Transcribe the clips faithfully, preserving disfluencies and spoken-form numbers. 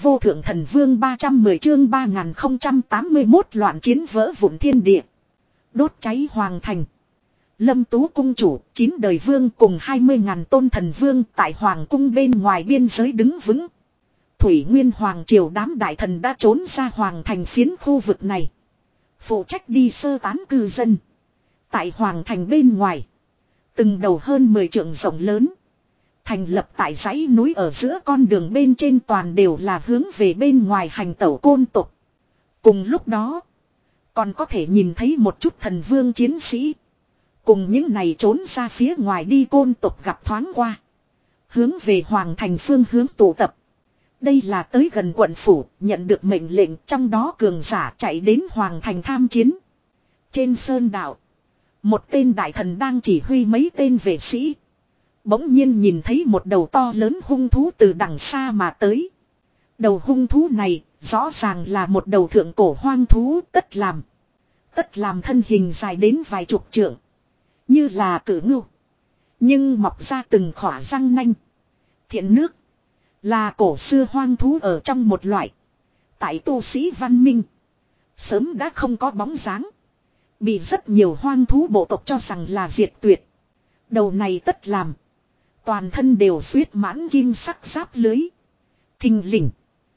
vô thượng thần vương ba trăm mười chương ba nghìn không trăm tám mươi mốt loạn chiến vỡ vụn thiên địa. Đốt cháy hoàng thành. Lâm Tú cung chủ, chín đời vương cùng hai mươi ngàn tôn thần vương tại hoàng cung bên ngoài biên giới đứng vững. Thủy Nguyên Hoàng triều đám đại thần đã trốn ra hoàng thành phiến khu vực này. Phụ trách đi sơ tán cư dân. Tại hoàng thành bên ngoài. Từng đầu hơn mười trượng rộng lớn. Thành lập tại dãy núi ở giữa con đường bên trên toàn đều là hướng về bên ngoài hành tẩu côn tục. Cùng lúc đó. Còn có thể nhìn thấy một chút thần vương chiến sĩ. Cùng những này trốn ra phía ngoài đi côn tục gặp thoáng qua. Hướng về hoàng thành phương hướng tụ tập. Đây là tới gần quận phủ, nhận được mệnh lệnh trong đó cường giả chạy đến hoàng thành tham chiến. Trên sơn đạo, một tên đại thần đang chỉ huy mấy tên vệ sĩ. Bỗng nhiên nhìn thấy một đầu to lớn hung thú từ đằng xa mà tới. Đầu hung thú này rõ ràng là một đầu thượng cổ hoang thú tất làm. Tất làm thân hình dài đến vài chục trượng. Như là cử ngưu. Nhưng mọc ra từng khỏa răng nanh. Thiện nước. Là cổ xưa hoang thú ở trong một loại. Tại tu sĩ văn minh. Sớm đã không có bóng dáng. Bị rất nhiều hoang thú bộ tộc cho rằng là diệt tuyệt. Đầu này tất làm. Toàn thân đều xuyết mãn kim sắc giáp lưới. Thình lình.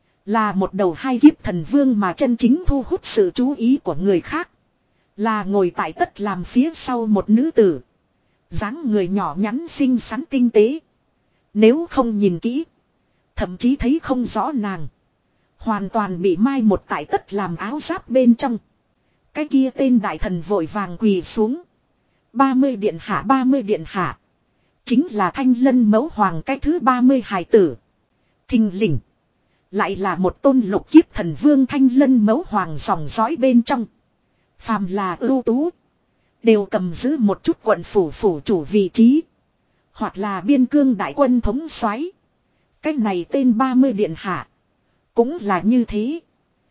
Là một đầu hai kiếp thần vương mà chân chính thu hút sự chú ý của người khác. Là ngồi tại tất làm phía sau một nữ tử. Dáng người nhỏ nhắn xinh xắn tinh tế. Nếu không nhìn kỹ. Thậm chí thấy không rõ nàng. Hoàn toàn bị mai một tại tất làm áo giáp bên trong. Cái kia tên đại thần vội vàng quỳ xuống. ba mươi điện hạ ba mươi điện hạ. Chính là Thanh Lân mẫu hoàng cái thứ ba mươi hài tử. Thình lình. Lại là một tôn lục kiếp thần vương Thanh Lân mẫu hoàng dòng dõi bên trong. Phàm là ưu tú. Đều cầm giữ một chút quận phủ phủ chủ vị trí. Hoặc là biên cương đại quân thống soái. Cái này tên ba mươi điện hạ. Cũng là như thế.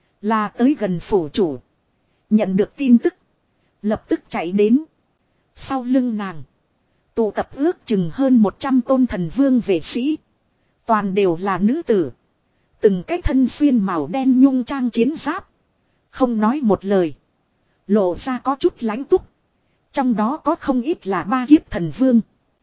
Là tới gần phủ chủ. Nhận được tin tức. Lập tức chạy đến. Sau lưng nàng. Tụ tập ước chừng hơn một trăm tôn thần vương vệ sĩ. Toàn đều là nữ tử. Từng cái thân xuyên màu đen nhung trang chiến giáp. Không nói một lời. Lộ ra có chút lãnh túc. Trong đó có không ít là ba kiếp thần vương.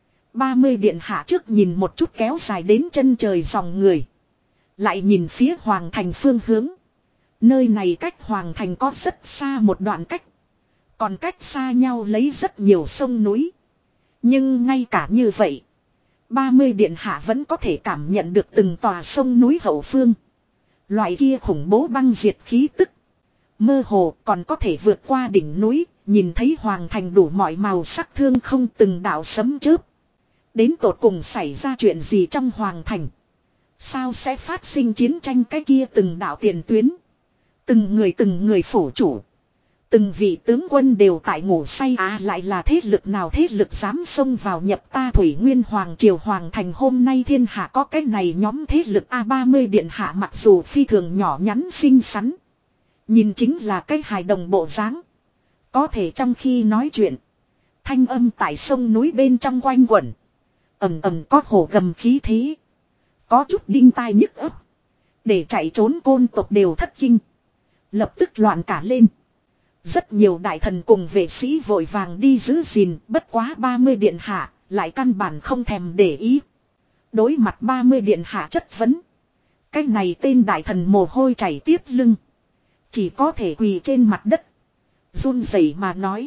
ba mươi điện hạ trước nhìn một chút kéo dài đến chân trời dòng người. Lại nhìn phía hoàng thành phương hướng. Nơi này cách hoàng thành có rất xa một đoạn cách. Còn cách xa nhau lấy rất nhiều sông núi. Nhưng ngay cả như vậy. ba mươi điện hạ vẫn có thể cảm nhận được từng tòa sông núi hậu phương. Loại kia khủng bố băng diệt khí tức. Mơ hồ còn có thể vượt qua đỉnh núi. Nhìn thấy hoàng thành đủ mọi màu sắc thương không từng đạo sấm chớp. Đến tột cùng xảy ra chuyện gì trong hoàng thành. Sao sẽ phát sinh chiến tranh cái kia từng đạo tiền tuyến. Từng người từng người phủ chủ. Từng vị tướng quân đều tại ngủ say à lại là thế lực nào thế lực dám xông vào nhập ta Thủy Nguyên Hoàng triều hoàng thành hôm nay thiên hạ có cái này nhóm thế lực A ba mươi điện hạ mặc dù phi thường nhỏ nhắn xinh xắn. Nhìn chính là cái hài đồng bộ dáng. Có thể trong khi nói chuyện. Thanh âm tại sông núi bên trong quanh quẩn. Ầm ầm có hổ gầm khí thế. Có chút đinh tai nhức ấp. Để chạy trốn côn tộc đều thất kinh. Lập tức loạn cả lên. Rất nhiều đại thần cùng vệ sĩ vội vàng đi giữ gìn. Bất quá ba mươi điện hạ. Lại căn bản không thèm để ý. Đối mặt ba mươi điện hạ chất vấn. Cái này tên đại thần mồ hôi chảy tiếp lưng. Chỉ có thể quỳ trên mặt đất. Run rẩy mà nói.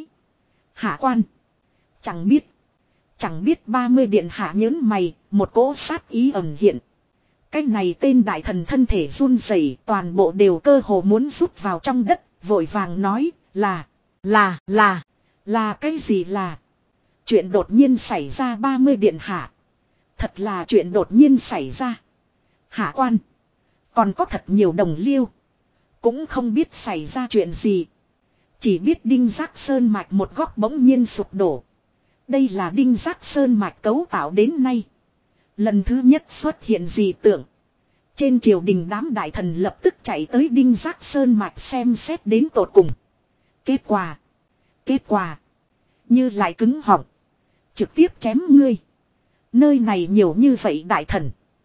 Hạ quan. Chẳng biết. Chẳng biết ba mươi điện hạ nhớn mày. Một cỗ sát ý ẩn hiện. Cái này tên đại thần thân thể run rẩy, toàn bộ đều cơ hồ muốn rút vào trong đất. Vội vàng nói là. Là. Là. Là cái gì là. Chuyện đột nhiên xảy ra ba mươi điện hạ. Thật là chuyện đột nhiên xảy ra. Hạ quan. Còn có thật nhiều đồng liêu. Cũng không biết xảy ra chuyện gì. Chỉ biết Đinh Giác Sơn Mạch một góc bỗng nhiên sụp đổ. Đây là Đinh Giác Sơn Mạch cấu tạo đến nay. Lần thứ nhất xuất hiện dị tượng. Trên triều đình đám đại thần lập tức chạy tới Đinh Giác Sơn Mạch xem xét đến tột cùng. Kết quả. Kết quả. Như lại cứng họng. Trực tiếp chém ngươi. Nơi này nhiều như vậy đại thần.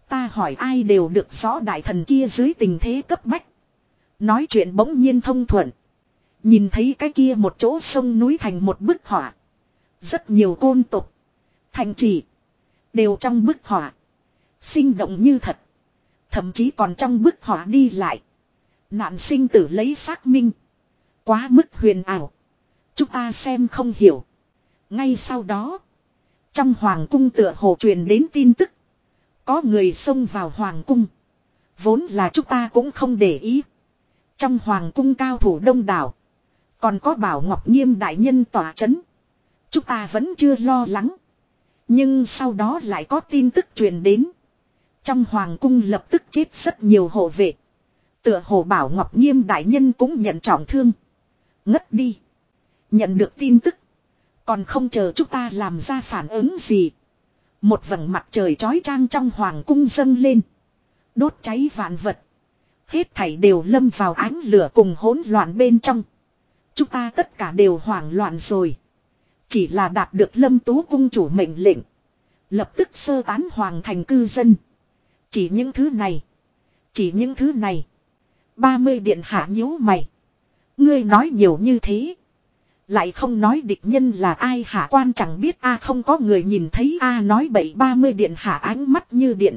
Ta hỏi ai đều được rõ đại thần kia dưới tình thế cấp bách. Nói chuyện bỗng nhiên thông thuận. Nhìn thấy cái kia một chỗ sông núi thành một bức họa. Rất nhiều côn tục. Thành trì. Đều trong bức họa. Sinh động như thật. Thậm chí còn trong bức họa đi lại. Nạn sinh tử lấy xác minh. Quá mức huyền ảo. Chúng ta xem không hiểu. Ngay sau đó. Trong hoàng cung tựa hồ truyền đến tin tức. Có người xông vào hoàng cung. Vốn là chúng ta cũng không để ý. Trong hoàng cung cao thủ đông đảo. Còn có Bảo Ngọc Nghiêm đại nhân tỏa chấn. Chúng ta vẫn chưa lo lắng. Nhưng sau đó lại có tin tức truyền đến. Trong hoàng cung lập tức chết rất nhiều hộ vệ. Tựa hồ Bảo Ngọc Nghiêm đại nhân cũng nhận trọng thương. Ngất đi. Nhận được tin tức. Còn không chờ chúng ta làm ra phản ứng gì. Một vầng mặt trời chói chang trong hoàng cung dâng lên. Đốt cháy vạn vật. Hết thảy đều lâm vào ánh lửa cùng hỗn loạn bên trong. Chúng ta tất cả đều hoảng loạn rồi. Chỉ là đạt được Lâm Tú cung chủ mệnh lệnh. Lập tức sơ tán hoàng thành cư dân. Chỉ những thứ này. Chỉ những thứ này. ba mươi điện hạ nhíu mày. Ngươi nói nhiều như thế. Lại không nói địch nhân là ai hạ quan chẳng biết a không có người nhìn thấy a nói bậy ba mươi điện hạ ánh mắt như điện.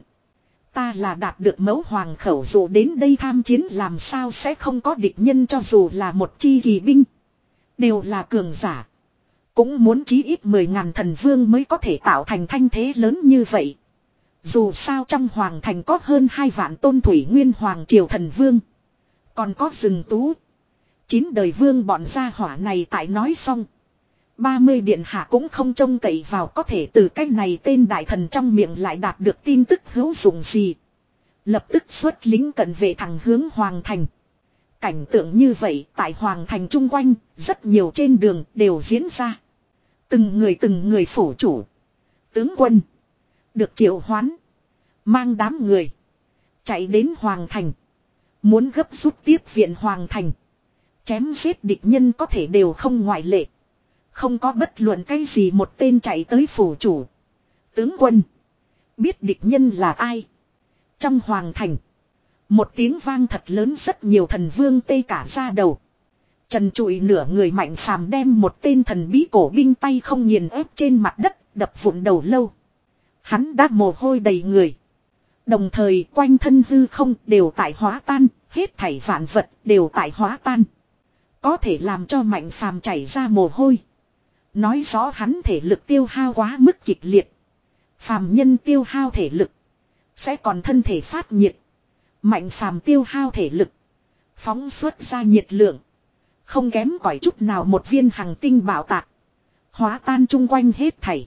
Ta là đạt được mẫu hoàng khẩu dụ đến đây tham chiến làm sao sẽ không có địch nhân cho dù là một chi kỳ binh. Đều là cường giả. Cũng muốn chí ít mười ngàn thần vương mới có thể tạo thành thanh thế lớn như vậy. Dù sao trong hoàng thành có hơn hai vạn tôn thủy nguyên hoàng triều thần vương. Còn có rừng tú. Chín đời vương bọn gia hỏa này tại nói xong. ba mươi điện hạ cũng không trông cậy vào có thể từ cách này tên đại thần trong miệng lại đạt được tin tức hữu dụng gì. Lập tức xuất lính cận vệ thẳng hướng hoàng thành. Cảnh tượng như vậy tại hoàng thành chung quanh, rất nhiều trên đường đều diễn ra. Từng người từng người phủ chủ. Tướng quân. Được triệu hoán. Mang đám người. Chạy đến hoàng thành. Muốn gấp rút tiếp viện hoàng thành. Chém giết địch nhân có thể đều không ngoại lệ. Không có bất luận cái gì một tên chạy tới phủ chủ. Tướng quân. Biết địch nhân là ai. Trong hoàng thành. Một tiếng vang thật lớn rất nhiều thần vương tê cả ra đầu. Trần trụi nửa người mạnh phàm đem một tên thần bí cổ binh tay không nghiền ép trên mặt đất đập vụn đầu lâu. Hắn đã mồ hôi đầy người. Đồng thời quanh thân hư không đều tại hóa tan. Hết thảy vạn vật đều tại hóa tan. Có thể làm cho mạnh phàm chảy ra mồ hôi. Nói rõ hắn thể lực tiêu hao quá mức kịch liệt. Phàm nhân tiêu hao thể lực. Sẽ còn thân thể phát nhiệt. Mạnh phàm tiêu hao thể lực. Phóng xuất ra nhiệt lượng. Không kém cỏi chút nào một viên hằng tinh bảo tạc. Hóa tan chung quanh hết thảy.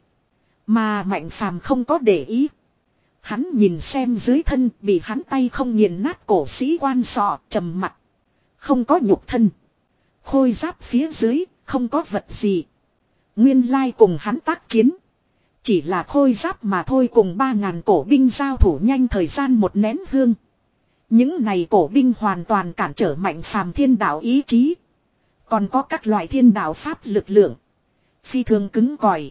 Mà mạnh phàm không có để ý. Hắn nhìn xem dưới thân bị hắn tay không nghiền nát cổ sĩ quan sọ trầm mặt. Không có nhục thân. Khôi giáp phía dưới không có vật gì. Nguyên lai cùng hắn tác chiến. Chỉ là khôi giáp mà thôi cùng ba ngàn cổ binh giao thủ nhanh thời gian một nén hương. Những này cổ binh hoàn toàn cản trở mạnh phàm thiên đạo ý chí. Còn có các loại thiên đạo pháp lực lượng. Phi thường cứng cỏi.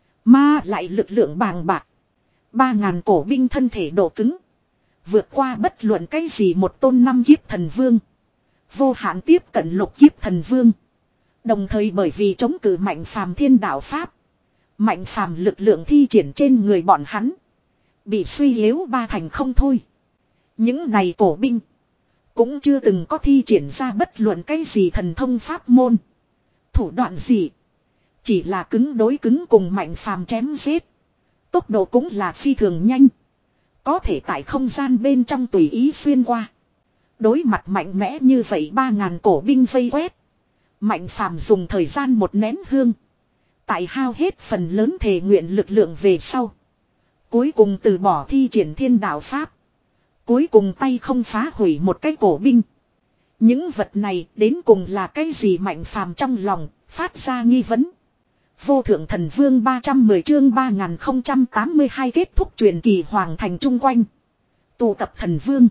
Mà lại lực lượng bàng bạc. Ba ngàn cổ binh thân thể độ cứng. Vượt qua bất luận cái gì một tôn năm kiếp thần vương. Vô hạn tiếp cận lục kiếp thần vương. Đồng thời bởi vì chống cự mạnh phàm thiên đạo pháp. Mạnh phàm lực lượng thi triển trên người bọn hắn. Bị suy yếu ba thành không thôi. Những này cổ binh. Cũng chưa từng có thi triển ra bất luận cái gì thần thông pháp môn. Thủ đoạn gì. Chỉ là cứng đối cứng cùng mạnh phàm chém giết. Tốc độ cũng là phi thường nhanh. Có thể tại không gian bên trong tùy ý xuyên qua. Đối mặt mạnh mẽ như vậy ba ngàn cổ binh vây quét. Mạnh phàm dùng thời gian một nén hương. Tại hao hết phần lớn thể nguyện lực lượng về sau. Cuối cùng từ bỏ thi triển thiên đạo pháp. Cuối cùng tay không phá hủy một cái cổ binh. Những vật này đến cùng là cái gì mạnh phàm trong lòng, phát ra nghi vấn. Vô thượng thần vương ba trăm mười chương ba nghìn không trăm tám mươi hai kết thúc truyền kỳ hoàng thành chung quanh. Tụ tập thần vương.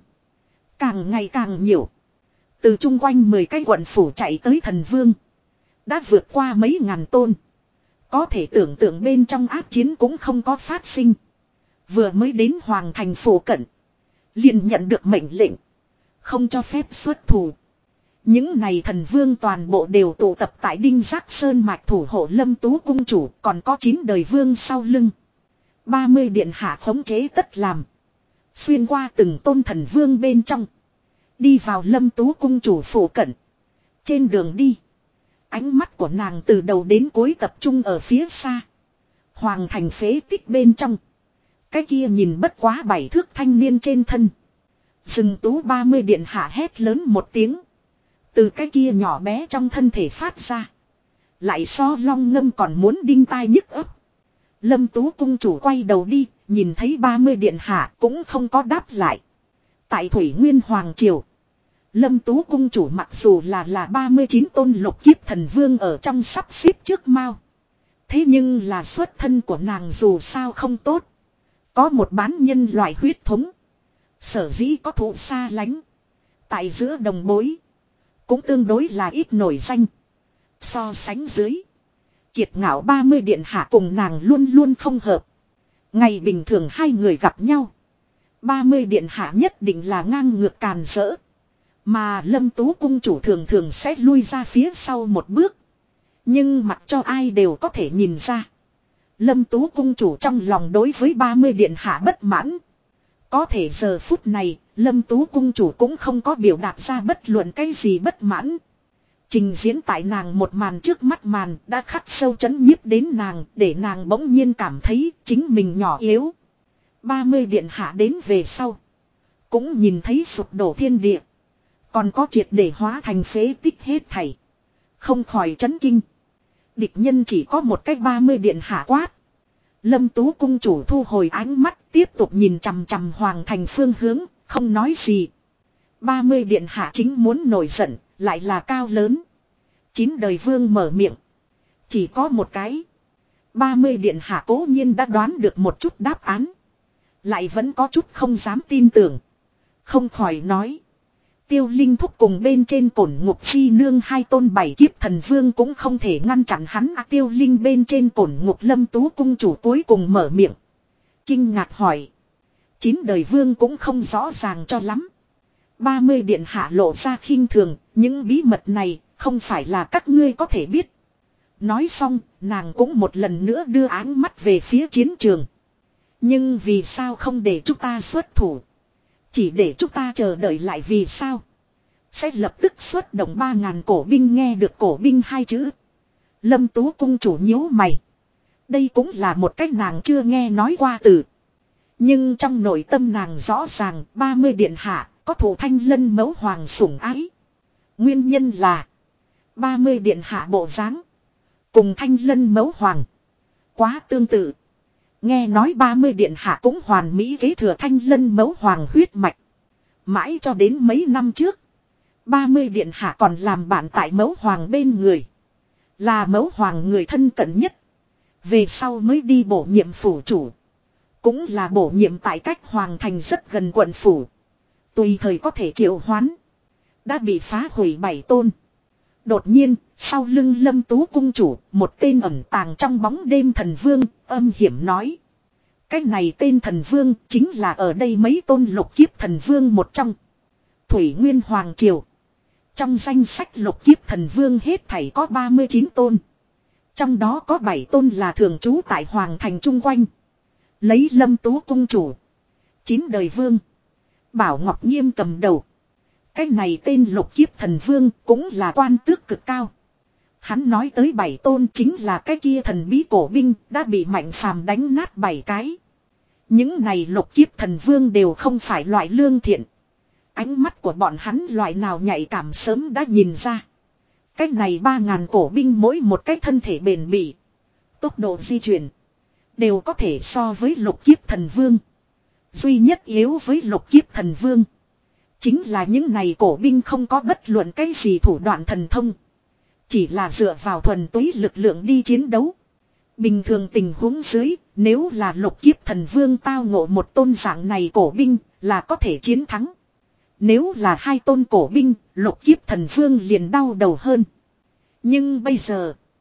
Càng ngày càng nhiều. Từ chung quanh mười cái quận phủ chạy tới thần vương. Đã vượt qua mấy ngàn tôn. Có thể tưởng tượng bên trong áp chiến cũng không có phát sinh. Vừa mới đến Hoàng thành phủ cận. Liền nhận được mệnh lệnh. Không cho phép xuất thủ. Những này thần vương toàn bộ đều tụ tập tại Đinh Giác Sơn mạch thủ hộ Lâm Tú cung chủ, còn có chín đời vương sau lưng. ba mươi điện hạ khống chế tất làm. Xuyên qua từng tôn thần vương bên trong. Đi vào Lâm Tú cung chủ phủ cận. Trên đường đi. Ánh mắt của nàng từ đầu đến cuối tập trung ở phía xa. Hoàng thành phế tích bên trong. Cái kia nhìn bất quá bảy thước thanh niên trên thân. Dừng Tú ba mươi điện hạ hét lớn một tiếng. Từ cái kia nhỏ bé trong thân thể phát ra. Lại so long ngâm còn muốn đinh tai nhức ấp. Lâm Tú cung chủ quay đầu đi. Nhìn thấy ba mươi điện hạ cũng không có đáp lại. Tại Thủy Nguyên Hoàng Triều. Lâm Tú cung chủ mặc dù là là ba mươi chín tôn lục kiếp thần vương ở trong sắp xếp trước mao. Thế nhưng là xuất thân của nàng dù sao không tốt. Có một bán nhân loại huyết thống. Sở dĩ có thụ xa lánh. Tại giữa đồng bối. Cũng tương đối là ít nổi danh. So sánh dưới. Kiệt ngạo ba mươi điện hạ cùng nàng luôn luôn không hợp. Ngày bình thường hai người gặp nhau. ba mươi điện hạ nhất định là ngang ngược càn rỡ. Mà Lâm Tú cung chủ thường thường sẽ lui ra phía sau một bước. Nhưng mặc cho ai đều có thể nhìn ra. Lâm Tú cung chủ trong lòng đối với ba mươi điện hạ bất mãn. Có thể giờ phút này, Lâm Tú cung chủ cũng không có biểu đạt ra bất luận cái gì bất mãn. Trình diễn tại nàng một màn trước mắt màn đã khắc sâu chấn nhiếp đến nàng, để nàng bỗng nhiên cảm thấy chính mình nhỏ yếu. ba mươi điện hạ đến về sau. Cũng nhìn thấy sụp đổ thiên địa. Còn có triệt để hóa thành phế tích hết thảy. Không khỏi chấn kinh. Địch nhân chỉ có một cách ba mươi điện hạ quát. Lâm Tú cung chủ thu hồi ánh mắt tiếp tục nhìn chằm chằm hoàng thành phương hướng, không nói gì. ba mươi điện hạ chính muốn nổi giận, lại là cao lớn. Chín đời vương mở miệng. Chỉ có một cái. ba mươi điện hạ cố nhiên đã đoán được một chút đáp án. Lại vẫn có chút không dám tin tưởng. Không khỏi nói. Tiêu Linh thúc cùng bên trên cổn ngục chi nương hai tôn bảy kiếp thần vương cũng không thể ngăn chặn hắn. À, Tiêu Linh bên trên cổn ngục Lâm Tú cung chủ cuối cùng mở miệng. Kinh ngạc hỏi. Chín đời vương cũng không rõ ràng cho lắm. ba mươi điện hạ lộ ra khinh thường. Những bí mật này không phải là các ngươi có thể biết. Nói xong nàng cũng một lần nữa đưa áng mắt về phía chiến trường. Nhưng vì sao không để chúng ta xuất thủ? Chỉ để chúng ta chờ đợi lại vì sao? Sẽ lập tức xuất động ba ngàn cổ binh. Nghe được cổ binh hai chữ. Lâm Tú cung chủ nhíu mày. Đây cũng là một cách nàng chưa nghe nói qua từ. Nhưng trong nội tâm nàng rõ ràng ba mươi điện hạ có thủ Thanh Lân mẫu hoàng sủng ái. Nguyên nhân là ba mươi điện hạ bộ dáng cùng Thanh Lân mẫu hoàng quá tương tự. Nghe nói ba mươi điện hạ cũng hoàn mỹ kế thừa Thanh Lân mẫu hoàng huyết mạch. Mãi cho đến mấy năm trước. ba mươi điện hạ còn làm bạn tại mẫu hoàng bên người. Là mẫu hoàng người thân cận nhất. Về sau mới đi bổ nhiệm phủ chủ. Cũng là bổ nhiệm tại cách hoàng thành rất gần quận phủ. Tùy thời có thể triệu hoán. Đã bị phá hủy bảy tôn. Đột nhiên, sau lưng Lâm Tú cung chủ, một tên ẩn tàng trong bóng đêm thần vương, âm hiểm nói. Cái này tên thần vương chính là ở đây mấy tôn lục kiếp thần vương một trong. Thủy Nguyên Hoàng Triều. Trong danh sách lục kiếp thần vương hết thảy có ba mươi chín tôn. Trong đó có bảy tôn là thường trú tại Hoàng thành chung quanh. Lấy Lâm Tú cung chủ. Chín đời vương. Bảo Ngọc Nghiêm cầm đầu. Cái này tên lục kiếp thần vương cũng là quan tước cực cao. Hắn nói tới bảy tôn chính là cái kia thần bí cổ binh đã bị Mạnh Phàm đánh nát bảy cái. Những này lục kiếp thần vương đều không phải loại lương thiện. Ánh mắt của bọn hắn loại nào nhạy cảm sớm đã nhìn ra. Cái này ba ngàn cổ binh mỗi một cái thân thể bền bỉ. Tốc độ di chuyển. Đều có thể so với lục kiếp thần vương. Duy nhất yếu với lục kiếp thần vương. Chính là những này cổ binh không có bất luận cái gì thủ đoạn thần thông. Chỉ là dựa vào thuần túy lực lượng đi chiến đấu. Bình thường tình huống dưới, nếu là lục kiếp thần vương tao ngộ một tôn dạng này cổ binh, là có thể chiến thắng. Nếu là hai tôn cổ binh, lục kiếp thần vương liền đau đầu hơn. Nhưng bây giờ,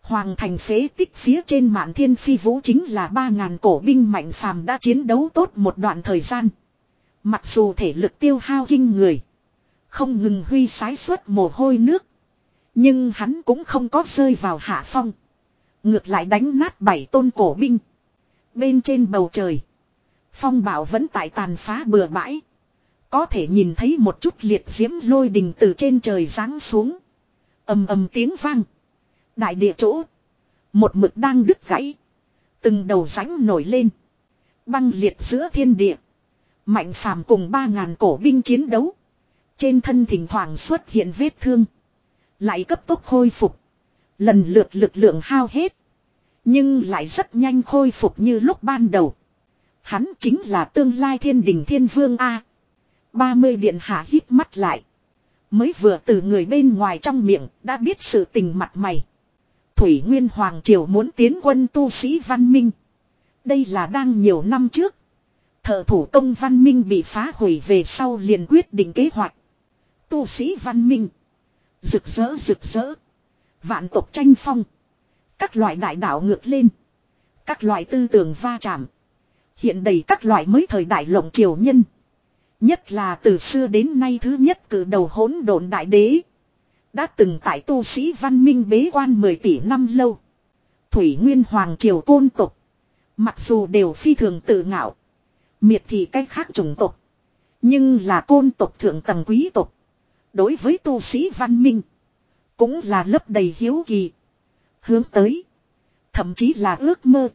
Hoàng thành phế tích phía trên Mạn Thiên Phi Vũ chính là ba ngàn cổ binh Mạnh Phàm đã chiến đấu tốt một đoạn thời gian. Mặc dù thể lực tiêu hao kinh người, không ngừng huy sái suất mồ hôi nước, nhưng hắn cũng không có rơi vào hạ phong. Ngược lại đánh nát bảy tôn cổ binh. Bên trên bầu trời, phong bạo vẫn tại tàn phá bừa bãi. Có thể nhìn thấy một chút liệt diễm lôi đình từ trên trời giáng xuống. Ầm ầm tiếng vang. Đại địa chỗ, một mực đang đứt gãy. Từng đầu rãnh nổi lên. Băng liệt giữa thiên địa. Mạnh Phàm cùng ba ngàn cổ binh chiến đấu. Trên thân thỉnh thoảng xuất hiện vết thương. Lại cấp tốc khôi phục. Lần lượt lực lượng hao hết. Nhưng lại rất nhanh khôi phục như lúc ban đầu. Hắn chính là tương lai thiên đình thiên vương A. ba mươi điện hạ hít mắt lại. Mới vừa từ người bên ngoài trong miệng đã biết sự tình mặt mày. Thủy Nguyên Hoàng Triều muốn tiến quân tu sĩ văn minh. Đây là đang nhiều năm trước. Thợ thủ công văn minh bị phá hủy về sau liền quyết định kế hoạch. Tu sĩ văn minh. Rực rỡ rực rỡ. Vạn tộc tranh phong. Các loại đại đạo ngược lên. Các loại tư tưởng va chạm. Hiện đầy các loại mới thời đại lộng triều nhân. Nhất là từ xưa đến nay thứ nhất cử đầu hỗn độn đại đế. Đã từng tại tu sĩ văn minh bế quan mười tỷ năm lâu. Thủy Nguyên Hoàng Triều côn tộc. Mặc dù đều phi thường tự ngạo. Miệt thị cách khác chủng tộc. Nhưng là côn tộc thượng tầng quý tộc. Đối với tu sĩ văn minh. Cũng là lấp đầy hiếu kỳ. Hướng tới. Thậm chí là ước mơ.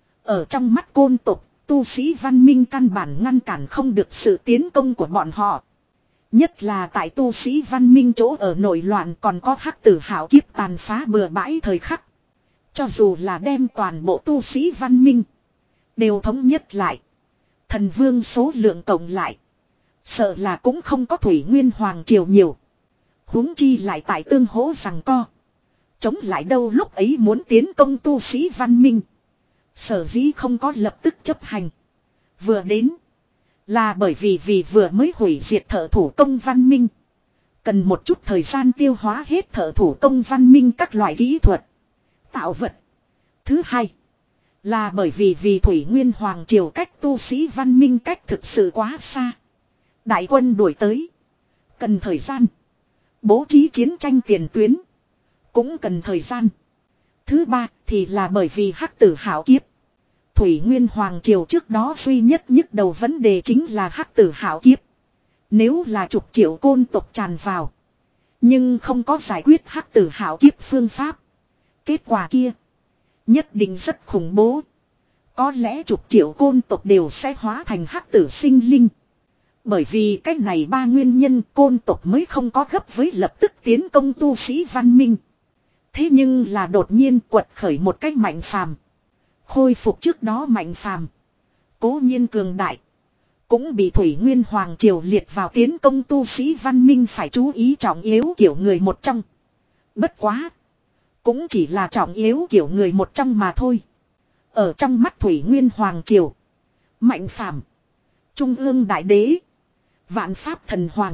Ở trong mắt côn tộc. Tu sĩ văn minh căn bản ngăn cản không được sự tiến công của bọn họ. Nhất là tại tu sĩ văn minh chỗ ở nội loạn còn có hắc tử hảo kiếp tàn phá bừa bãi thời khắc. Cho dù là đem toàn bộ tu sĩ văn minh. Đều thống nhất lại. Thần vương số lượng cộng lại. Sợ là cũng không có Thủy Nguyên Hoàng Triều nhiều. Huống chi lại tại tương hỗ rằng co. Chống lại đâu lúc ấy muốn tiến công tu sĩ văn minh. Sở dĩ không có lập tức chấp hành. Vừa đến. Là bởi vì vì vừa mới hủy diệt thợ thủ công văn minh. Cần một chút thời gian tiêu hóa hết thợ thủ công văn minh các loại kỹ thuật. Tạo vật. Thứ hai. Là bởi vì vì Thủy Nguyên Hoàng Triều cách tu sĩ văn minh cách thực sự quá xa. Đại quân đuổi tới. Cần thời gian. Bố trí chiến tranh tiền tuyến. Cũng cần thời gian. Thứ ba thì là bởi vì hắc tử hảo kiếp. Thủy Nguyên Hoàng Triều trước đó duy nhất nhức đầu vấn đề chính là hắc tử hảo kiếp. Nếu là chục triệu côn tộc tràn vào. Nhưng không có giải quyết hắc tử hảo kiếp phương pháp. Kết quả kia. Nhất định rất khủng bố. Có lẽ chục triệu côn tộc đều sẽ hóa thành hắc tử sinh linh. Bởi vì cách này ba nguyên nhân côn tộc mới không có gấp với lập tức tiến công tu sĩ văn minh. Thế nhưng là đột nhiên quật khởi một cách Mạnh Phàm. Khôi phục trước đó Mạnh Phàm. Cố nhiên cường đại. Cũng bị Thủy Nguyên Hoàng Triều liệt vào tiến công tu sĩ văn minh phải chú ý trọng yếu kiểu người một trong. Bất quá. Cũng chỉ là trọng yếu kiểu người một trong mà thôi. Ở trong mắt Thủy Nguyên Hoàng Triều. Mạnh Phàm. Trung ương Đại Đế. Vạn Pháp Thần Hoàng.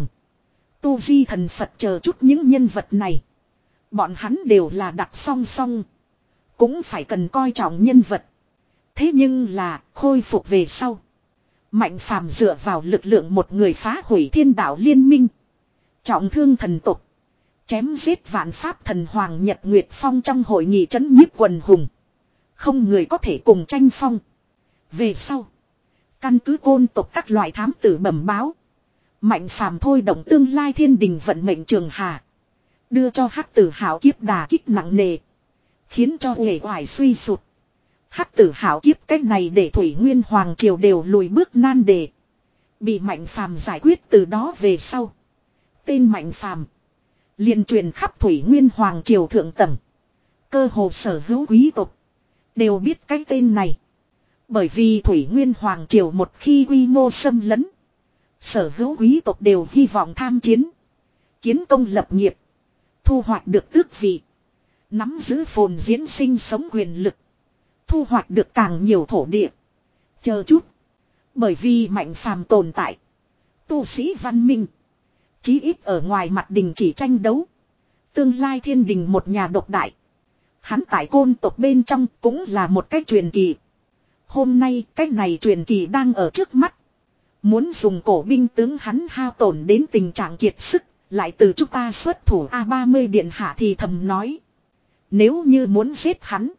Tu Di Thần Phật chờ chút những nhân vật này. Bọn hắn đều là đặt song song. Cũng phải cần coi trọng nhân vật. Thế nhưng là khôi phục về sau. Mạnh Phàm dựa vào lực lượng một người phá hủy thiên đạo liên minh. Trọng thương thần tục. Chém giết Vạn Pháp Thần Hoàng Nhật Nguyệt Phong trong hội nghị trấn nhiếp quần hùng. Không người có thể cùng tranh phong. Về sau. Căn cứ côn tộc các loại thám tử bẩm báo. Mạnh Phàm thôi động tương lai thiên đình vận mệnh trường hà. Đưa cho hắc tử hảo kiếp đà kích nặng nề. Khiến cho uể oải suy sụt. Hắc tử hảo kiếp cách này để Thủy Nguyên Hoàng Triều đều lùi bước nan đề. Bị Mạnh Phàm giải quyết từ đó về sau. Tên Mạnh Phàm liền truyền khắp Thủy Nguyên Hoàng Triều thượng tầng. Cơ hồ sở hữu quý tộc đều biết cái tên này. Bởi vì Thủy Nguyên Hoàng Triều một khi quy mô xâm lấn. Sở hữu quý tộc đều hy vọng tham chiến. Kiến công lập nghiệp. Thu hoạch được tước vị. Nắm giữ phồn diễn sinh sống quyền lực. Thu hoạch được càng nhiều thổ địa. Chờ chút. Bởi vì Mạnh Phàm tồn tại. Tu sĩ văn minh. Chí ít ở ngoài mặt đình chỉ tranh đấu. Tương lai thiên đình một nhà độc đại. Hắn tại côn tộc bên trong cũng là một cái truyền kỳ. Hôm nay cái này truyền kỳ đang ở trước mắt. Muốn dùng cổ binh tướng hắn hao tổn đến tình trạng kiệt sức. Lại từ chúng ta xuất thủ A ba mươi điện hạ thì thầm nói. Nếu như muốn giết hắn.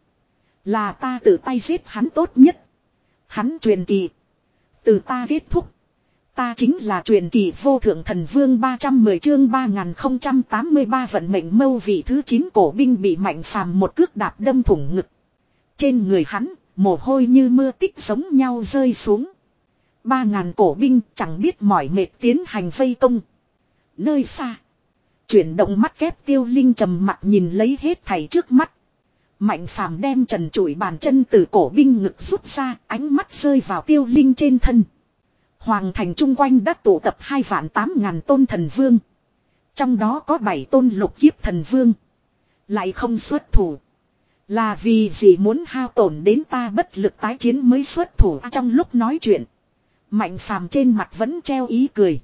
Là ta tự tay giết hắn tốt nhất. Hắn truyền kỳ. Từ ta kết thúc. Ta chính là truyền kỳ vô thượng thần vương ba trăm mười chương ba nghìn không trăm tám mươi ba vận mệnh mâu vị thứ chín cổ binh bị Mạnh Phàm một cước đạp đâm thủng ngực. Trên người hắn, mồ hôi như mưa tích giống nhau rơi xuống. Ba ngàn cổ binh chẳng biết mỏi mệt tiến hành vây công. Nơi xa. Chuyển động mắt kép Tiêu Linh trầm mặt nhìn lấy hết thảy trước mắt. Mạnh Phàm đem trần trụi bàn chân từ cổ binh ngực rút ra, ánh mắt rơi vào Tiêu Linh trên thân. Hoàng thành chung quanh đã tụ tập hai vạn tám ngàn tôn thần vương. Trong đó có bảy tôn lục kiếp thần vương. Lại không xuất thủ. Là vì gì muốn hao tổn đến ta bất lực tái chiến mới xuất thủ. Trong lúc nói chuyện. Mạnh Phàm trên mặt vẫn treo ý cười.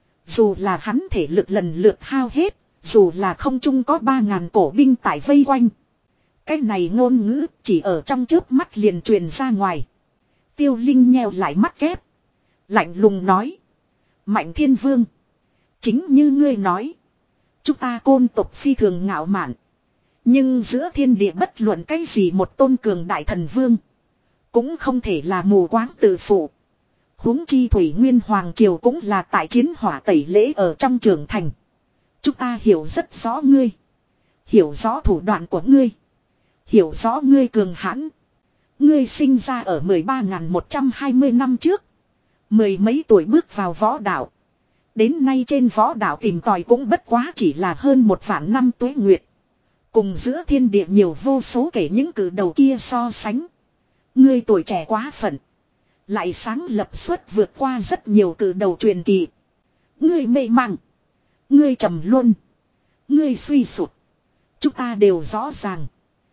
Dù là hắn thể lực lần lượt hao hết. Dù là không chung có ba ngàn cổ binh tại vây quanh. Cái này ngôn ngữ chỉ ở trong chớp mắt liền truyền ra ngoài. Tiêu Linh nheo lại mắt kép. Lạnh lùng nói. Mạnh Thiên Vương. Chính như ngươi nói. Chúng ta côn tộc phi thường ngạo mạn. Nhưng giữa thiên địa bất luận cái gì một tôn cường đại thần vương. Cũng không thể là mù quáng tự phụ. Huống chi Thủy Nguyên Hoàng Triều cũng là tại chiến hỏa tẩy lễ ở trong trường thành. Chúng ta hiểu rất rõ ngươi. Hiểu rõ thủ đoạn của ngươi. Hiểu rõ ngươi cường hãn. Ngươi sinh ra ở mười ba nghìn một trăm hai mươi năm trước. Mười mấy tuổi bước vào võ đạo. Đến nay trên võ đạo tìm tòi cũng bất quá chỉ là hơn một vạn năm tuế nguyệt. Cùng giữa thiên địa nhiều vô số kể những cử đầu kia so sánh. Ngươi tuổi trẻ quá phận. Lại sáng lập suất vượt qua rất nhiều cử đầu truyền kỳ. Ngươi mê màng. Ngươi trầm luân. Ngươi suy sụt. Chúng ta đều rõ ràng.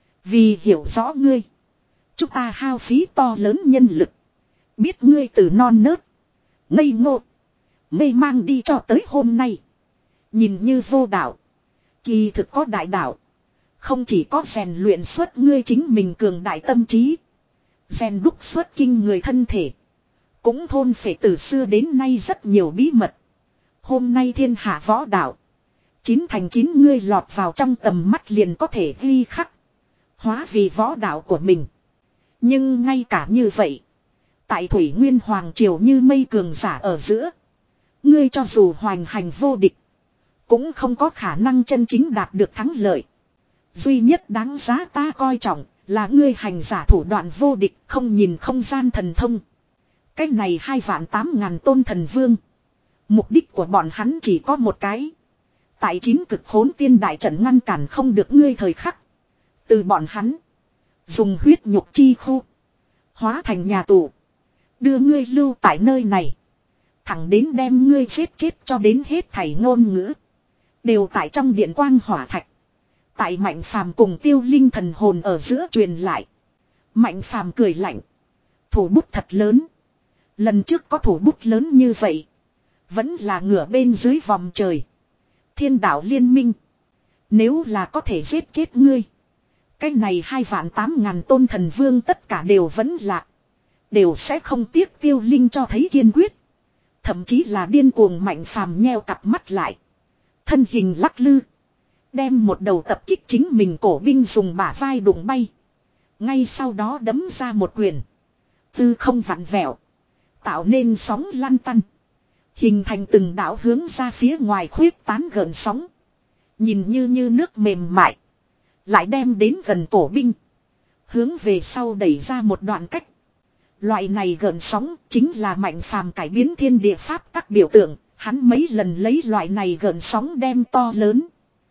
Vì hiểu rõ ngươi. Chúng ta hao phí to lớn nhân lực. Biết ngươi từ non nớt. Ngây ngô. Mê mang đi cho tới hôm nay. Nhìn như vô đạo. Kỳ thực có đại đạo. Không chỉ có rèn luyện xuất ngươi chính mình cường đại tâm trí. Rèn đúc xuất kinh người thân thể. Cũng thôn phệ từ xưa đến nay rất nhiều bí mật. Hôm nay thiên hạ võ đạo. Chín thành chín ngươi lọt vào trong tầm mắt liền có thể ghi khắc. Hóa vì võ đạo của mình. Nhưng ngay cả như vậy. Tại Thủy Nguyên Hoàng Triều như mây cường giả ở giữa. Ngươi cho dù hoành hành vô địch. Cũng không có khả năng chân chính đạt được thắng lợi. Duy nhất đáng giá ta coi trọng là ngươi hành giả thủ đoạn vô địch không nhìn không gian thần thông. Cách này hai vạn tám ngàn tôn thần vương. Mục đích của bọn hắn chỉ có một cái. Tại chín cực hỗn tiên đại trận ngăn cản không được ngươi thời khắc. Từ bọn hắn. Dùng huyết nhục chi khu. Hóa thành nhà tù. Đưa ngươi lưu tại nơi này. Thẳng đến đem ngươi chết chết cho đến hết thảy ngôn ngữ. Đều tại trong điện quang hỏa thạch. Tại Mạnh Phàm cùng Tiêu Linh thần hồn ở giữa truyền lại. Mạnh Phàm cười lạnh. Thủ bút thật lớn. Lần trước có thủ bút lớn như vậy. Vẫn là ngửa bên dưới vòng trời. Thiên đạo liên minh. Nếu là có thể giết chết ngươi. Cái này hai vạn tám ngàn tôn thần vương tất cả đều vẫn là. Đều sẽ không tiếc Tiêu Linh cho thấy kiên quyết. Thậm chí là điên cuồng Mạnh Phàm nheo cặp mắt lại. Thân hình lắc lư. Đem một đầu tập kích chính mình cổ binh dùng bả vai đụng bay. Ngay sau đó đấm ra một quyền. Tư không vặn vẹo. Tạo nên sóng lăn tăn. Hình thành từng đảo hướng ra phía ngoài khuyết tán gần sóng. Nhìn như như nước mềm mại. Lại đem đến gần cổ binh. Hướng về sau đẩy ra một đoạn cách. Loại này gần sóng chính là Mạnh Phàm cải biến thiên địa pháp các biểu tượng. Hắn mấy lần lấy loại này gần sóng đem to lớn.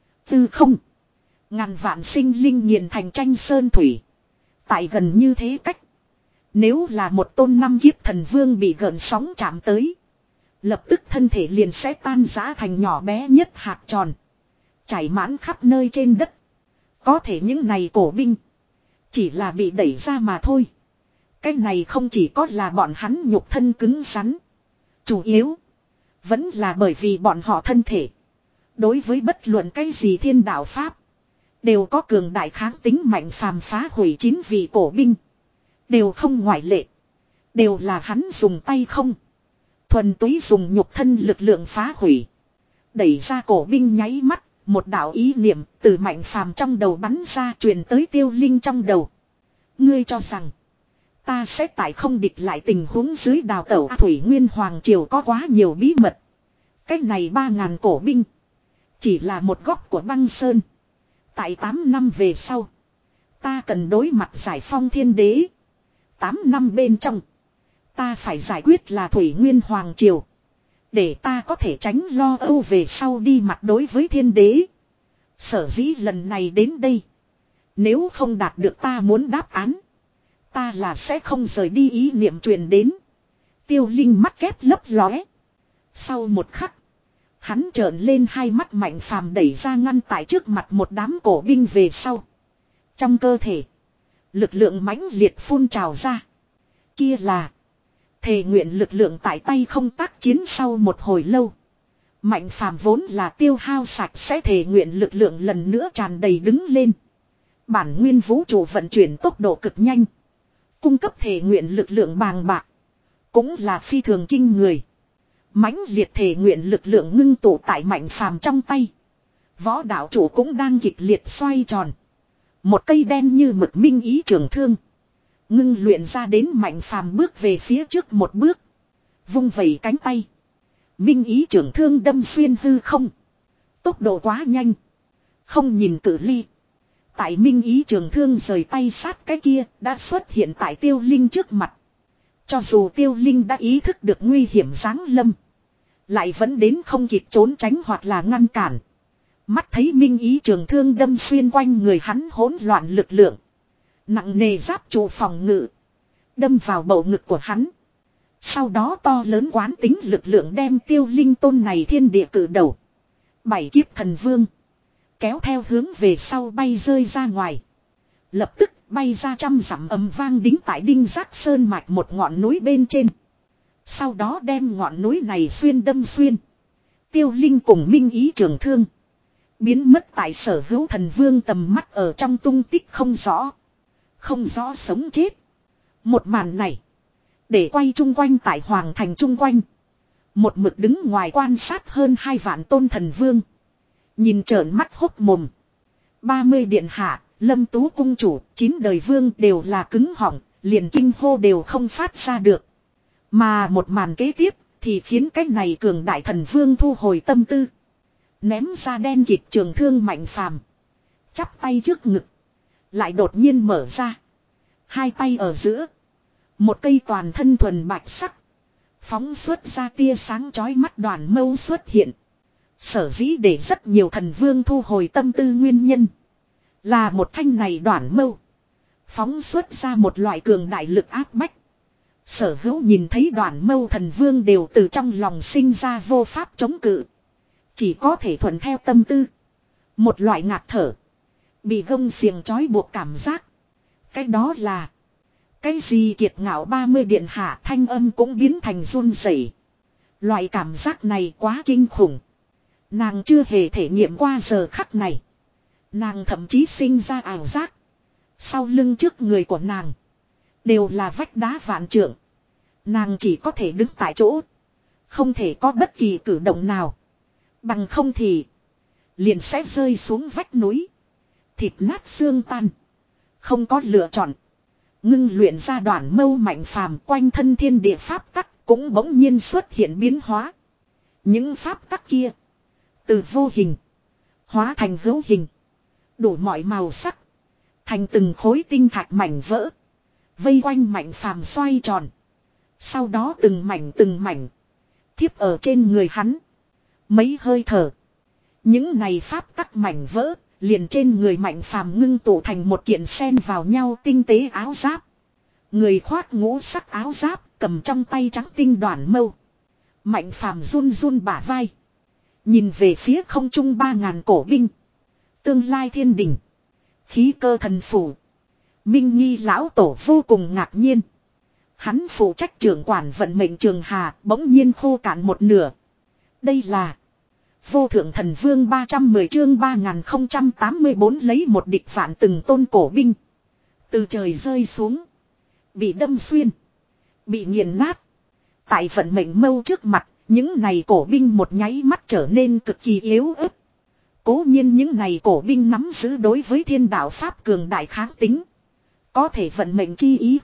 Tư không. Ngàn vạn sinh linh nghiền thành tranh sơn thủy. Tại gần như thế cách. Nếu là một tôn năm kiếp thần vương bị gần sóng chạm tới. Lập tức thân thể liền sẽ tan rã thành nhỏ bé nhất hạt tròn. Chảy mãn khắp nơi trên đất. Có thể những này cổ binh. Chỉ là bị đẩy ra mà thôi. Cái này không chỉ có là bọn hắn nhục thân cứng rắn. Chủ yếu. Vẫn là bởi vì bọn họ thân thể. Đối với bất luận cái gì thiên đạo pháp. Đều có cường đại kháng tính mạnh phàm phá hủy chín vị cổ binh. Đều không ngoại lệ. Đều là hắn dùng tay không. Thuần túy dùng nhục thân lực lượng phá hủy. Đẩy ra cổ binh nháy mắt. Một đạo ý niệm từ mạnh phàm trong đầu bắn ra truyền tới Tiêu Linh trong đầu. Ngươi cho rằng ta sẽ tại không địch lại tình huống dưới đào tẩu. Thủy Nguyên Hoàng Triều có quá nhiều bí mật. Cách này ba ngàn cổ binh. Chỉ là một góc của băng sơn. Tại tám năm về sau. Ta cần đối mặt giải phong thiên đế. tám năm bên trong. Ta phải giải quyết là Thủy Nguyên Hoàng Triều. Để ta có thể tránh lo âu về sau đi mặt đối với thiên đế. Sở dĩ lần này đến đây. Nếu không đạt được ta muốn đáp án. Ta là sẽ không rời đi ý niệm truyền đến. Tiêu Linh mắt kép lấp lóe. Sau một khắc. Hắn trợn lên hai mắt mạnh phàm đẩy ra ngăn tại trước mặt một đám cổ binh về sau. Trong cơ thể. Lực lượng mãnh liệt phun trào ra. Kia là. Thề nguyện lực lượng tại tay không tác chiến sau một hồi lâu. Mạnh phàm vốn là tiêu hao sạch sẽ thề nguyện lực lượng lần nữa tràn đầy đứng lên. Bản nguyên vũ trụ vận chuyển tốc độ cực nhanh. Cung cấp thề nguyện lực lượng bàng bạc. Cũng là phi thường kinh người. Mãnh liệt thề nguyện lực lượng ngưng tụ tại mạnh phàm trong tay. Võ đạo chủ cũng đang kịch liệt xoay tròn. Một cây đen như mực minh ý trường thương. Ngưng luyện ra đến mạnh phàm bước về phía trước một bước. Vung vẩy cánh tay. Minh ý trường thương đâm xuyên hư không. Tốc độ quá nhanh. Không nhìn cự ly. Tại minh ý trường thương rời tay sát cái kia đã xuất hiện tại Tiêu Linh trước mặt. Cho dù Tiêu Linh đã ý thức được nguy hiểm giáng lâm. Lại vẫn đến không kịp trốn tránh hoặc là ngăn cản. Mắt thấy minh ý trường thương đâm xuyên quanh người hắn hỗn loạn lực lượng. Nặng nề giáp trụ phòng ngự. Đâm vào bầu ngực của hắn. Sau đó to lớn quán tính lực lượng đem Tiêu Linh tôn này thiên địa cử đầu. Bảy kiếp thần vương. Kéo theo hướng về sau bay rơi ra ngoài. Lập tức bay ra trăm dặm ầm vang đính tại Đinh Giác Sơn mạch một ngọn núi bên trên. Sau đó đem ngọn núi này xuyên đâm xuyên. Tiêu Linh cùng minh ý trường thương. Biến mất tại sở hữu thần vương tầm mắt ở trong tung tích không rõ. Không rõ sống chết. Một màn này. Để quay chung quanh tại hoàng thành chung quanh. Một mực đứng ngoài quan sát hơn hai vạn tôn thần vương. Nhìn trợn mắt hốc mồm. ba mươi điện hạ, Lâm Tú cung chủ, chín đời vương đều là cứng họng, liền kinh hô đều không phát ra được. Mà một màn kế tiếp thì khiến cái này cường đại thần vương thu hồi tâm tư. Ném ra đen kịt trường thương mạnh phàm. Chắp tay trước ngực. Lại đột nhiên mở ra. Hai tay ở giữa. Một cây toàn thân thuần bạch sắc. Phóng xuất ra tia sáng chói mắt đoàn mâu xuất hiện. Sở dĩ để rất nhiều thần vương thu hồi tâm tư nguyên nhân. Là một thanh này đoàn mâu. Phóng xuất ra một loại cường đại lực áp bách. Sở hữu nhìn thấy đoàn mâu thần vương đều từ trong lòng sinh ra vô pháp chống cự. Chỉ có thể thuận theo tâm tư. Một loại ngạt thở. Bị gông xiềng trói buộc cảm giác. Cái đó là. Cái gì kiệt ngạo ba mươi điện hạ thanh âm cũng biến thành run rẩy. Loại cảm giác này quá kinh khủng. Nàng chưa hề thể nghiệm qua giờ khắc này. Nàng thậm chí sinh ra ảo giác. Sau lưng trước người của nàng. Đều là vách đá vạn trượng. Nàng chỉ có thể đứng tại chỗ. Không thể có bất kỳ cử động nào. Bằng không thì. Liền sẽ rơi xuống vách núi. Thịt nát xương tan. Không có lựa chọn. Ngưng luyện ra đoàn mâu mạnh phàm quanh thân thiên địa pháp tắc. Cũng bỗng nhiên xuất hiện biến hóa. Những pháp tắc kia. Từ vô hình. Hóa thành hữu hình. Đủ mọi màu sắc. Thành từng khối tinh thạch mảnh vỡ. Vây quanh mạnh phàm xoay tròn. Sau đó từng mảnh từng mảnh. Thiếp ở trên người hắn. Mấy hơi thở. Những này pháp tắc mảnh vỡ. Liền trên người mạnh phàm ngưng tụ thành một kiện sen vào nhau tinh tế áo giáp. Người khoác ngũ sắc áo giáp. Cầm trong tay trắng tinh đoàn mâu. Mạnh phàm run run bả vai. Nhìn về phía không trung ba ngàn cổ binh. Tương lai thiên đình. Khí cơ thần phủ. Minh Nghi lão tổ vô cùng ngạc nhiên. Hắn phụ trách trưởng quản vận mệnh trường hà bỗng nhiên khô cạn một nửa. Đây là. Vô thượng thần vương ba trăm mười chương ba nghìn không trăm tám mươi bốn lấy một địch vạn từng tôn cổ binh. Từ trời rơi xuống. Bị đâm xuyên. Bị nghiền nát. Tại vận mệnh mâu trước mặt, những này cổ binh một nháy mắt trở nên cực kỳ yếu ớt. Cố nhiên những này cổ binh nắm giữ đối với thiên đạo pháp cường đại kháng tính. Có thể vận mệnh chi ý.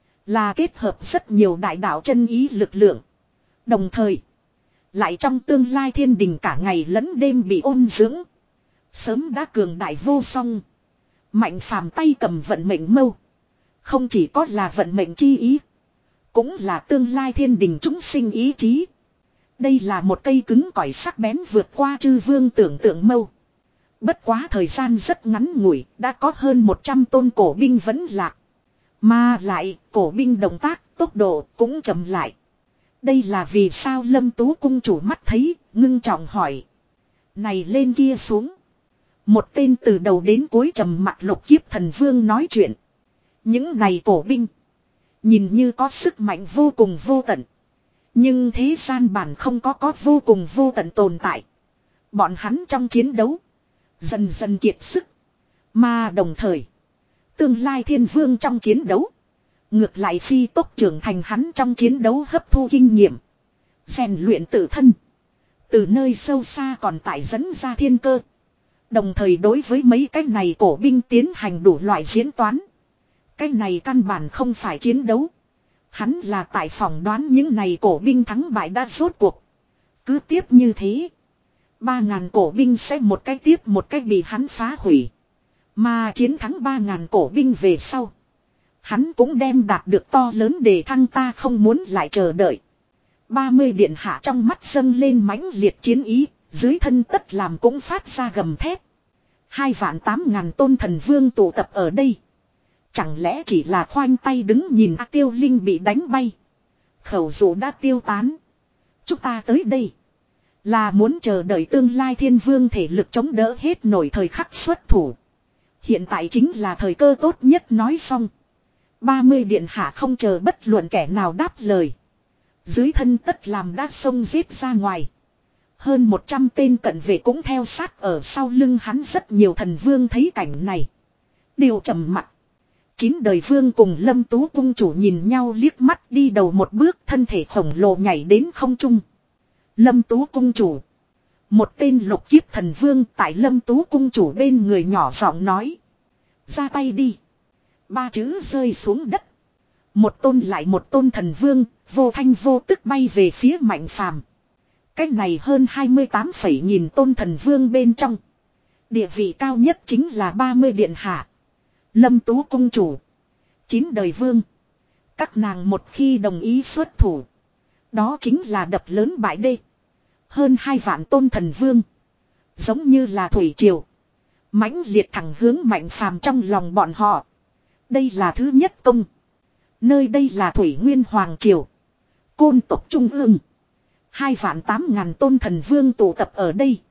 Là kết hợp rất nhiều đại đạo chân ý lực lượng. Đồng thời. Lại trong tương lai thiên đình cả ngày lẫn đêm bị ôn dưỡng. Sớm đã cường đại vô song. Mạnh phàm tay cầm vận mệnh mâu. Không chỉ có là vận mệnh chi ý. Cũng là tương lai thiên đình chúng sinh ý chí. Đây là một cây cứng cỏi sắc bén vượt qua chư vương tưởng tượng mâu. Bất quá thời gian rất ngắn ngủi, đã có hơn một trăm tôn cổ binh vẫn lạc. Mà lại, cổ binh động tác, tốc độ cũng chậm lại. Đây là vì sao Lâm Tú cung chủ mắt thấy, ngưng trọng hỏi. Này lên kia xuống. Một tên từ đầu đến cuối trầm mặt lục kiếp thần vương nói chuyện. Những này cổ binh. Nhìn như có sức mạnh vô cùng vô tận. Nhưng thế gian bản không có có vô cùng vô tận tồn tại. Bọn hắn trong chiến đấu. Dần dần kiệt sức. Mà đồng thời. Tương lai thiên vương trong chiến đấu. Ngược lại phi tốc trưởng thành hắn trong chiến đấu hấp thu kinh nghiệm. Rèn luyện tự thân. Từ nơi sâu xa còn tải dẫn ra thiên cơ. Đồng thời đối với mấy cái này cổ binh tiến hành đủ loại diễn toán. Cái này căn bản không phải chiến đấu. Hắn là tại phỏng đoán những này cổ binh thắng bại đã rốt cuộc. Cứ tiếp như thế. Ba ngàn cổ binh sẽ một cái tiếp một cái bị hắn phá hủy. Mà chiến thắng ba ngàn cổ binh về sau. Hắn cũng đem đạt được to lớn để thăng ta không muốn lại chờ đợi. ba mươi điện hạ trong mắt dâng lên mãnh liệt chiến ý. Dưới thân tất làm cũng phát ra gầm thét. Hai vạn tám ngàn tôn thần vương tụ tập ở đây. Chẳng lẽ chỉ là khoanh tay đứng nhìn A Tiêu Linh bị đánh bay. Khẩu dụ đã tiêu tán. Chúng ta tới đây. Là muốn chờ đợi tương lai thiên vương thể lực chống đỡ hết nổi thời khắc xuất thủ. Hiện tại chính là thời cơ tốt nhất nói xong. ba mươi điện hạ không chờ bất luận kẻ nào đáp lời. Dưới thân tất làm đã xông giết ra ngoài. Hơn một trăm tên cận vệ cũng theo sát ở sau lưng hắn rất nhiều thần vương thấy cảnh này. Đều trầm mặc. Chín đời vương cùng Lâm Tú cung chủ nhìn nhau liếc mắt đi đầu một bước thân thể khổng lồ nhảy đến không trung. Lâm Tú cung chủ. Một tên lục kiếp thần vương tại Lâm Tú cung chủ bên người nhỏ giọng nói. Ra tay đi. Ba chữ rơi xuống đất. Một tôn lại một tôn thần vương, vô thanh vô tức bay về phía Mạnh Phàm. Cách này hơn hai mươi tám phẩy nghìn tôn thần vương bên trong. Địa vị cao nhất chính là ba mươi điện hạ. Lâm Tú cung chủ. Chín đời vương. Các nàng một khi đồng ý xuất thủ. Đó chính là đập lớn bãi đê. Hơn hai vạn tôn thần vương. Giống như là thủy triều. Mãnh liệt thẳng hướng Mạnh Phàm trong lòng bọn họ. Đây là thứ nhất công. Nơi đây là Thủy Nguyên Hoàng Triều. Côn tộc Trung ương. Hai vạn tám ngàn tôn thần vương tụ tập ở đây.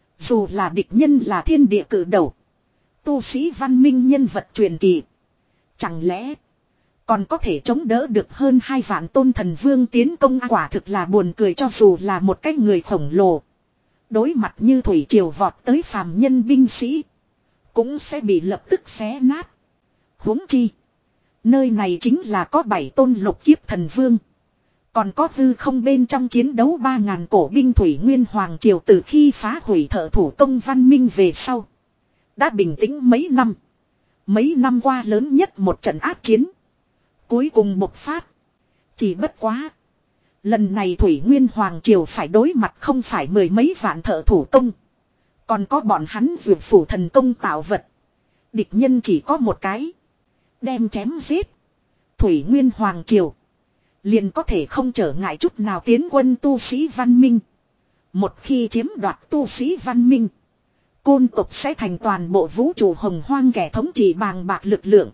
Dù là địch nhân là thiên địa cử đầu. Tu sĩ văn minh nhân vật truyền kỳ. Chẳng lẽ còn có thể chống đỡ được hơn hai vạn tôn thần vương tiến công, quả thực là buồn cười, cho dù là một cái người khổng lồ. Đối mặt như thủy triều vọt tới phàm nhân binh sĩ. Cũng sẽ bị lập tức xé nát. Huống chi. Nơi này chính là có bảy tôn lục kiếp thần vương. Còn có hư không bên trong chiến đấu ba ngàn cổ binh Thủy Nguyên Hoàng Triều từ khi phá hủy thợ thủ công văn minh về sau. Đã bình tĩnh mấy năm. Mấy năm qua lớn nhất một trận ác chiến. Cuối cùng bộc phát. Chỉ bất quá. Lần này Thủy Nguyên Hoàng Triều phải đối mặt không phải mười mấy vạn thợ thủ công. Còn có bọn hắn dược phủ thần công tạo vật. Địch nhân chỉ có một cái. Đem chém giết. Thủy Nguyên Hoàng Triều. Liền có thể không trở ngại chút nào tiến quân tu sĩ văn minh. Một khi chiếm đoạt tu sĩ văn minh. Côn tộc sẽ thành toàn bộ vũ trụ hồng hoang kẻ thống trị bàng bạc lực lượng.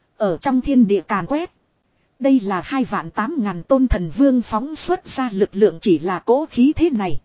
Ở trong thiên địa càn quét. Đây là hai vạn tám ngàn tôn thần vương phóng xuất ra lực lượng, chỉ là cố khí thế này.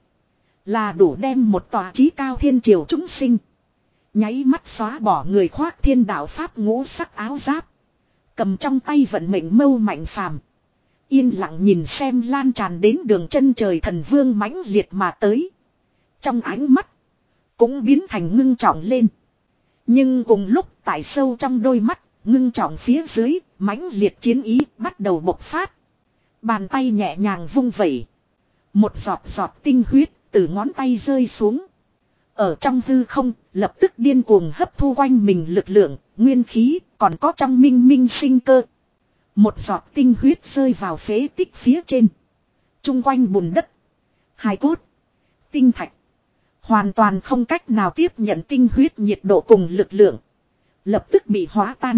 Là đủ đem một tòa chí cao thiên triều chúng sinh. Nháy mắt xóa bỏ người khoác thiên đạo pháp ngũ sắc áo giáp. Cầm trong tay vận mệnh mâu Mạnh Phàm. Yên lặng nhìn xem lan tràn đến đường chân trời thần vương mãnh liệt mà tới. Trong ánh mắt. Cũng biến thành ngưng trọng lên. Nhưng cùng lúc tại sâu trong đôi mắt. Ngưng trọng phía dưới. Mãnh liệt chiến ý bắt đầu bộc phát. Bàn tay nhẹ nhàng vung vẩy. Một giọt giọt tinh huyết từ ngón tay rơi xuống. Ở trong hư không, lập tức điên cuồng hấp thu quanh mình lực lượng, nguyên khí, còn có trong minh minh sinh cơ. Một giọt tinh huyết rơi vào phế tích phía trên. Trung quanh bùn đất, hài cốt, tinh thạch. Hoàn toàn không cách nào tiếp nhận tinh huyết nhiệt độ cùng lực lượng. Lập tức bị hóa tan.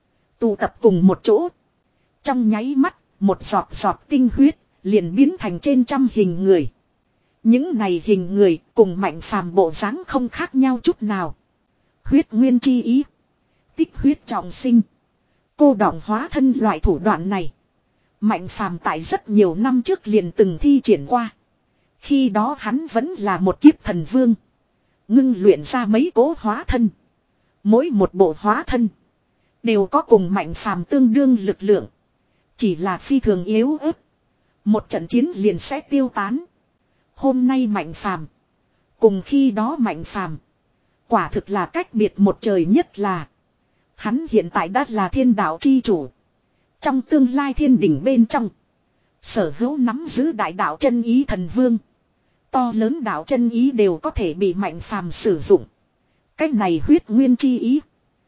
Tụ tập cùng một chỗ. Trong nháy mắt, một giọt giọt tinh huyết, liền biến thành trên trăm hình người. Những này hình người cùng Mạnh Phàm bộ dáng không khác nhau chút nào. Huyết nguyên chi ý. Tích huyết trọng sinh. Cô đọng hóa thân loại thủ đoạn này. Mạnh Phàm tại rất nhiều năm trước liền từng thi triển qua. Khi đó hắn vẫn là một kiếp thần vương. Ngưng luyện ra mấy cố hóa thân. Mỗi một bộ hóa thân. Đều có cùng Mạnh Phàm tương đương lực lượng. Chỉ là phi thường yếu ớt. Một trận chiến liền sẽ tiêu tán. Hôm nay Mạnh Phàm cùng khi đó Mạnh Phàm quả thực là cách biệt một trời, nhất là hắn hiện tại đã là thiên đạo chi chủ. Trong tương lai thiên đỉnh bên trong sở hữu nắm giữ đại đạo chân ý thần vương. To lớn đạo chân ý đều có thể bị Mạnh Phàm sử dụng. Cách này huyết nguyên chi ý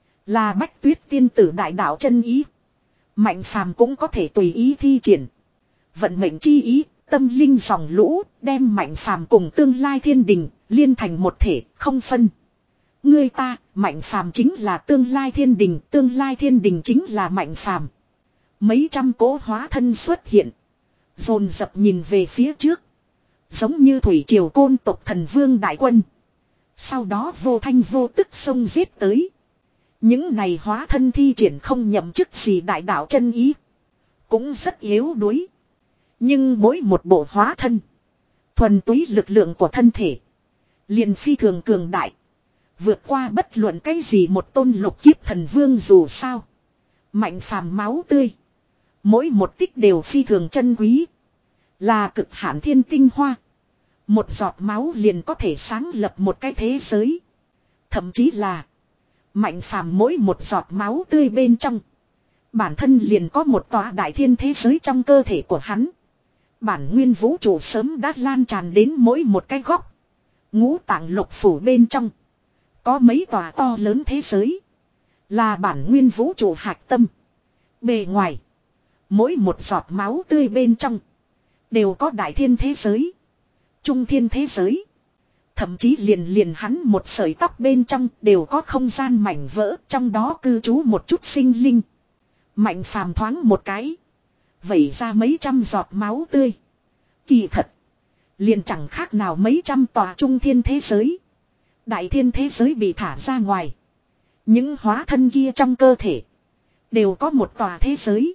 là Bách Tuyết tiên tử đại đạo chân ý. Mạnh Phàm cũng có thể tùy ý thi triển. Vận mệnh chi ý, tâm linh dòng lũ, đem Mạnh Phàm cùng tương lai thiên đình liên thành một thể, không phân. Ngươi ta, Mạnh Phàm chính là tương lai thiên đình, tương lai thiên đình chính là Mạnh Phàm. Mấy trăm cỗ hóa thân xuất hiện, dồn dập nhìn về phía trước, giống như thủy triều côn tộc thần vương đại quân. Sau đó vô thanh vô tức xông giết tới. Những này hóa thân thi triển không nhậm chức gì đại đạo chân ý, cũng rất yếu đuối. Nhưng mỗi một bộ hóa thân, thuần túy lực lượng của thân thể, liền phi thường cường đại. Vượt qua bất luận cái gì một tôn lục kiếp thần vương dù sao. Mạnh Phàm máu tươi, mỗi một tích đều phi thường chân quý. Là cực hạn thiên tinh hoa. Một giọt máu liền có thể sáng lập một cái thế giới. Thậm chí là Mạnh Phàm mỗi một giọt máu tươi bên trong, bản thân liền có một tòa đại thiên thế giới trong cơ thể của hắn. Bản nguyên vũ trụ sớm đã lan tràn đến mỗi một cái góc. Ngũ tạng lục phủ bên trong có mấy tòa to lớn thế giới, là bản nguyên vũ trụ hạch tâm. Bề ngoài, mỗi một giọt máu tươi bên trong đều có đại thiên thế giới, trung thiên thế giới. Thậm chí liền liền hắn một sợi tóc bên trong đều có không gian mảnh vỡ, trong đó cư trú một chút sinh linh. Mạnh Phàm thoáng một cái, vẩy ra mấy trăm giọt máu tươi. Kỳ thật, liền chẳng khác nào mấy trăm tòa trung thiên thế giới. Đại thiên thế giới bị thả ra ngoài. Những hóa thân kia trong cơ thể đều có một tòa thế giới.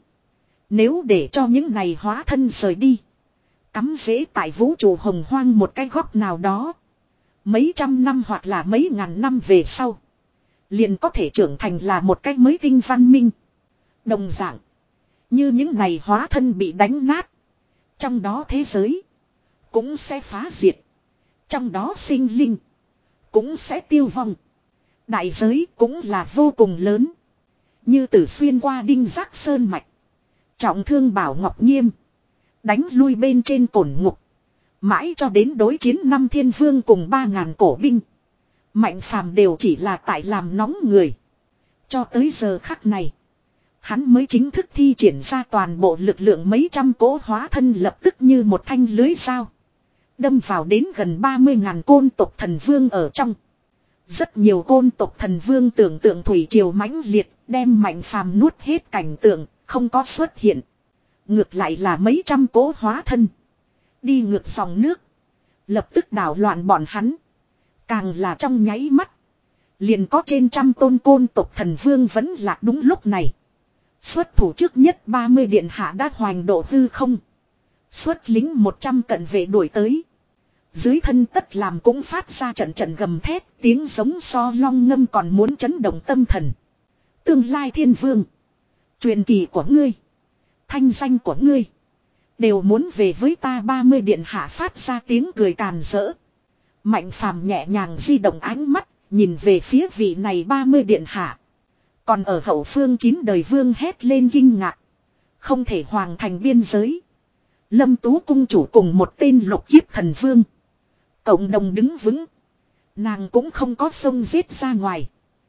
Nếu để cho những này hóa thân rời đi, cắm rễ tại vũ trụ hồng hoang một cái góc nào đó, mấy trăm năm hoặc là mấy ngàn năm về sau, liền có thể trưởng thành là một cái mới tinh văn minh. Đồng dạng, như những này hóa thân bị đánh nát, trong đó thế giới cũng sẽ phá diệt. Trong đó sinh linh cũng sẽ tiêu vong. Đại giới cũng là vô cùng lớn. Như Tử xuyên qua Đinh Giác Sơn Mạch, trọng thương Bảo Ngọc Nghiêm, đánh lui bên trên Cổn Ngục, mãi cho đến đối chiến năm thiên vương cùng ba ngàn cổ binh. Mạnh Phàm đều chỉ là tại làm nóng người. Cho tới giờ khắc này, hắn mới chính thức thi triển ra toàn bộ lực lượng. Mấy trăm cỗ hóa thân lập tức như một thanh lưới dao, đâm vào đến gần ba mươi ngàn côn tộc thần vương ở trong. Rất nhiều côn tộc thần vương tưởng tượng thủy triều mãnh liệt, đem Mạnh Phàm nuốt hết cảnh tượng, không có xuất hiện. Ngược lại là mấy trăm cỗ hóa thân đi ngược dòng nước, lập tức đảo loạn bọn hắn. Càng là trong nháy mắt, liền có trên trăm tôn côn tộc thần vương vẫn lạc. Đúng lúc này, xuất thủ trước nhất ba mươi điện hạ đã hoành độ hư không, xuất lính một trăm cận vệ đuổi tới. Dưới thân tất làm cũng phát ra trận trận gầm thét, tiếng giống so long ngâm còn muốn chấn động tâm thần. Tương lai thiên vương, truyền kỳ của ngươi, thanh danh của ngươi, đều muốn về với ta. Ba mươi điện hạ phát ra tiếng cười càn rỡ. Mạnh phàm nhẹ nhàng di động ánh mắt, nhìn về phía vị này ba mươi điện hạ. Còn ở hậu phương chín đời vương hét lên kinh ngạc. Không thể hoàng thành biên giới. Lâm Tú cung chủ cùng một tên lục kiếp thần vương. Cộng đồng đứng vững. Nàng cũng không có xông giết ra ngoài.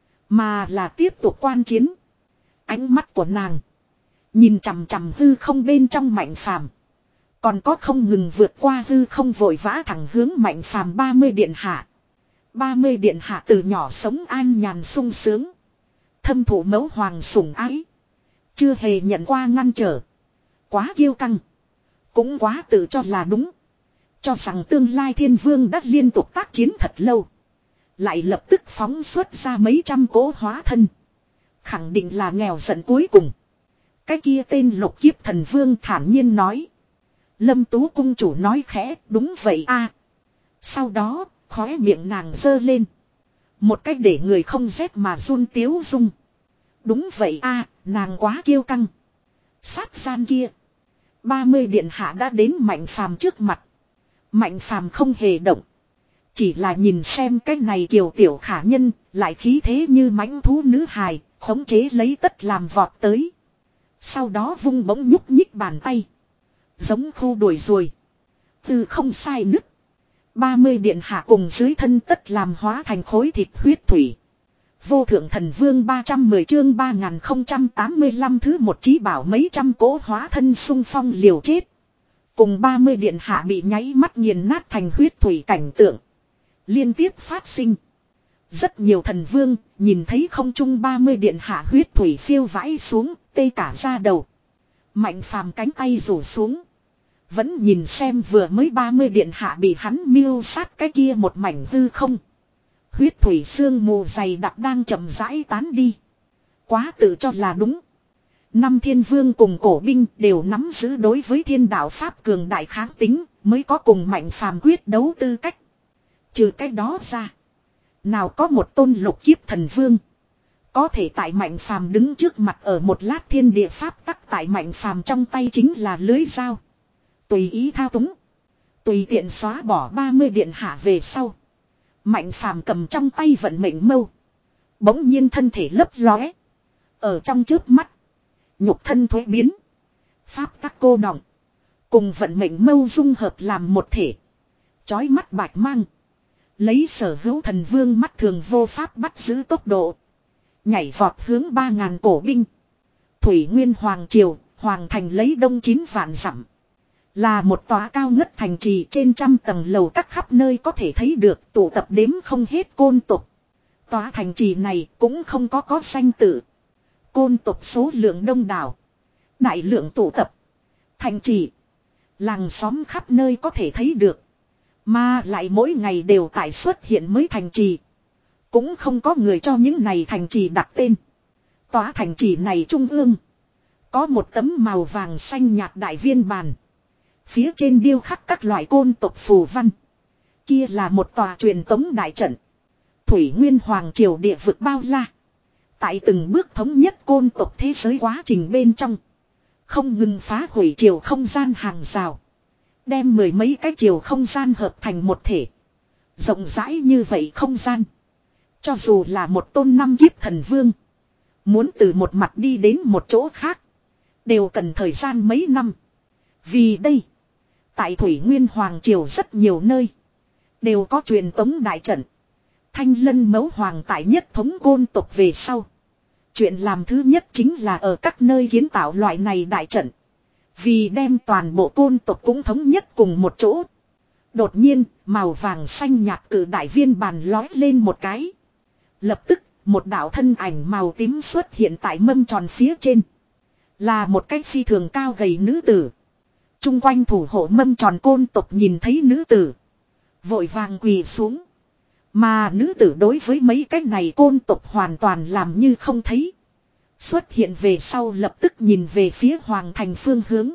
Mà là tiếp tục quan chiến. Ánh mắt của nàng. Nhìn chằm chằm hư không bên trong Mạnh phàm. Còn có không ngừng vượt qua hư không vội vã thẳng hướng Mạnh phàm ba mươi điện hạ. ba mươi điện hạ từ nhỏ sống an nhàn sung sướng. Thâm thụ mẫu hoàng sủng ái. Chưa hề nhận qua ngăn trở. Quá kiêu căng. Cũng quá tự cho là đúng. Cho rằng tương lai thiên vương đã liên tục tác chiến thật lâu. Lại lập tức phóng xuất ra mấy trăm cỗ hóa thân. Khẳng định là nghèo giận cuối cùng. Cái kia tên lục kiếp thần vương thản nhiên nói. Lâm Tú cung chủ nói khẽ, đúng vậy a. Sau đó, khóe miệng nàng giơ lên. Một cách để người không rét mà run tiếu dung. Đúng vậy a, nàng quá kiêu căng. Sát gian kia. ba mươi điện hạ đã đến Mạnh phàm trước mặt. Mạnh phàm không hề động. Chỉ là nhìn xem cái này kiều tiểu khả nhân, lại khí thế như mãnh thú nữ hài, khống chế lấy tất làm vọt tới. Sau đó vung bỗng nhúc nhích bàn tay. Giống khu đuổi ruồi. Từ không sai nứt. ba mươi điện hạ cùng dưới thân tất làm hóa thành khối thịt huyết thủy. Vô thượng thần vương ba trăm mười chương ba nghìn không trăm tám mươi lăm thứ một chí bảo mấy trăm cỗ hóa thân xung phong liều chết. Cùng ba mươi điện hạ bị nháy mắt nghiền nát thành huyết thủy cảnh tượng. Liên tiếp phát sinh. Rất nhiều thần vương nhìn thấy không trung ba mươi điện hạ huyết thủy phiêu vãi xuống, tê cả ra đầu. Mạnh phàm cánh tay rủ xuống. Vẫn nhìn xem vừa mới ba mươi điện hạ bị hắn miêu sát cái kia một mảnh hư không. Huyết thủy sương mù dày đặc đang chậm rãi tán đi. Quá tự cho là đúng. Năm thiên vương cùng cổ binh đều nắm giữ đối với thiên đạo pháp cường đại kháng tính, mới có cùng Mạnh phàm quyết đấu tư cách. Trừ cái đó ra. Nào có một tôn lục kiếp thần vương. Có thể tại Mạnh phàm đứng trước mặt ở một lát thiên địa pháp tắc tại Mạnh phàm trong tay chính là lưới dao. Tùy ý thao túng. Tùy tiện xóa bỏ ba mươi điện hạ về sau. Mạnh phàm cầm trong tay vận mệnh mâu. Bỗng nhiên thân thể lấp lóe. Ở trong chớp mắt. Nhục thân thuế biến. Pháp tắc cô đọng. Cùng vận mệnh mâu dung hợp làm một thể. Chói mắt bạch mang. Lấy sở hữu thần vương mắt thường vô pháp bắt giữ tốc độ. Nhảy vọt hướng ba ngàn cổ binh. Thủy Nguyên Hoàng Triều, Hoàng Thành lấy đông chín vạn dặm. Là một tòa cao ngất thành trì trên trăm tầng lầu các khắp nơi có thể thấy được tụ tập đếm không hết côn tục. Tòa thành trì này cũng không có có danh tự. Côn tục số lượng đông đảo. Đại lượng tụ tập. Thành trì. Làng xóm khắp nơi có thể thấy được. Mà lại mỗi ngày đều tại xuất hiện mới thành trì. Cũng không có người cho những này thành trì đặt tên. Tòa thành trì này trung ương. Có một tấm màu vàng xanh nhạt đại viên bàn. Phía trên điêu khắc các loại côn tộc phù văn. Kia là một tòa truyền tống đại trận. Thủy Nguyên Hoàng Triều địa vực bao la. Tại từng bước thống nhất côn tộc thế giới quá trình bên trong. Không ngừng phá hủy triều không gian hàng rào. Đem mười mấy cái triều không gian hợp thành một thể. Rộng rãi như vậy không gian. Cho dù là một tôn năm kiếp thần vương. Muốn từ một mặt đi đến một chỗ khác. Đều cần thời gian mấy năm. Vì đây. Tại Thủy Nguyên Hoàng Triều rất nhiều nơi. Đều có truyền tống đại trận. Thanh Lân Mẫu Hoàng tại nhất thống côn tộc về sau. Chuyện làm thứ nhất chính là ở các nơi kiến tạo loại này đại trận. Vì đem toàn bộ côn tộc cũng thống nhất cùng một chỗ. Đột nhiên, màu vàng xanh nhạt cử đại viên bàn lói lên một cái. Lập tức, một đạo thân ảnh màu tím xuất hiện tại mâm tròn phía trên. Là một cái phi thường cao gầy nữ tử. Trung quanh thủ hộ mâm tròn côn tộc nhìn thấy nữ tử. Vội vàng quỳ xuống. Mà nữ tử đối với mấy cái này côn tộc hoàn toàn làm như không thấy. Xuất hiện về sau lập tức nhìn về phía hoàng thành phương hướng.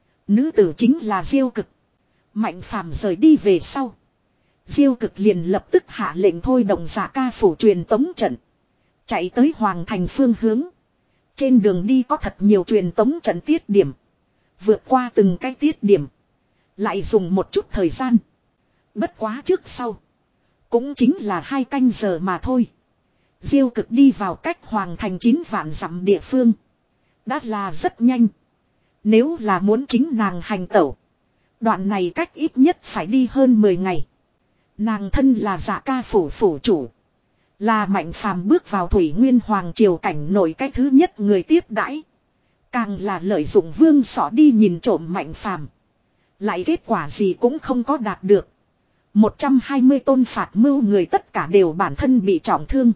Nữ tử chính là Diêu Cực. Mạnh phàm rời đi về sau. Diêu Cực liền lập tức hạ lệnh thôi động giả ca phủ truyền tống trận. Chạy tới hoàng thành phương hướng. Trên đường đi có thật nhiều truyền tống trận tiết điểm. Vượt qua từng cái tiết điểm. Lại dùng một chút thời gian. Bất quá trước sau. Cũng chính là hai canh giờ mà thôi. Diêu Cực đi vào cách hoàng thành chín vạn dặm địa phương. Đã là rất nhanh. Nếu là muốn chính nàng hành tẩu. Đoạn này cách ít nhất phải đi hơn mười ngày. Nàng thân là Dạ Ca phủ phủ chủ. Là Mạnh Phàm bước vào Thủy Nguyên Hoàng triều cảnh nội cái thứ nhất người tiếp đãi. Càng là lợi dụng Vương Sọ đi nhìn trộm Mạnh Phàm. Lại kết quả gì cũng không có đạt được. một trăm hai mươi tôn phạt mưu người tất cả đều bản thân bị trọng thương.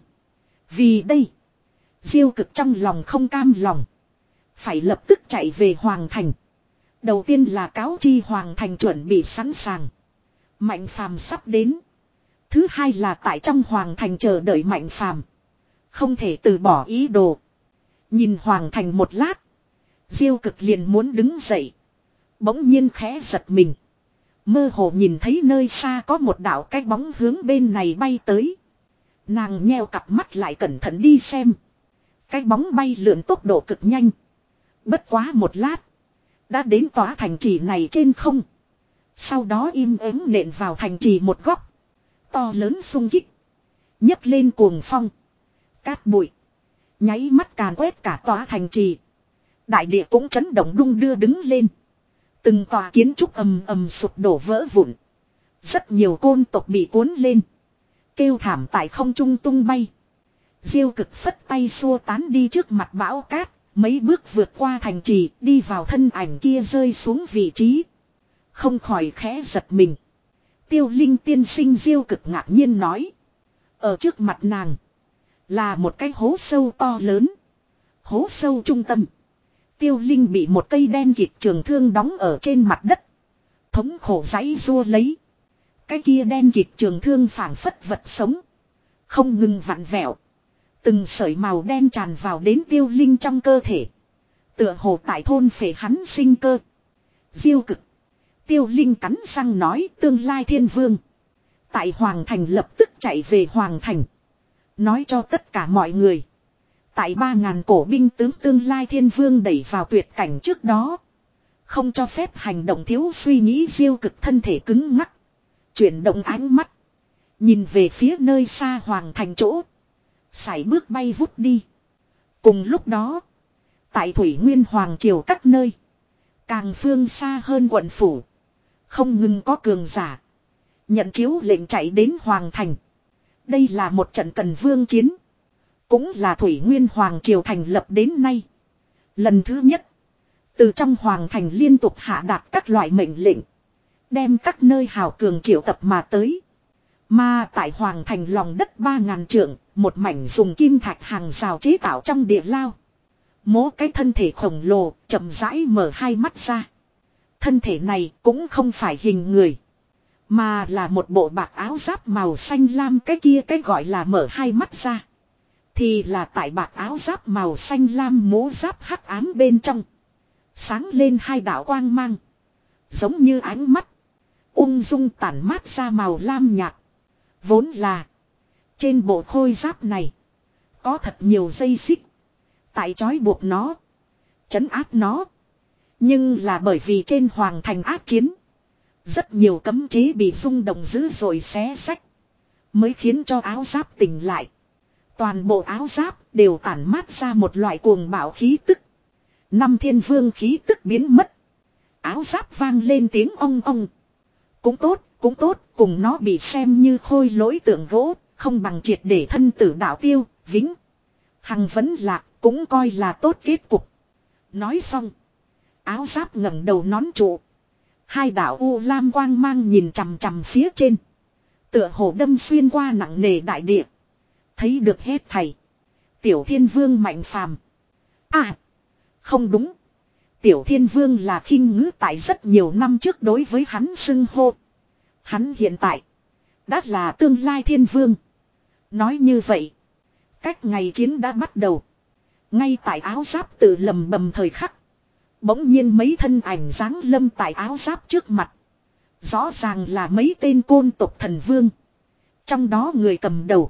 Vì đây, Diêu Cực trong lòng không cam lòng. Phải lập tức chạy về Hoàng thành. Đầu tiên là cáo chi Hoàng thành chuẩn bị sẵn sàng. Mạnh Phàm sắp đến. Thứ hai là tại trong Hoàng thành chờ đợi Mạnh Phàm. Không thể từ bỏ ý đồ. Nhìn Hoàng thành một lát. Diêu Cực liền muốn đứng dậy. Bỗng nhiên khẽ giật mình. Mơ hồ nhìn thấy nơi xa có một đạo cái bóng hướng bên này bay tới. Nàng nheo cặp mắt lại cẩn thận đi xem. Cái bóng bay lượn tốc độ cực nhanh. Bất quá một lát. Đã đến tòa thành trì này trên không. Sau đó im ắng nện vào thành trì một góc. To lớn xung kích. Nhấc lên cuồng phong. Cát bụi. Nháy mắt càn quét cả tòa thành trì. Đại địa cũng chấn động đung đưa đứng lên. Từng tòa kiến trúc ầm ầm sụp đổ vỡ vụn. Rất nhiều côn tộc bị cuốn lên. Kêu thảm tại không trung tung bay. Diêu Cực phất tay xua tán đi trước mặt bão cát. Mấy bước vượt qua thành trì đi vào thân ảnh kia rơi xuống vị trí. Không khỏi khẽ giật mình. Tiêu Linh tiên sinh Diêu Cực ngạc nhiên nói. Ở trước mặt nàng. Là một cái hố sâu to lớn. Hố sâu trung tâm. Tiêu Linh bị một cây đen kịt trường thương đóng ở trên mặt đất. Thống khổ giãy giụa lấy. Cái kia đen kịt trường thương phảng phất vật sống. Không ngừng vặn vẹo. Từng sợi màu đen tràn vào đến Tiêu Linh trong cơ thể. Tựa hồ tại thôn phệ hắn sinh cơ. Diêu Cực. Tiêu Linh cắn răng nói tương lai thiên vương. Tại Hoàng thành lập tức chạy về Hoàng thành. Nói cho tất cả mọi người. Tại ba ngàn cổ binh tướng tương lai thiên vương đẩy vào tuyệt cảnh trước đó. Không cho phép hành động thiếu suy nghĩ. Diêu Cực thân thể cứng ngắc. Chuyển động ánh mắt. Nhìn về phía nơi xa Hoàng thành chỗ. Sải bước bay vút đi. Cùng lúc đó. Tại Thủy Nguyên Hoàng triều các nơi. Càng phương xa hơn quận phủ. Không ngừng có cường giả. Nhận chiếu lệnh chạy đến Hoàng thành. Đây là một trận cần vương chiến. Cũng là Thủy Nguyên Hoàng triều thành lập đến nay. Lần thứ nhất. Từ trong Hoàng thành liên tục hạ đạt các loại mệnh lệnh. Đem các nơi hào cường triệu tập mà tới. Mà tại Hoàng thành lòng đất ba ngàn trượng. Một mảnh dùng kim thạch hàng rào chế tạo trong địa lao. Mố cái thân thể khổng lồ chậm rãi mở hai mắt ra. Thân thể này cũng không phải hình người. Mà là một bộ bạc áo giáp màu xanh lam. Cái kia cái gọi là mở hai mắt ra. Thì là tại bạc áo giáp màu xanh lam mố giáp hắc ám bên trong. Sáng lên hai đạo quang mang. Giống như ánh mắt. Ung dung tản mát ra màu lam nhạt. Vốn là. Trên bộ khôi giáp này. Có thật nhiều dây xích. Tại trói buộc nó. Trấn áp nó. Nhưng là bởi vì trên Hoàng thành ác chiến. Rất nhiều cấm chế bị rung động dữ dội xé sách. Mới khiến cho áo giáp tỉnh lại. Toàn bộ áo giáp đều tản mát ra một loại cuồng bạo khí tức. Năm thiên vương khí tức biến mất. Áo giáp vang lên tiếng ong ong. Cũng tốt, cũng tốt, cùng nó bị xem như khôi lỗi tượng gỗ, không bằng triệt để thân tử đạo tiêu, vĩnh. Hằng vấn lạc, cũng coi là tốt kết cục. Nói xong. Áo giáp ngẩng đầu nón trụ. Hai đạo u lam quang mang nhìn chằm chằm phía trên. Tựa hồ đâm xuyên qua nặng nề đại địa. Thấy được hết thảy. Tiểu Thiên Vương Mạnh Phàm. À. Không đúng. Tiểu Thiên Vương là khinh ngữ tại rất nhiều năm trước đối với hắn xưng hô. Hắn hiện tại. Đã là tương lai Thiên Vương. Nói như vậy. Cách ngày chiến đã bắt đầu. Ngay tại áo giáp tự lầm bầm thời khắc. Bỗng nhiên mấy thân ảnh giáng lâm tại áo giáp trước mặt. Rõ ràng là mấy tên côn tộc thần vương. Trong đó người cầm đầu.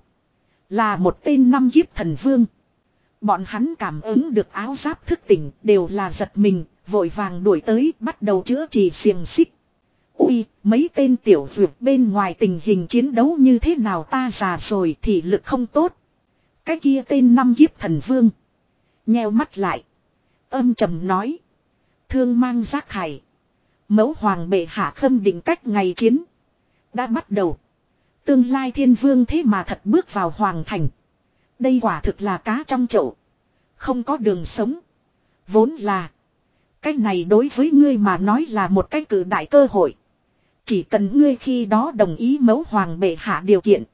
Là một tên năm kiếp thần vương. Bọn hắn cảm ứng được áo giáp thức tỉnh đều là giật mình. Vội vàng đuổi tới bắt đầu chữa trị xiềng xích. Ui, mấy tên tiểu vượt bên ngoài tình hình chiến đấu như thế nào ta già rồi thì lực không tốt. Cái kia tên năm kiếp thần vương. Nheo mắt lại. Âm trầm nói. Thương mang giác khải. Mẫu hoàng bệ hạ khâm định cách ngày chiến. Đã bắt đầu. Tương lai thiên vương thế mà thật bước vào hoàng thành. Đây quả thực là cá trong chậu. Không có đường sống. Vốn là. Cái này đối với ngươi mà nói là một cái cử đại cơ hội. Chỉ cần ngươi khi đó đồng ý mẫu hoàng bệ hạ điều kiện.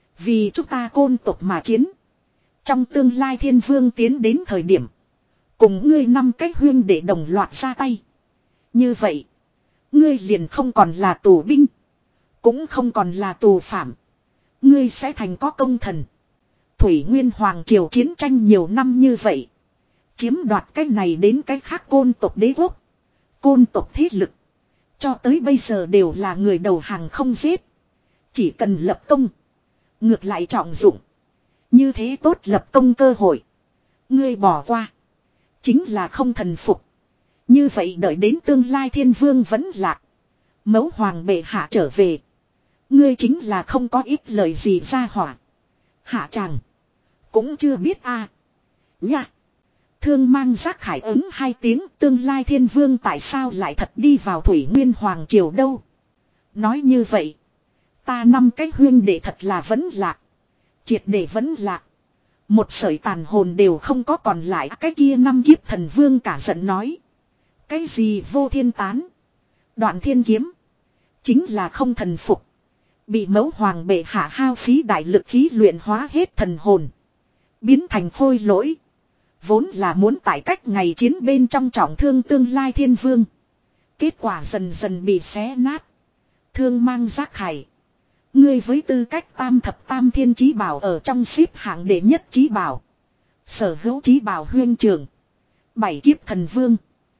Vì chúng ta côn tộc mà chiến. Trong tương lai thiên vương tiến đến thời điểm. Cùng ngươi năm cái huyên để đồng loạt ra tay. Như vậy. Ngươi liền không còn là tù binh. Cũng không còn là tù phạm. Ngươi sẽ thành có công thần. Thủy Nguyên Hoàng Triều chiến tranh nhiều năm như vậy. Chiếm đoạt cái này đến cái khác côn tộc đế quốc. Côn tộc thế lực. Cho tới bây giờ đều là người đầu hàng không giết. Chỉ cần lập công. Ngược lại trọng dụng. Như thế tốt lập công cơ hội. Ngươi bỏ qua. Chính là không thần phục. Như vậy đợi đến tương lai thiên vương vẫn lạc. Mẫu hoàng bệ hạ trở về. Ngươi chính là không có ít lời gì ra hỏa. Hạ tràng. Cũng chưa biết a à. Nha. Thương mang giác khải ứng hai tiếng tương lai thiên vương tại sao lại thật đi vào Thủy Nguyên Hoàng Triều đâu. Nói như vậy. Ta năm cái huyên đệ thật là vẫn lạc. Triệt để vẫn lạc. Một sợi tàn hồn đều không có còn lại cái kia năm kiếp thần vương cả giận nói. Cái gì vô thiên tán. Đoạn thiên kiếm. Chính là không thần phục. Bị mẫu hoàng bệ hạ hao phí đại lực khí luyện hóa hết thần hồn. Biến thành khôi lỗi. Vốn là muốn tại cách ngày chiến bên trong trọng thương tương lai thiên vương. Kết quả dần dần bị xé nát. Thương mang giác khải. Ngươi với tư cách tam thập tam thiên chí bảo ở trong xếp hạng đệ nhất chí bảo. Sở hữu chí bảo huyên trường. Bảy kiếp thần vương.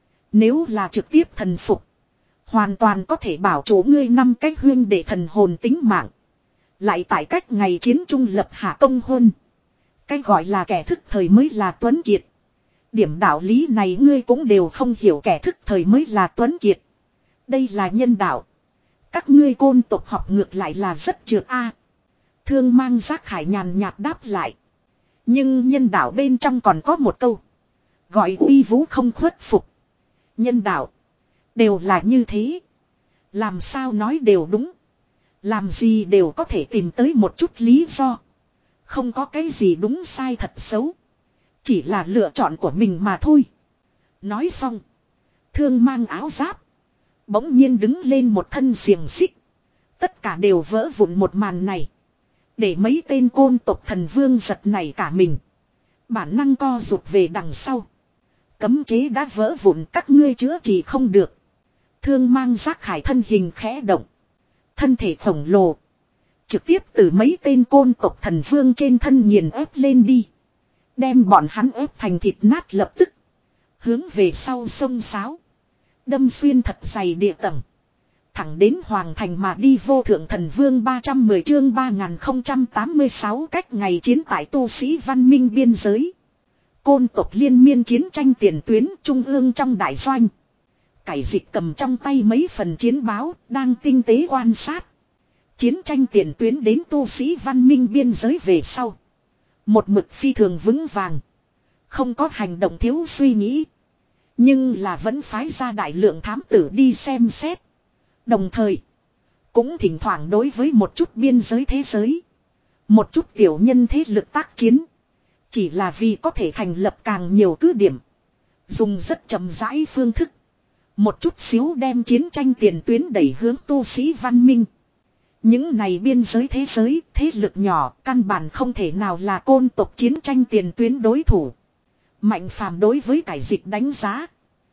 Nếu là trực tiếp thần phục. Hoàn toàn có thể bảo chủ ngươi năm cách huyên để thần hồn tính mạng. Lại tại cách ngày chiến trung lập hạ công hôn. Cái gọi là kẻ thức thời mới là tuấn kiệt. Điểm đạo lý này ngươi cũng đều không hiểu kẻ thức thời mới là tuấn kiệt. Đây là nhân đạo. Các ngươi côn tộc học ngược lại là rất trượt a. Thương mang giác khải nhàn nhạt đáp lại. Nhưng nhân đạo bên trong còn có một câu. Gọi uy vũ không khuất phục. Nhân đạo. Đều là như thế. Làm sao nói đều đúng. Làm gì đều có thể tìm tới một chút lý do. Không có cái gì đúng sai thật xấu. Chỉ là lựa chọn của mình mà thôi. Nói xong. Thương mang áo giáp. Bỗng nhiên đứng lên một thân xiềng xích. Tất cả đều vỡ vụn một màn này. Để mấy tên côn tộc thần vương giật nảy cả mình. Bản năng co rụt về đằng sau. Cấm chế đã vỡ vụn các ngươi chữa trị không được. Thương mang giác khải thân hình khẽ động. Thân thể khổng lồ. Trực tiếp từ mấy tên côn tộc thần vương trên thân nghiền ép lên đi. Đem bọn hắn ép thành thịt nát lập tức. Hướng về sau sông sáo. Đâm xuyên thật dày địa tầng. Thẳng đến hoàng thành mà đi vô thượng thần vương ba trăm mười chương ba nghìn không trăm tám mươi sáu cách ngày chiến tại tu sĩ văn minh biên giới. Côn tộc liên miên chiến tranh tiền tuyến trung ương trong đại doanh. Cải dịch cầm trong tay mấy phần chiến báo đang tinh tế quan sát. Chiến tranh tiền tuyến đến tu sĩ văn minh biên giới về sau. Một mực phi thường vững vàng. Không có hành động thiếu suy nghĩ. Nhưng là vẫn phái ra đại lượng thám tử đi xem xét. Đồng thời. Cũng thỉnh thoảng đối với một chút biên giới thế giới. Một chút tiểu nhân thế lực tác chiến. Chỉ là vì có thể thành lập càng nhiều cứ điểm. Dùng rất chậm rãi phương thức. Một chút xíu đem chiến tranh tiền tuyến đẩy hướng tu sĩ văn minh. Những này biên giới thế giới, thế lực nhỏ, căn bản không thể nào là côn tộc chiến tranh tiền tuyến đối thủ. Mạnh phàm đối với cải dịch đánh giá.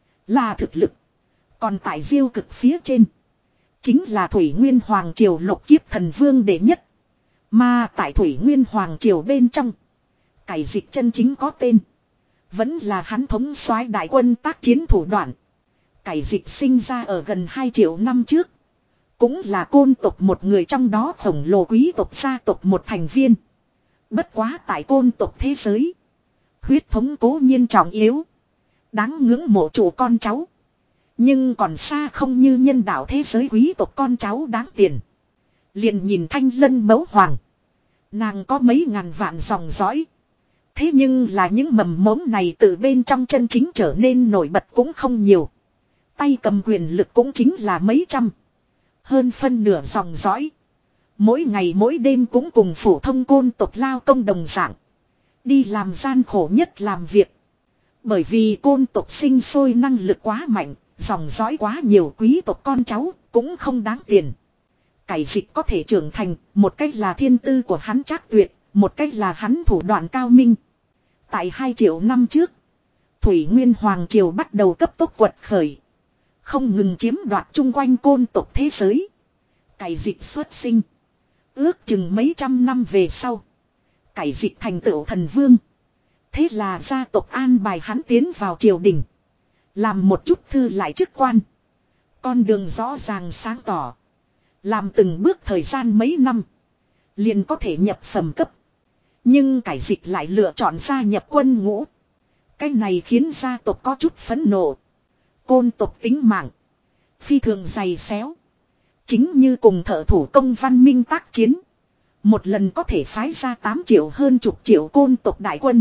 Là thực lực. Còn tại diêu cực phía trên. Chính là Thủy Nguyên Hoàng Triều lục kiếp thần vương đệ nhất. Mà tại Thủy Nguyên Hoàng Triều bên trong. Cải dịch chân chính có tên. Vẫn là hắn thống soái đại quân tác chiến thủ đoạn. Cải dịch sinh ra ở gần hai triệu năm trước. Cũng là côn tộc một người trong đó khổng lồ quý tộc gia tộc một thành viên. Bất quá tại côn tộc thế giới. Huyết thống cố nhiên trọng yếu. Đáng ngưỡng mộ chủ con cháu. Nhưng còn xa không như nhân đạo thế giới quý tộc con cháu đáng tiền. Liền nhìn Thanh Lân mẫu hoàng. Nàng có mấy ngàn vạn dòng dõi. Thế nhưng là những mầm mống này từ bên trong chân chính trở nên nổi bật cũng không nhiều. Tay cầm quyền lực cũng chính là mấy trăm. Hơn phân nửa dòng dõi. Mỗi ngày mỗi đêm cũng cùng phổ thông côn tộc lao công đồng dạng. Đi làm gian khổ nhất làm việc. Bởi vì côn tộc sinh sôi năng lực quá mạnh. Dòng dõi quá nhiều, quý tộc con cháu cũng không đáng tiền. Cải dịch có thể trưởng thành, một cách là thiên tư của hắn trác tuyệt, một cách là hắn thủ đoạn cao minh. Tại hai triệu năm trước, Thủy Nguyên Hoàng Triều bắt đầu cấp tốc quật khởi. Không ngừng chiếm đoạt chung quanh côn tộc thế giới. Cải dịch xuất sinh. Ước chừng mấy trăm năm về sau. Cải dịch thành tựu thần vương. Thế là gia tộc an bài hắn tiến vào triều đình. Làm một chút thư lại chức quan. Con đường rõ ràng sáng tỏ. Làm từng bước thời gian mấy năm. Liền có thể nhập phẩm cấp. Nhưng cải dịch lại lựa chọn gia nhập quân ngũ. Cái này khiến gia tộc có chút phẫn nộ. Côn tộc tính mạng. Phi thường dày xéo. Chính như cùng thợ thủ công văn minh tác chiến. Một lần có thể phái ra tám triệu hơn chục triệu côn tộc đại quân.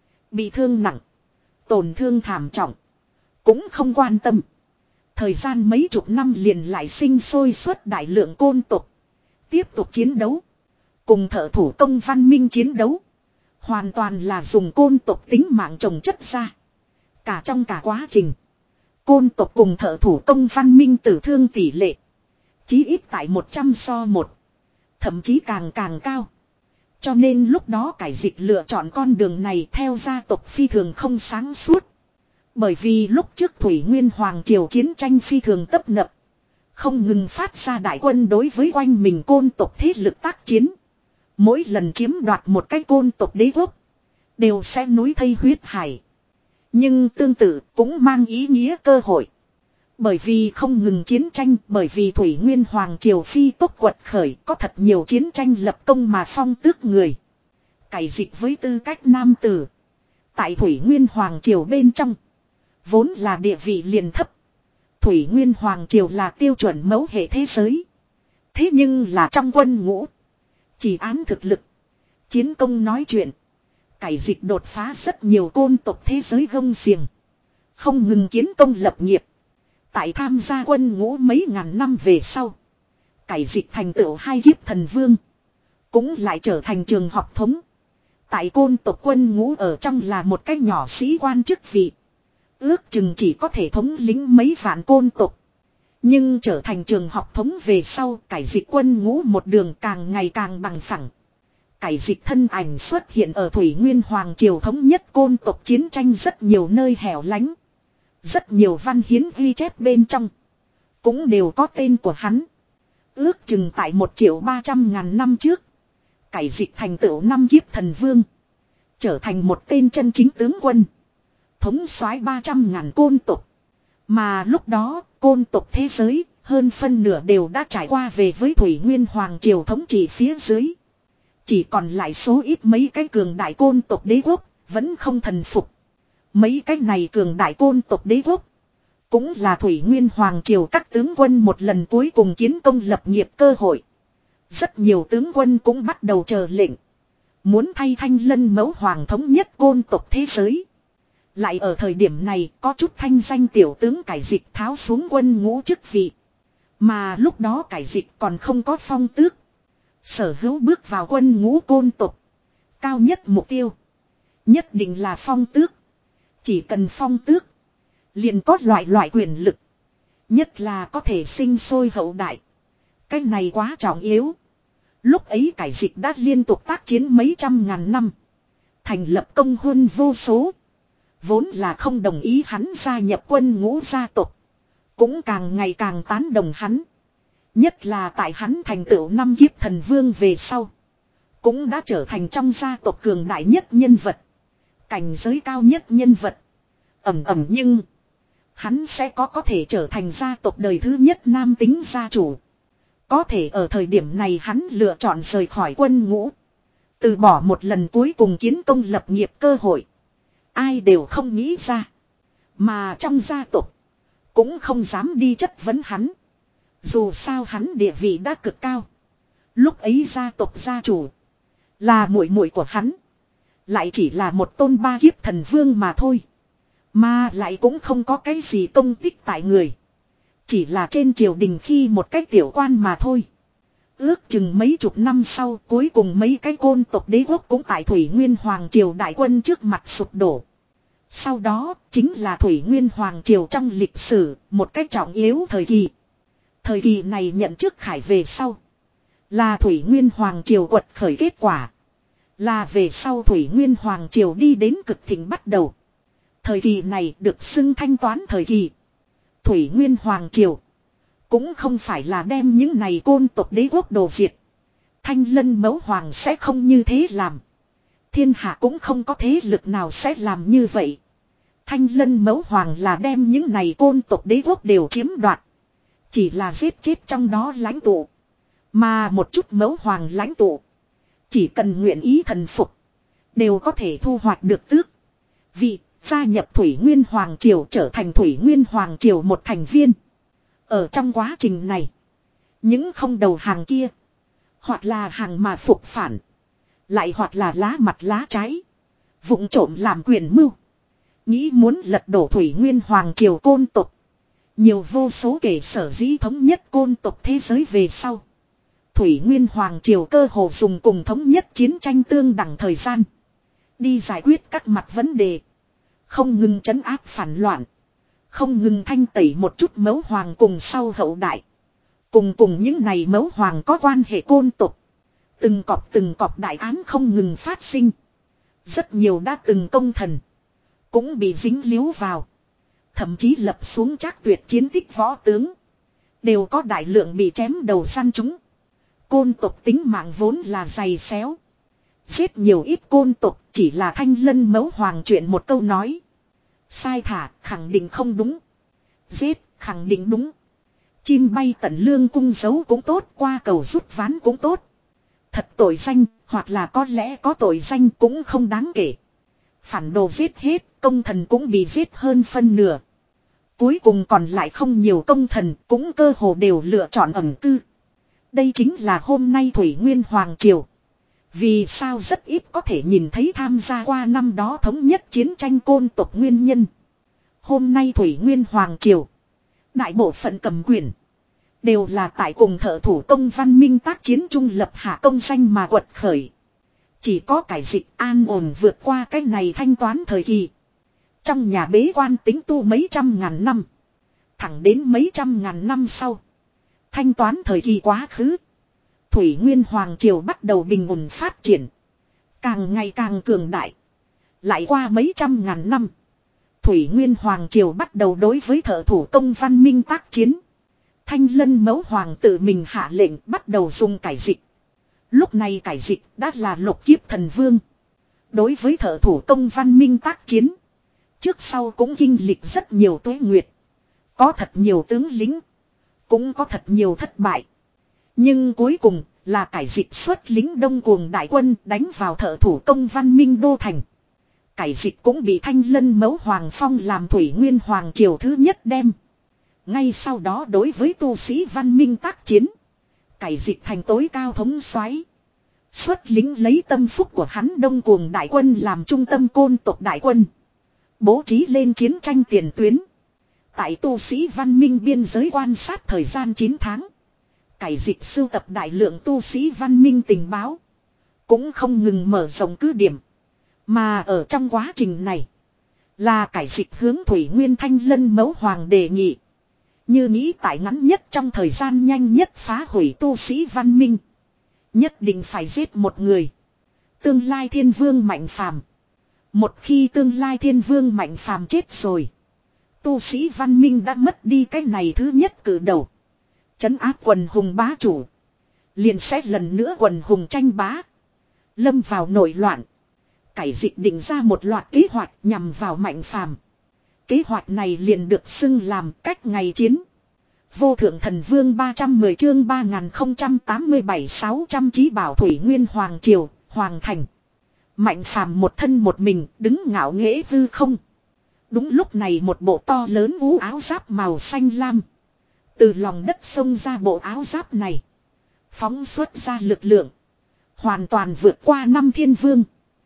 Bị thương nặng. Tổn thương thảm trọng. Cũng không quan tâm. Thời gian mấy chục năm liền lại sinh sôi suốt đại lượng côn tộc. Tiếp tục chiến đấu. Cùng thợ thủ công văn minh chiến đấu. Hoàn toàn là dùng côn tộc tính mạng trồng chất ra. Cả trong cả quá trình. Côn tộc cùng thợ thủ công văn minh tử thương tỷ lệ. Chí ít tại một trăm so một. Thậm chí càng càng cao. Cho nên lúc đó cải dịch lựa chọn con đường này theo gia tộc phi thường không sáng suốt. Bởi vì lúc trước Thủy Nguyên Hoàng Triều chiến tranh phi thường tấp nập. Không ngừng phát ra đại quân đối với quanh mình côn tộc thế lực tác chiến. Mỗi lần chiếm đoạt một cái côn tộc đế quốc. Đều sẽ núi thây huyết hải. Nhưng tương tự cũng mang ý nghĩa cơ hội. Bởi vì không ngừng chiến tranh. Bởi vì Thủy Nguyên Hoàng Triều phi tốc quật khởi. Có thật nhiều chiến tranh lập công mà phong tước người. Cải dịch với tư cách nam tử. Tại Thủy Nguyên Hoàng Triều bên trong. Vốn là địa vị liền thấp. Thủy Nguyên Hoàng Triều là tiêu chuẩn mẫu hệ thế giới. Thế nhưng là trong quân ngũ. Chỉ án thực lực. Chiến công nói chuyện. Cải dịch đột phá rất nhiều côn tộc thế giới gông xiềng. Không ngừng kiến công lập nghiệp. Tại tham gia quân ngũ mấy ngàn năm về sau. Cải dịch thành tựu hai kiếp thần vương. Cũng lại trở thành trường học thống. Tại côn tộc quân ngũ ở trong là một cái nhỏ sĩ quan chức vị. Ước chừng chỉ có thể thống lĩnh mấy vạn côn tộc. Nhưng trở thành trường học thống về sau, cải dịch quân ngũ một đường càng ngày càng bằng phẳng. Cải dịch thân ảnh xuất hiện ở Thủy Nguyên Hoàng Triều thống nhất côn tộc chiến tranh rất nhiều nơi hẻo lánh. Rất nhiều văn hiến ghi chép bên trong. Cũng đều có tên của hắn. Ước chừng tại một triệu ba trăm ngàn năm trước. Cải dịch thành tựu năm kiếp thần vương. Trở thành một tên chân chính tướng quân. Thống soái ba trăm ngàn côn tộc. Mà lúc đó, côn tộc thế giới, hơn phân nửa đều đã trải qua về với Thủy Nguyên Hoàng Triều thống trị phía dưới. Chỉ còn lại số ít mấy cái cường đại côn tộc đế quốc, vẫn không thần phục. Mấy cái này cường đại côn tộc đế quốc, cũng là Thủy Nguyên Hoàng Triều các tướng quân một lần cuối cùng kiến công lập nghiệp cơ hội. Rất nhiều tướng quân cũng bắt đầu chờ lệnh. Muốn thay Thanh Lân mẫu hoàng thống nhất côn tộc thế giới. Lại ở thời điểm này có chút thanh danh tiểu tướng cải dịch tháo xuống quân ngũ chức vị. Mà lúc đó cải dịch còn không có phong tước. Sở hữu bước vào quân ngũ côn tộc. Cao nhất mục tiêu. Nhất định là phong tước. Chỉ cần phong tước. Liền có loại loại quyền lực. Nhất là có thể sinh sôi hậu đại. Cái này quá trọng yếu. Lúc ấy cải dịch đã liên tục tác chiến mấy trăm ngàn năm. Thành lập công huân vô số. Vốn là không đồng ý hắn gia nhập quân ngũ gia tộc. Cũng càng ngày càng tán đồng hắn. Nhất là tại hắn thành tựu năm kiếp thần vương về sau. Cũng đã trở thành trong gia tộc cường đại nhất nhân vật. Cảnh giới cao nhất nhân vật. Ẩm ẩm nhưng. Hắn sẽ có có thể trở thành gia tộc đời thứ nhất nam tính gia chủ. Có thể ở thời điểm này hắn lựa chọn rời khỏi quân ngũ. Từ bỏ một lần cuối cùng kiến công lập nghiệp cơ hội. Ai đều không nghĩ ra. Mà trong gia tộc. cũng không dám đi chất vấn hắn. Dù sao hắn địa vị đã cực cao. Lúc ấy gia tộc gia chủ là muội muội của hắn, lại chỉ là một tôn ba kiếp thần vương mà thôi. Mà lại cũng không có cái gì công tích tại người. Chỉ là trên triều đình khi một cái tiểu quan mà thôi. Ước chừng mấy chục năm sau, cuối cùng mấy cái côn tộc đế quốc cũng tại Thủy Nguyên Hoàng Triều đại quân trước mặt sụp đổ. Sau đó, chính là Thủy Nguyên Hoàng Triều trong lịch sử, một cách trọng yếu thời kỳ. Thời kỳ này nhận chức khải về sau. Là Thủy Nguyên Hoàng Triều quật khởi kết quả. Là về sau Thủy Nguyên Hoàng Triều đi đến cực thịnh bắt đầu. Thời kỳ này được xưng thanh toán thời kỳ. Thủy Nguyên Hoàng Triều cũng không phải là đem những này côn tộc đế quốc đồ diệt. Thanh Lân Mẫu Hoàng sẽ không như thế làm. Thiên hạ cũng không có thế lực nào sẽ làm như vậy. Thanh Lân Mẫu Hoàng là đem những này côn tộc đế quốc đều chiếm đoạt. Chỉ là giết chết trong đó lãnh tụ. Mà một chút Mẫu Hoàng lãnh tụ, chỉ cần nguyện ý thần phục, đều có thể thu hoạch được tước vị, gia nhập Thủy Nguyên Hoàng Triều, trở thành Thủy Nguyên Hoàng Triều một thành viên. Ở trong quá trình này, những không đầu hàng kia, hoặc là hàng mà phục phản, lại hoặc là lá mặt lá trái, vụng trộm làm quyền mưu, nghĩ muốn lật đổ Thủy Nguyên Hoàng Triều côn tộc. Nhiều vô số kể sở dĩ thống nhất côn tộc thế giới về sau. Thủy Nguyên Hoàng Triều cơ hồ dùng cùng thống nhất chiến tranh tương đẳng thời gian. Đi giải quyết các mặt vấn đề. Không ngừng trấn áp phản loạn. Không ngừng thanh tẩy một chút mẫu hoàng cùng sau hậu đại. Cùng cùng những này mẫu hoàng có quan hệ côn tục. Từng cọp từng cọp đại án không ngừng phát sinh. Rất nhiều đã từng công thần cũng bị dính líu vào. Thậm chí lập xuống trác tuyệt chiến tích võ tướng. Đều có đại lượng bị chém đầu săn chúng. Côn tộc tính mạng vốn là dày xéo. Giết nhiều ít côn tộc chỉ là Thanh Lân Mẫu Hoàng chuyện một câu nói. Sai thả khẳng định không đúng. Giết khẳng định đúng. Chim bay tận lương cung giấu cũng tốt, qua cầu rút ván cũng tốt. Thật tội danh, hoặc là có lẽ có tội danh cũng không đáng kể. Phản đồ giết hết, công thần cũng bị giết hơn phân nửa. Cuối cùng còn lại không nhiều công thần, cũng cơ hồ đều lựa chọn ẩn cư. Đây chính là hôm nay Thủy Nguyên Hoàng Triều. Vì sao rất ít có thể nhìn thấy tham gia qua năm đó thống nhất chiến tranh côn tộc nguyên nhân. Hôm nay Thủy Nguyên Hoàng Triều, đại bộ phận cầm quyền đều là tại cùng thợ thủ công văn minh tác chiến trung lập hạ công danh mà quật khởi. Chỉ có cải dịch an ổn vượt qua cái này thanh toán thời kỳ. Trong nhà bế quan tính tu mấy trăm ngàn năm. Thẳng đến mấy trăm ngàn năm sau, thanh toán thời kỳ quá khứ. Thủy Nguyên Hoàng Triều bắt đầu bình ổn phát triển. Càng ngày càng cường đại. Lại qua mấy trăm ngàn năm, Thủy Nguyên Hoàng Triều bắt đầu đối với thợ thủ công văn minh tác chiến. Thanh Lân Mẫu Hoàng tự mình hạ lệnh bắt đầu dùng cải dịch. Lúc này cải dịch đã là lục kiếp thần vương. Đối với thợ thủ công văn minh tác chiến, trước sau cũng kinh lịch rất nhiều tuế nguyệt. Có thật nhiều tướng lính, cũng có thật nhiều thất bại. Nhưng cuối cùng là cải dịch xuất lính đông cuồng đại quân đánh vào thợ thủ công văn minh đô thành. Cải dịch cũng bị Thanh Lân Mẫu Hoàng phong làm Thủy Nguyên Hoàng Triều thứ nhất đem. Ngay sau đó đối với tu sĩ văn minh tác chiến, cải dịch thành tối cao thống soái. Xuất lính lấy tâm phúc của hắn đông cuồng đại quân làm trung tâm côn tộc đại quân. Bố trí lên chiến tranh tiền tuyến. Tại tu sĩ văn minh biên giới quan sát thời gian chín tháng. Cải dịch sưu tập đại lượng tu sĩ văn minh tình báo. Cũng không ngừng mở rộng cứ điểm. Mà ở trong quá trình này, là cải dịch hướng Thủy Nguyên Thanh Lân Mẫu Hoàng đề nghị. Như nghĩ tại ngắn nhất trong thời gian nhanh nhất phá hủy tu sĩ văn minh, nhất định phải giết một người. Tương lai thiên vương Mạnh Phàm. Một khi tương lai thiên vương Mạnh Phàm chết rồi, tu sĩ văn minh đã mất đi cái này thứ nhất cử đầu. Trấn áp quần hùng bá chủ, liền sẽ lần nữa quần hùng tranh bá, lâm vào nổi loạn. Cải dịch định ra một loạt kế hoạch nhằm vào Mạnh Phàm. Kế hoạch này liền được xưng làm cách ngày chiến. Vô thượng thần vương ba trăm mười chương ba nghìn không trăm tám mươi bảy sáu trăm chí bảo Thủy Nguyên Hoàng Triều, Hoàng Thành. Mạnh Phàm một thân một mình đứng ngạo nghễ hư không. Đúng lúc này một bộ to lớn vũ áo giáp màu xanh lam. Từ lòng đất xông ra bộ áo giáp này. Phóng xuất ra lực lượng. Hoàn toàn vượt qua năm thiên vương.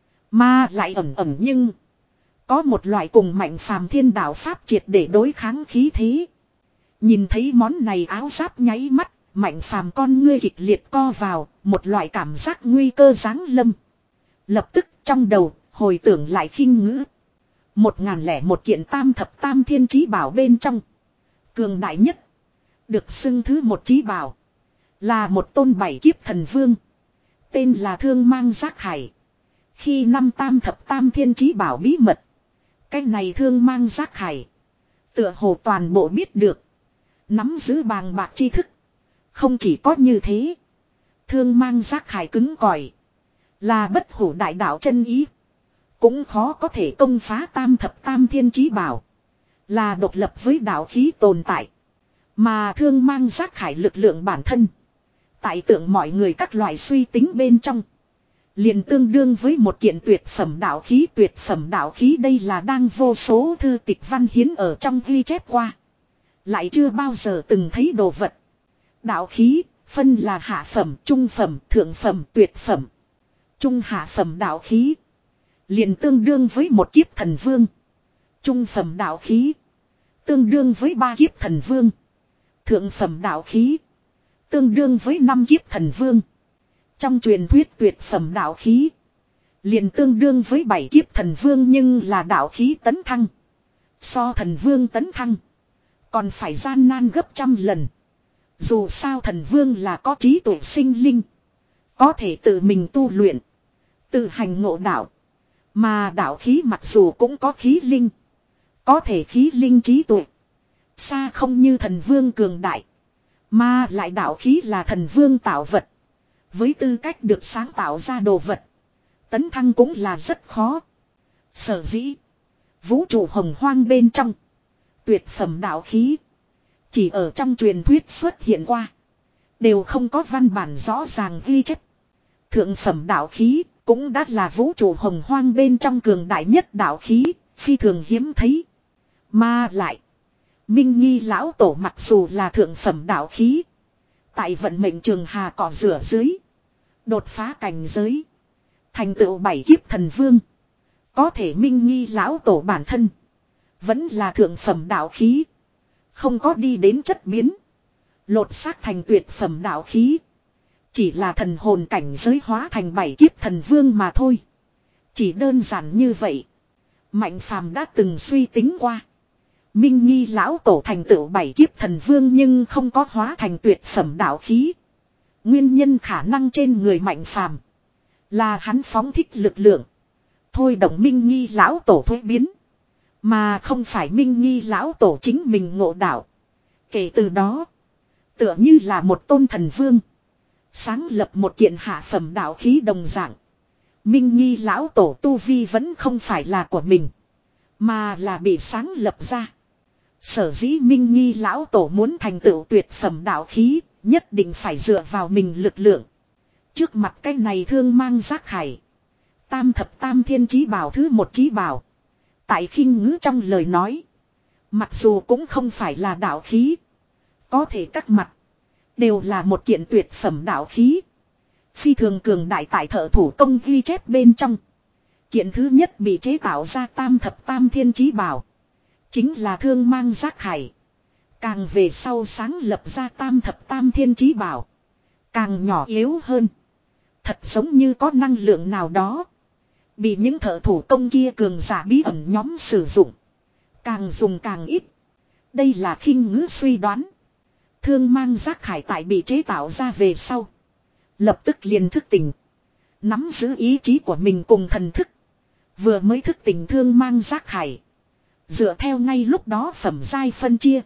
Mà lại ẩm ẩm nhưng. Có một loại cùng mạnh phàm thiên đạo pháp triệt để đối kháng khí thế. Nhìn thấy món này áo giáp nháy mắt. Mạnh phàm con ngươi kịch liệt co vào. Một loại cảm giác nguy cơ giáng lâm. Lập tức trong đầu hồi tưởng lại khinh ngữ. Một ngàn lẻ một kiện tam thập tam thiên chí bảo bên trong. Cường đại nhất. Được xưng thứ một chí bảo. Là một tôn bảy kiếp thần vương. Tên là Thương Mang Giác Hải. Khi năm tam thập tam thiên chí bảo bí mật. Cái này Thương Mang Giác Hải. Tựa hồ toàn bộ biết được. Nắm giữ bàng bạc tri thức. Không chỉ có như thế. Thương Mang Giác Hải cứng cỏi. Là bất hủ đại đạo chân ý. Cũng khó có thể công phá tam thập tam thiên chí bảo. Là độc lập với đạo khí tồn tại. Mà Thương Mang Giác Hải lực lượng bản thân. Tại tượng mọi người các loại suy tính bên trong. Liền tương đương với một kiện tuyệt phẩm đạo khí. Tuyệt phẩm đạo khí đây là đang vô số thư tịch văn hiến ở trong ghi chép qua. Lại chưa bao giờ từng thấy đồ vật. Đạo khí phân là hạ phẩm, trung phẩm, thượng phẩm, tuyệt phẩm. Trung hạ phẩm đạo khí. Liền tương đương với một kiếp thần vương. Trung phẩm đạo khí. Tương đương với ba kiếp thần vương. Thượng phẩm đạo khí. Tương đương với năm kiếp thần vương. Trong truyền thuyết tuyệt phẩm đạo khí. Liền tương đương với bảy kiếp thần vương nhưng là đạo khí tấn thăng. So thần vương tấn thăng. Còn phải gian nan gấp trăm lần. Dù sao thần vương là có trí tuệ sinh linh. Có thể tự mình tu luyện. Tự hành ngộ đạo. Mà đạo khí mặc dù cũng có khí linh. Có thể khí linh trí tuệ. Xa không như thần vương cường đại. Mà lại đạo khí là thần vương tạo vật. Với tư cách được sáng tạo ra đồ vật. Tấn thăng cũng là rất khó. Sở dĩ. Vũ trụ hồng hoang bên trong. Tuyệt phẩm đạo khí. Chỉ ở trong truyền thuyết xuất hiện qua. Đều không có văn bản rõ ràng ghi chép. Thượng phẩm đạo khí. Cũng đã là vũ trụ hồng hoang bên trong cường đại nhất đạo khí. Phi thường hiếm thấy. Mà lại. Minh Nghi lão tổ mặc dù là thượng phẩm đạo khí. Tại vận mệnh trường hà cỏ rửa dưới. Đột phá cảnh giới. Thành tựu bảy kiếp thần vương. Có thể Minh Nghi lão tổ bản thân. Vẫn là thượng phẩm đạo khí. Không có đi đến chất biến. Lột xác thành tuyệt phẩm đạo khí. Chỉ là thần hồn cảnh giới hóa thành bảy kiếp thần vương mà thôi. Chỉ đơn giản như vậy. Mạnh phàm đã từng suy tính qua. Minh Nghi lão tổ thành tựu bảy kiếp thần vương nhưng không có hóa thành tuyệt phẩm đạo khí. Nguyên nhân khả năng trên người mạnh phàm. Là hắn phóng thích lực lượng. Thôi động Minh Nghi lão tổ thuế biến. Mà không phải Minh Nghi lão tổ chính mình ngộ đạo. Kể từ đó. Tựa như là một tôn thần vương. Sáng lập một kiện hạ phẩm đạo khí đồng dạng. Minh Nghi lão tổ tu vi vẫn không phải là của mình. Mà là bị sáng lập ra. Sở dĩ Minh Nghi lão tổ muốn thành tựu tuyệt phẩm đạo khí. Nhất định phải dựa vào mình lực lượng. Trước mặt cái này Thương Mang Giác Hải. Tam thập tam thiên chí bảo thứ một chí bảo. Tại khinh ngữ trong lời nói. Mặc dù cũng không phải là đạo khí. Có thể các mặt. Đều là một kiện tuyệt phẩm đạo khí. Phi thường cường đại tại thợ thủ công ghi chép bên trong. Kiện thứ nhất bị chế tạo ra tam thập tam thiên chí bảo. Chính là Thương Mang Giác Hải. Càng về sau sáng lập ra tam thập tam thiên chí bảo. Càng nhỏ yếu hơn. Thật giống như có năng lượng nào đó. Bị những thợ thủ công kia cường giả bí ẩn nhóm sử dụng. Càng dùng càng ít. Đây là khinh ngữ suy đoán. Thương Mang Giác Hải tại bị chế tạo ra về sau. Lập tức liền thức tỉnh. Nắm giữ ý chí của mình cùng thần thức. Vừa mới thức tỉnh Thương Mang Giác Hải. Dựa theo ngay lúc đó phẩm giai phân chia.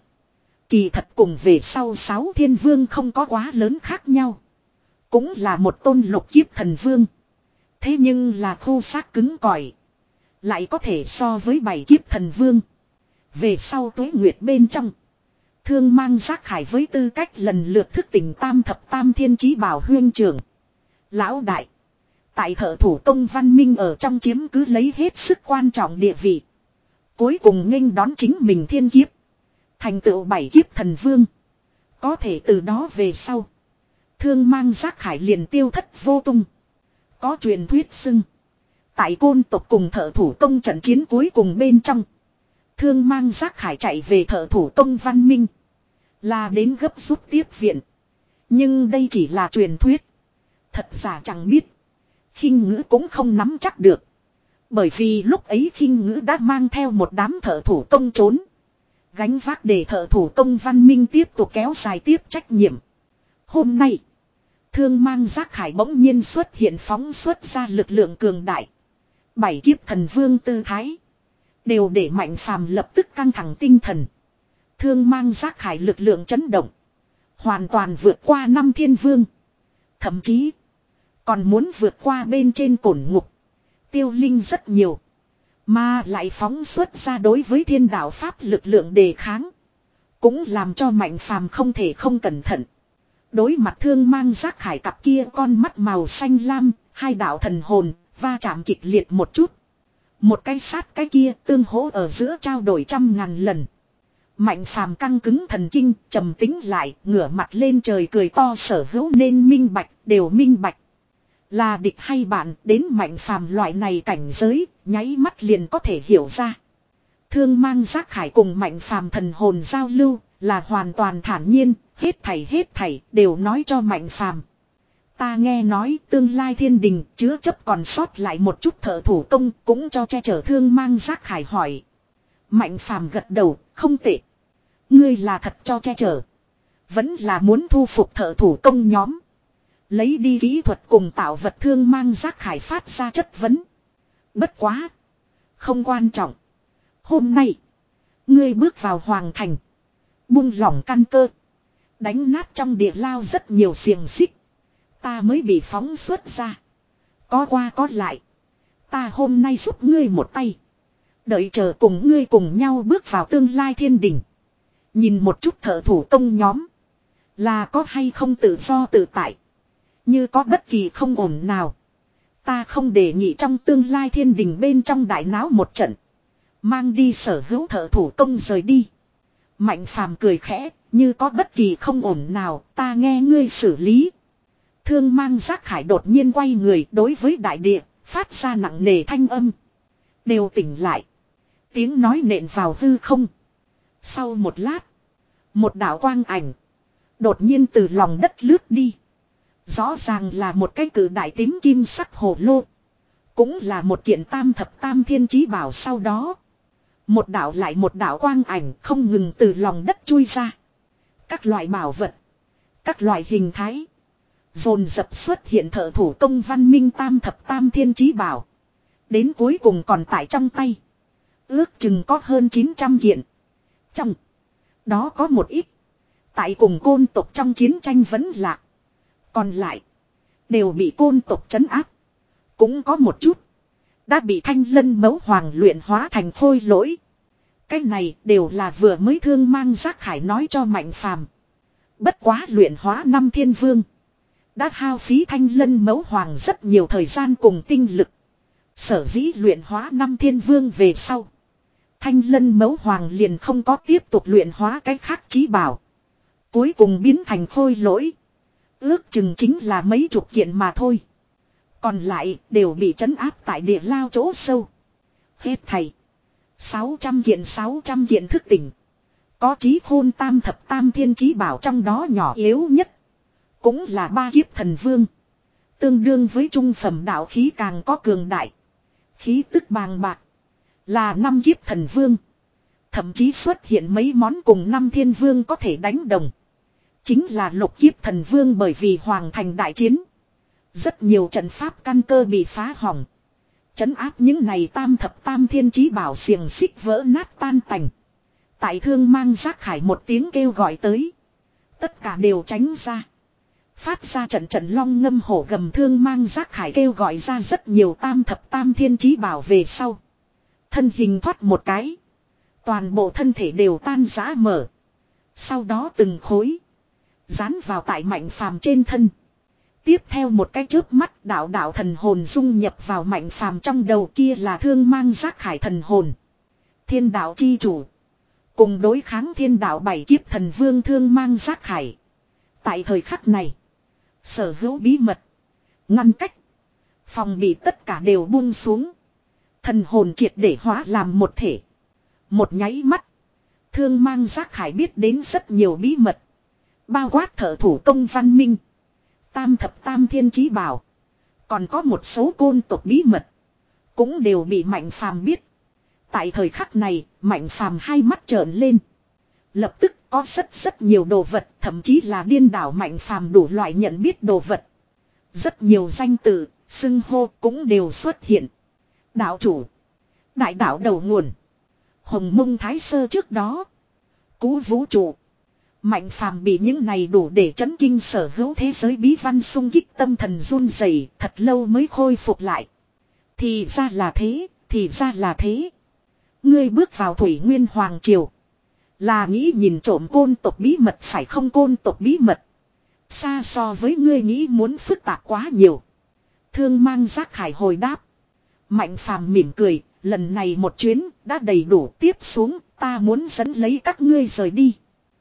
Kỳ thật cùng về sau sáu thiên vương không có quá lớn khác nhau. Cũng là một tôn lục kiếp thần vương. Thế nhưng là khô xác cứng cỏi. Lại có thể so với bảy kiếp thần vương. Về sau tuế nguyệt bên trong. Thương Mang Giác Hải với tư cách lần lượt thức tỉnh tam thập tam thiên chí bảo huyên trưởng. Lão đại. Tại thợ thủ công văn minh ở trong chiếm cứ lấy hết sức quan trọng địa vị. Cuối cùng nghênh đón chính mình thiên kiếp. Thành tựu bảy kiếp thần vương. Có thể từ đó về sau. Thương mang giác khải liền tiêu thất vô tung. Có truyền thuyết xưng. Tại côn tộc cùng thợ thủ công trận chiến cuối cùng bên trong. Thương mang giác khải chạy về thợ thủ công văn minh. Là đến gấp rút tiếp viện. Nhưng đây chỉ là truyền thuyết. Thật giả chẳng biết. Khinh ngữ cũng không nắm chắc được. Bởi vì lúc ấy khinh ngữ đã mang theo một đám thợ thủ công trốn. Gánh vác để thợ thủ công văn minh tiếp tục kéo dài tiếp trách nhiệm. Hôm nay. Thương mang giác khải bỗng nhiên xuất hiện phóng xuất ra lực lượng cường đại. Bảy kiếp thần vương tư thái. Đều để Mạnh Phàm lập tức căng thẳng tinh thần. Thương mang giác khải lực lượng chấn động. Hoàn toàn vượt qua năm thiên vương. Thậm chí. Còn muốn vượt qua bên trên cổn ngục. Tiêu linh rất nhiều. Mà lại phóng xuất ra đối với thiên đạo pháp lực lượng đề kháng. Cũng làm cho Mạnh Phàm không thể không cẩn thận. Đối mặt thương mang giác khải cặp kia con mắt màu xanh lam. Hai đạo thần hồn va chạm kịch liệt một chút. Một cái sát cái kia tương hỗ ở giữa trao đổi trăm ngàn lần. Mạnh Phàm căng cứng thần kinh trầm tính lại ngửa mặt lên trời cười to sở hữu nên minh bạch đều minh bạch. Là địch hay bạn đến Mạnh Phàm loại này cảnh giới nháy mắt liền có thể hiểu ra. Thương mang giác khải cùng Mạnh Phàm thần hồn giao lưu là hoàn toàn thản nhiên. Hết thảy hết thảy đều nói cho Mạnh Phàm. Ta nghe nói tương lai thiên đình chứa chấp còn sót lại một chút thợ thủ công cũng cho che chở thương mang giác khải hỏi. Mạnh Phàm gật đầu, không tệ. Ngươi là thật cho che chở. Vẫn là muốn thu phục thợ thủ công nhóm. Lấy đi kỹ thuật cùng tạo vật thương mang giác khải phát ra chất vấn. Bất quá. Không quan trọng. Hôm nay. Ngươi bước vào hoàng thành. Buông lỏng căn cơ. Đánh nát trong địa lao rất nhiều xiềng xích. Ta mới bị phóng xuất ra. Có qua có lại. Ta hôm nay giúp ngươi một tay. Đợi chờ cùng ngươi cùng nhau bước vào tương lai thiên đình. Nhìn một chút thợ thủ công nhóm. Là có hay không tự do tự tại. Như có bất kỳ không ổn nào. Ta không đề nghị trong tương lai thiên đình bên trong đại náo một trận. Mang đi sở hữu thợ thủ công rời đi. Mạnh Phàm cười khẽ. Như có bất kỳ không ổn nào ta nghe ngươi xử lý. Thương mang giác khải đột nhiên quay người đối với đại địa. Phát ra nặng nề thanh âm. Đều tỉnh lại. Tiếng nói nện vào hư không. Sau một lát. Một đạo quang ảnh. Đột nhiên từ lòng đất lướt đi. Rõ ràng là một cái cử đại tím kim sắc hồ lô. Cũng là một kiện tam thập tam thiên chí bảo sau đó. Một đạo lại một đạo quang ảnh không ngừng từ lòng đất chui ra. Các loại bảo vật. Các loại hình thái. Dồn dập xuất hiện thợ thủ công văn minh tam thập tam thiên chí bảo. Đến cuối cùng còn tại trong tay. Ước chừng có hơn chín trăm kiện. Trong đó có một ít. Tại cùng côn tộc trong chiến tranh vẫn lạc. Còn lại. Đều bị côn tộc trấn áp. Cũng có một chút. Đã bị thanh lân mẫu hoàng luyện hóa thành khôi lỗi. Cái này đều là vừa mới thương mang giác khải nói cho Mạnh Phàm. Bất quá luyện hóa năm thiên vương. Đã hao phí thanh lân mẫu hoàng rất nhiều thời gian cùng tinh lực. Sở dĩ luyện hóa năm thiên vương về sau. Thanh lân mẫu hoàng liền không có tiếp tục luyện hóa cái khác chí bảo. Cuối cùng biến thành khôi lỗi. Ước chừng chính là mấy chục kiện mà thôi. Còn lại đều bị trấn áp tại địa lao chỗ sâu. Hết thầy. sáu trăm kiện sáu trăm kiện thức tỉnh. Có chí khôn tam thập tam thiên chí bảo trong đó nhỏ yếu nhất. Cũng là ba kiếp thần vương. Tương đương với trung phẩm đạo khí càng có cường đại. Khí tức bàng bạc. Là năm kiếp thần vương. Thậm chí xuất hiện mấy món cùng năm thiên vương có thể đánh đồng. Chính là lục kiếp thần vương bởi vì hoàng thành đại chiến. Rất nhiều trận pháp căn cơ bị phá hỏng. Trấn áp những này tam thập tam thiên chí bảo xiềng xích vỡ nát tan tành. Tại thương mang giác khải một tiếng kêu gọi tới. Tất cả đều tránh ra. Phát ra trận trận long ngâm hổ gầm thương mang giác khải kêu gọi ra rất nhiều tam thập tam thiên chí bảo về sau. Thân hình thoát một cái. Toàn bộ thân thể đều tan rã mở. Sau đó từng khối. Dán vào tại Mạnh Phàm trên thân. Tiếp theo một cái chớp mắt đạo đạo thần hồn dung nhập vào Mạnh Phàm trong đầu kia là thương mang giác khải thần hồn. Thiên đạo chi chủ. Cùng đối kháng thiên đạo bảy kiếp thần vương Thương Mang Giác Khải. Tại thời khắc này. Sở hữu bí mật. Ngăn cách. Phòng bị tất cả đều buông xuống. Thần hồn triệt để hóa làm một thể. Một nháy mắt. Thương Mang Giác Khải biết đến rất nhiều bí mật. Bao quát thợ thủ công văn minh. Tam thập tam thiên chí bảo. Còn có một số côn tộc bí mật. Cũng đều bị Mạnh Phàm biết. Tại thời khắc này, Mạnh Phàm hai mắt trợn lên. Lập tức có rất rất nhiều đồ vật, thậm chí là điên đảo Mạnh Phàm đủ loại nhận biết đồ vật. Rất nhiều danh tự, xưng hô cũng đều xuất hiện. Đạo chủ. Đại đạo đầu nguồn. Hồng Mông Thái Sơ trước đó. Cú vũ trụ. Mạnh Phàm bị những này đủ để chấn kinh sở hữu thế giới bí văn xung kích tâm thần run rẩy, thật lâu mới khôi phục lại. Thì ra là thế, thì ra là thế. Ngươi bước vào Thủy Nguyên Hoàng Triều. Là nghĩ nhìn trộm côn tộc bí mật phải không? Côn tộc bí mật. Xa so với ngươi nghĩ muốn phức tạp quá nhiều. Thương Mang Giác Khải hồi đáp. Mạnh Phàm mỉm cười, lần này một chuyến đã đầy đủ, tiếp xuống ta muốn dẫn lấy các ngươi rời đi.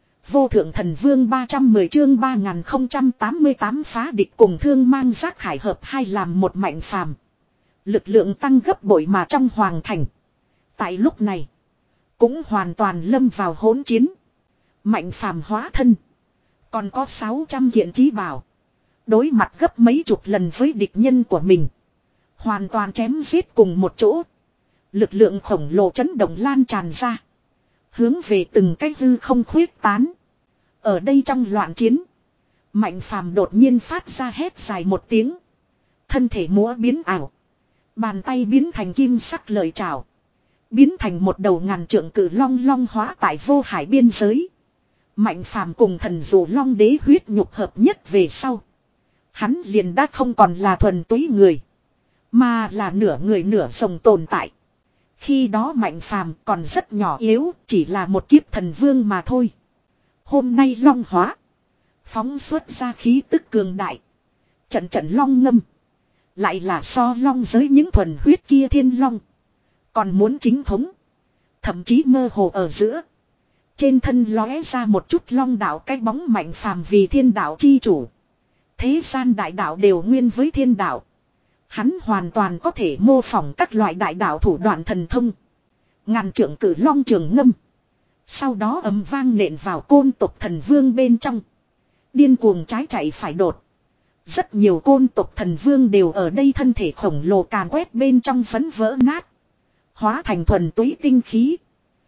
Vô Thượng Thần Vương ba trăm mười chương ba nghìn không trăm tám mươi tám phá địch cùng Thương Mang Giác Khải hợp hai làm một. Mạnh Phàm lực lượng tăng gấp bội mà trong hoàng thành. Tại lúc này cũng hoàn toàn lâm vào hỗn chiến. Mạnh Phàm hóa thân. Còn có sáu trăm kiện chí bảo. Đối mặt gấp mấy chục lần với địch nhân của mình. Hoàn toàn chém giết cùng một chỗ. Lực lượng khổng lồ chấn động lan tràn ra. Hướng về từng cái hư không khuyết tán. Ở đây trong loạn chiến. Mạnh Phàm đột nhiên phát ra hét dài một tiếng. Thân thể múa biến ảo. Bàn tay biến thành kim sắc lợi trảo. Biến thành một đầu ngàn trượng cự long long hóa tại vô hải biên giới. Mạnh Phàm cùng thần dù long đế huyết nhục hợp nhất về sau. Hắn liền đã không còn là thuần túy người. Mà là nửa người nửa rồng tồn tại. Khi đó Mạnh Phàm còn rất nhỏ yếu, chỉ là một kiếp thần vương mà thôi. Hôm nay long hóa. Phóng xuất ra khí tức cường đại. Trận trận long ngâm. Lại là so long giới những thuần huyết kia thiên long. Còn muốn chính thống. Thậm chí mơ hồ ở giữa. Trên thân lóe ra một chút long đạo cái bóng. Mạnh Phàm vì thiên đạo chi chủ. Thế gian đại đạo đều nguyên với thiên đạo. Hắn hoàn toàn có thể mô phỏng các loại đại đạo thủ đoạn thần thông. Ngàn trượng cử long trường ngâm. Sau đó ầm vang nện vào côn tộc thần vương bên trong. Điên cuồng trái chạy phải đột. Rất nhiều côn tộc thần vương đều ở đây thân thể khổng lồ càn quét bên trong phấn vỡ nát. Hóa thành thuần túy tinh khí.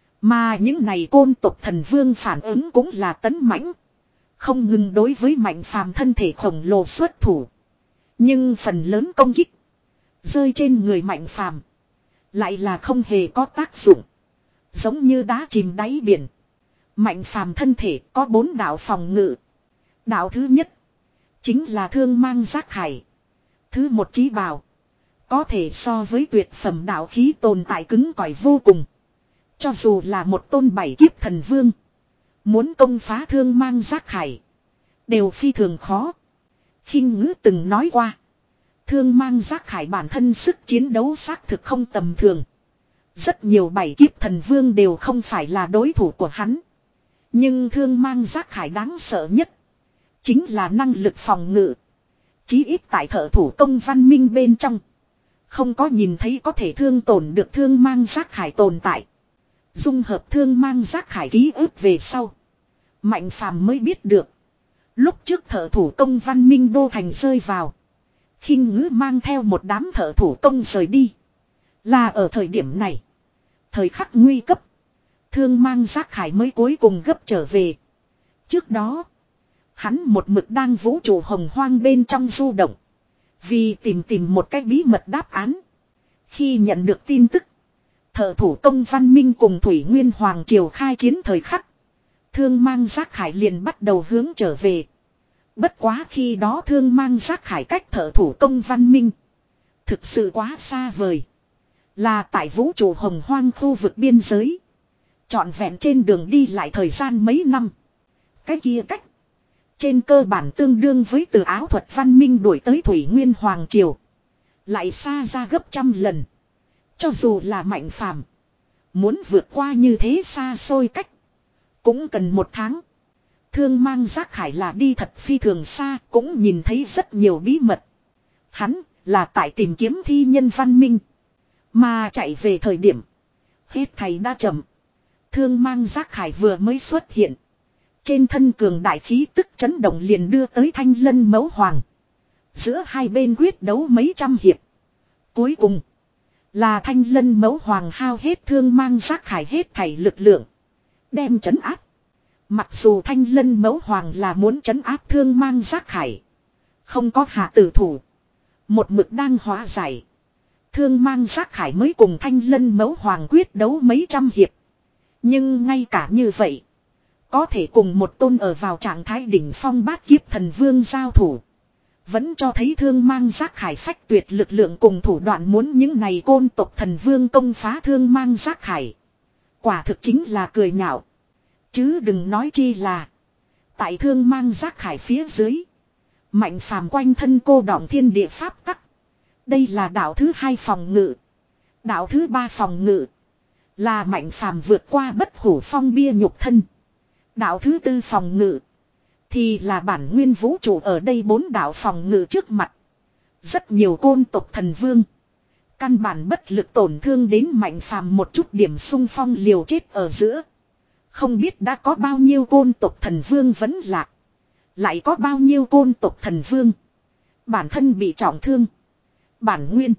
Mà những này côn tộc thần vương phản ứng cũng là tấn mãnh. Không ngừng đối với Mạnh Phàm thân thể khổng lồ xuất thủ. Nhưng phần lớn công kích. Rơi trên người Mạnh Phàm lại là không hề có tác dụng. Giống như đá chìm đáy biển. Mạnh Phàm thân thể có bốn đạo phòng ngự. Đạo thứ nhất. Chính là Thương Mang Giác Khải. Thứ một chí bảo. Có thể so với tuyệt phẩm đạo khí tồn tại cứng cỏi vô cùng. Cho dù là một tôn bảy kiếp thần vương. Muốn công phá Thương Mang Giác Khải. Đều phi thường khó. Khinh Ngữ từng nói qua. Thương Mang Giác Khải bản thân sức chiến đấu xác thực không tầm thường. Rất nhiều bảy kiếp thần vương đều không phải là đối thủ của hắn. Nhưng Thương Mang Giác Khải đáng sợ nhất. Chính là năng lực phòng ngự. Chí ít tại thợ thủ công văn minh bên trong. Không có nhìn thấy có thể thương tổn được Thương Mang Giác Khải tồn tại. Dung hợp Thương Mang Giác Khải ký ức về sau. Mạnh Phàm mới biết được. Lúc trước thợ thủ công văn minh đô thành rơi vào. Khinh Ngữ mang theo một đám thợ thủ công rời đi. Là ở thời điểm này. Thời khắc nguy cấp. Thương Mang Giác Khải mới cuối cùng gấp trở về. Trước đó. Hắn một mực đang vũ trụ hồng hoang bên trong du động. Vì tìm tìm một cái bí mật đáp án. Khi nhận được tin tức. Thợ thủ công văn minh cùng Thủy Nguyên Hoàng Triều khai chiến thời khắc. Thương Mang Giác Khải liền bắt đầu hướng trở về. Bất quá khi đó Thương Mang Giác Khải cách thợ thủ công văn minh. Thực sự quá xa vời. Là tại vũ trụ hồng hoang khu vực biên giới. Trọn vẹn trên đường đi lại thời gian mấy năm. Cái kia cách. Trên cơ bản tương đương với từ áo thuật văn minh đuổi tới Thủy Nguyên Hoàng Triều. Lại xa ra gấp trăm lần. Cho dù là Mạnh Phàm Muốn vượt qua như thế xa xôi cách. Cũng cần một tháng. Thương mang giác khải là đi thật phi thường xa. Cũng nhìn thấy rất nhiều bí mật. Hắn là tại tìm kiếm thi nhân văn minh. Mà chạy về thời điểm. Hết thầy đã chậm. Thương mang giác khải vừa mới xuất hiện. Trên thân cường đại khí tức chấn động liền đưa tới Thanh Lân Mẫu Hoàng. Giữa hai bên quyết đấu mấy trăm hiệp. Cuối cùng. Là Thanh Lân Mẫu Hoàng hao hết thương mang giác khải hết thảy lực lượng. Đem trấn áp. Mặc dù Thanh Lân Mẫu Hoàng là muốn trấn áp thương mang giác khải. Không có hạ tử thủ. Một mực đang hóa giải. Thương mang giác khải mới cùng Thanh Lân Mẫu Hoàng quyết đấu mấy trăm hiệp. Nhưng ngay cả như vậy. Có thể cùng một tôn ở vào trạng thái đỉnh phong bát kiếp thần vương giao thủ. Vẫn cho thấy thương mang giác khải phách tuyệt lực lượng cùng thủ đoạn muốn những này côn tộc thần vương công phá thương mang giác khải. Quả thực chính là cười nhạo. Chứ đừng nói chi là. Tại thương mang giác khải phía dưới. Mạnh phàm quanh thân cô đọng thiên địa pháp tắc. Đây là đạo thứ hai phòng ngự. Đạo thứ ba phòng ngự. Là mạnh phàm vượt qua bất hủ phong bia nhục thân. Đạo thứ tư phòng ngự. Thì là bản nguyên vũ trụ ở đây bốn đạo phòng ngự trước mặt. Rất nhiều côn tộc thần vương. Căn bản bất lực tổn thương đến mạnh phàm một chút điểm sung phong liều chết ở giữa. Không biết đã có bao nhiêu côn tộc thần vương vẫn lạc. Lại có bao nhiêu côn tộc thần vương. Bản thân bị trọng thương. Bản nguyên.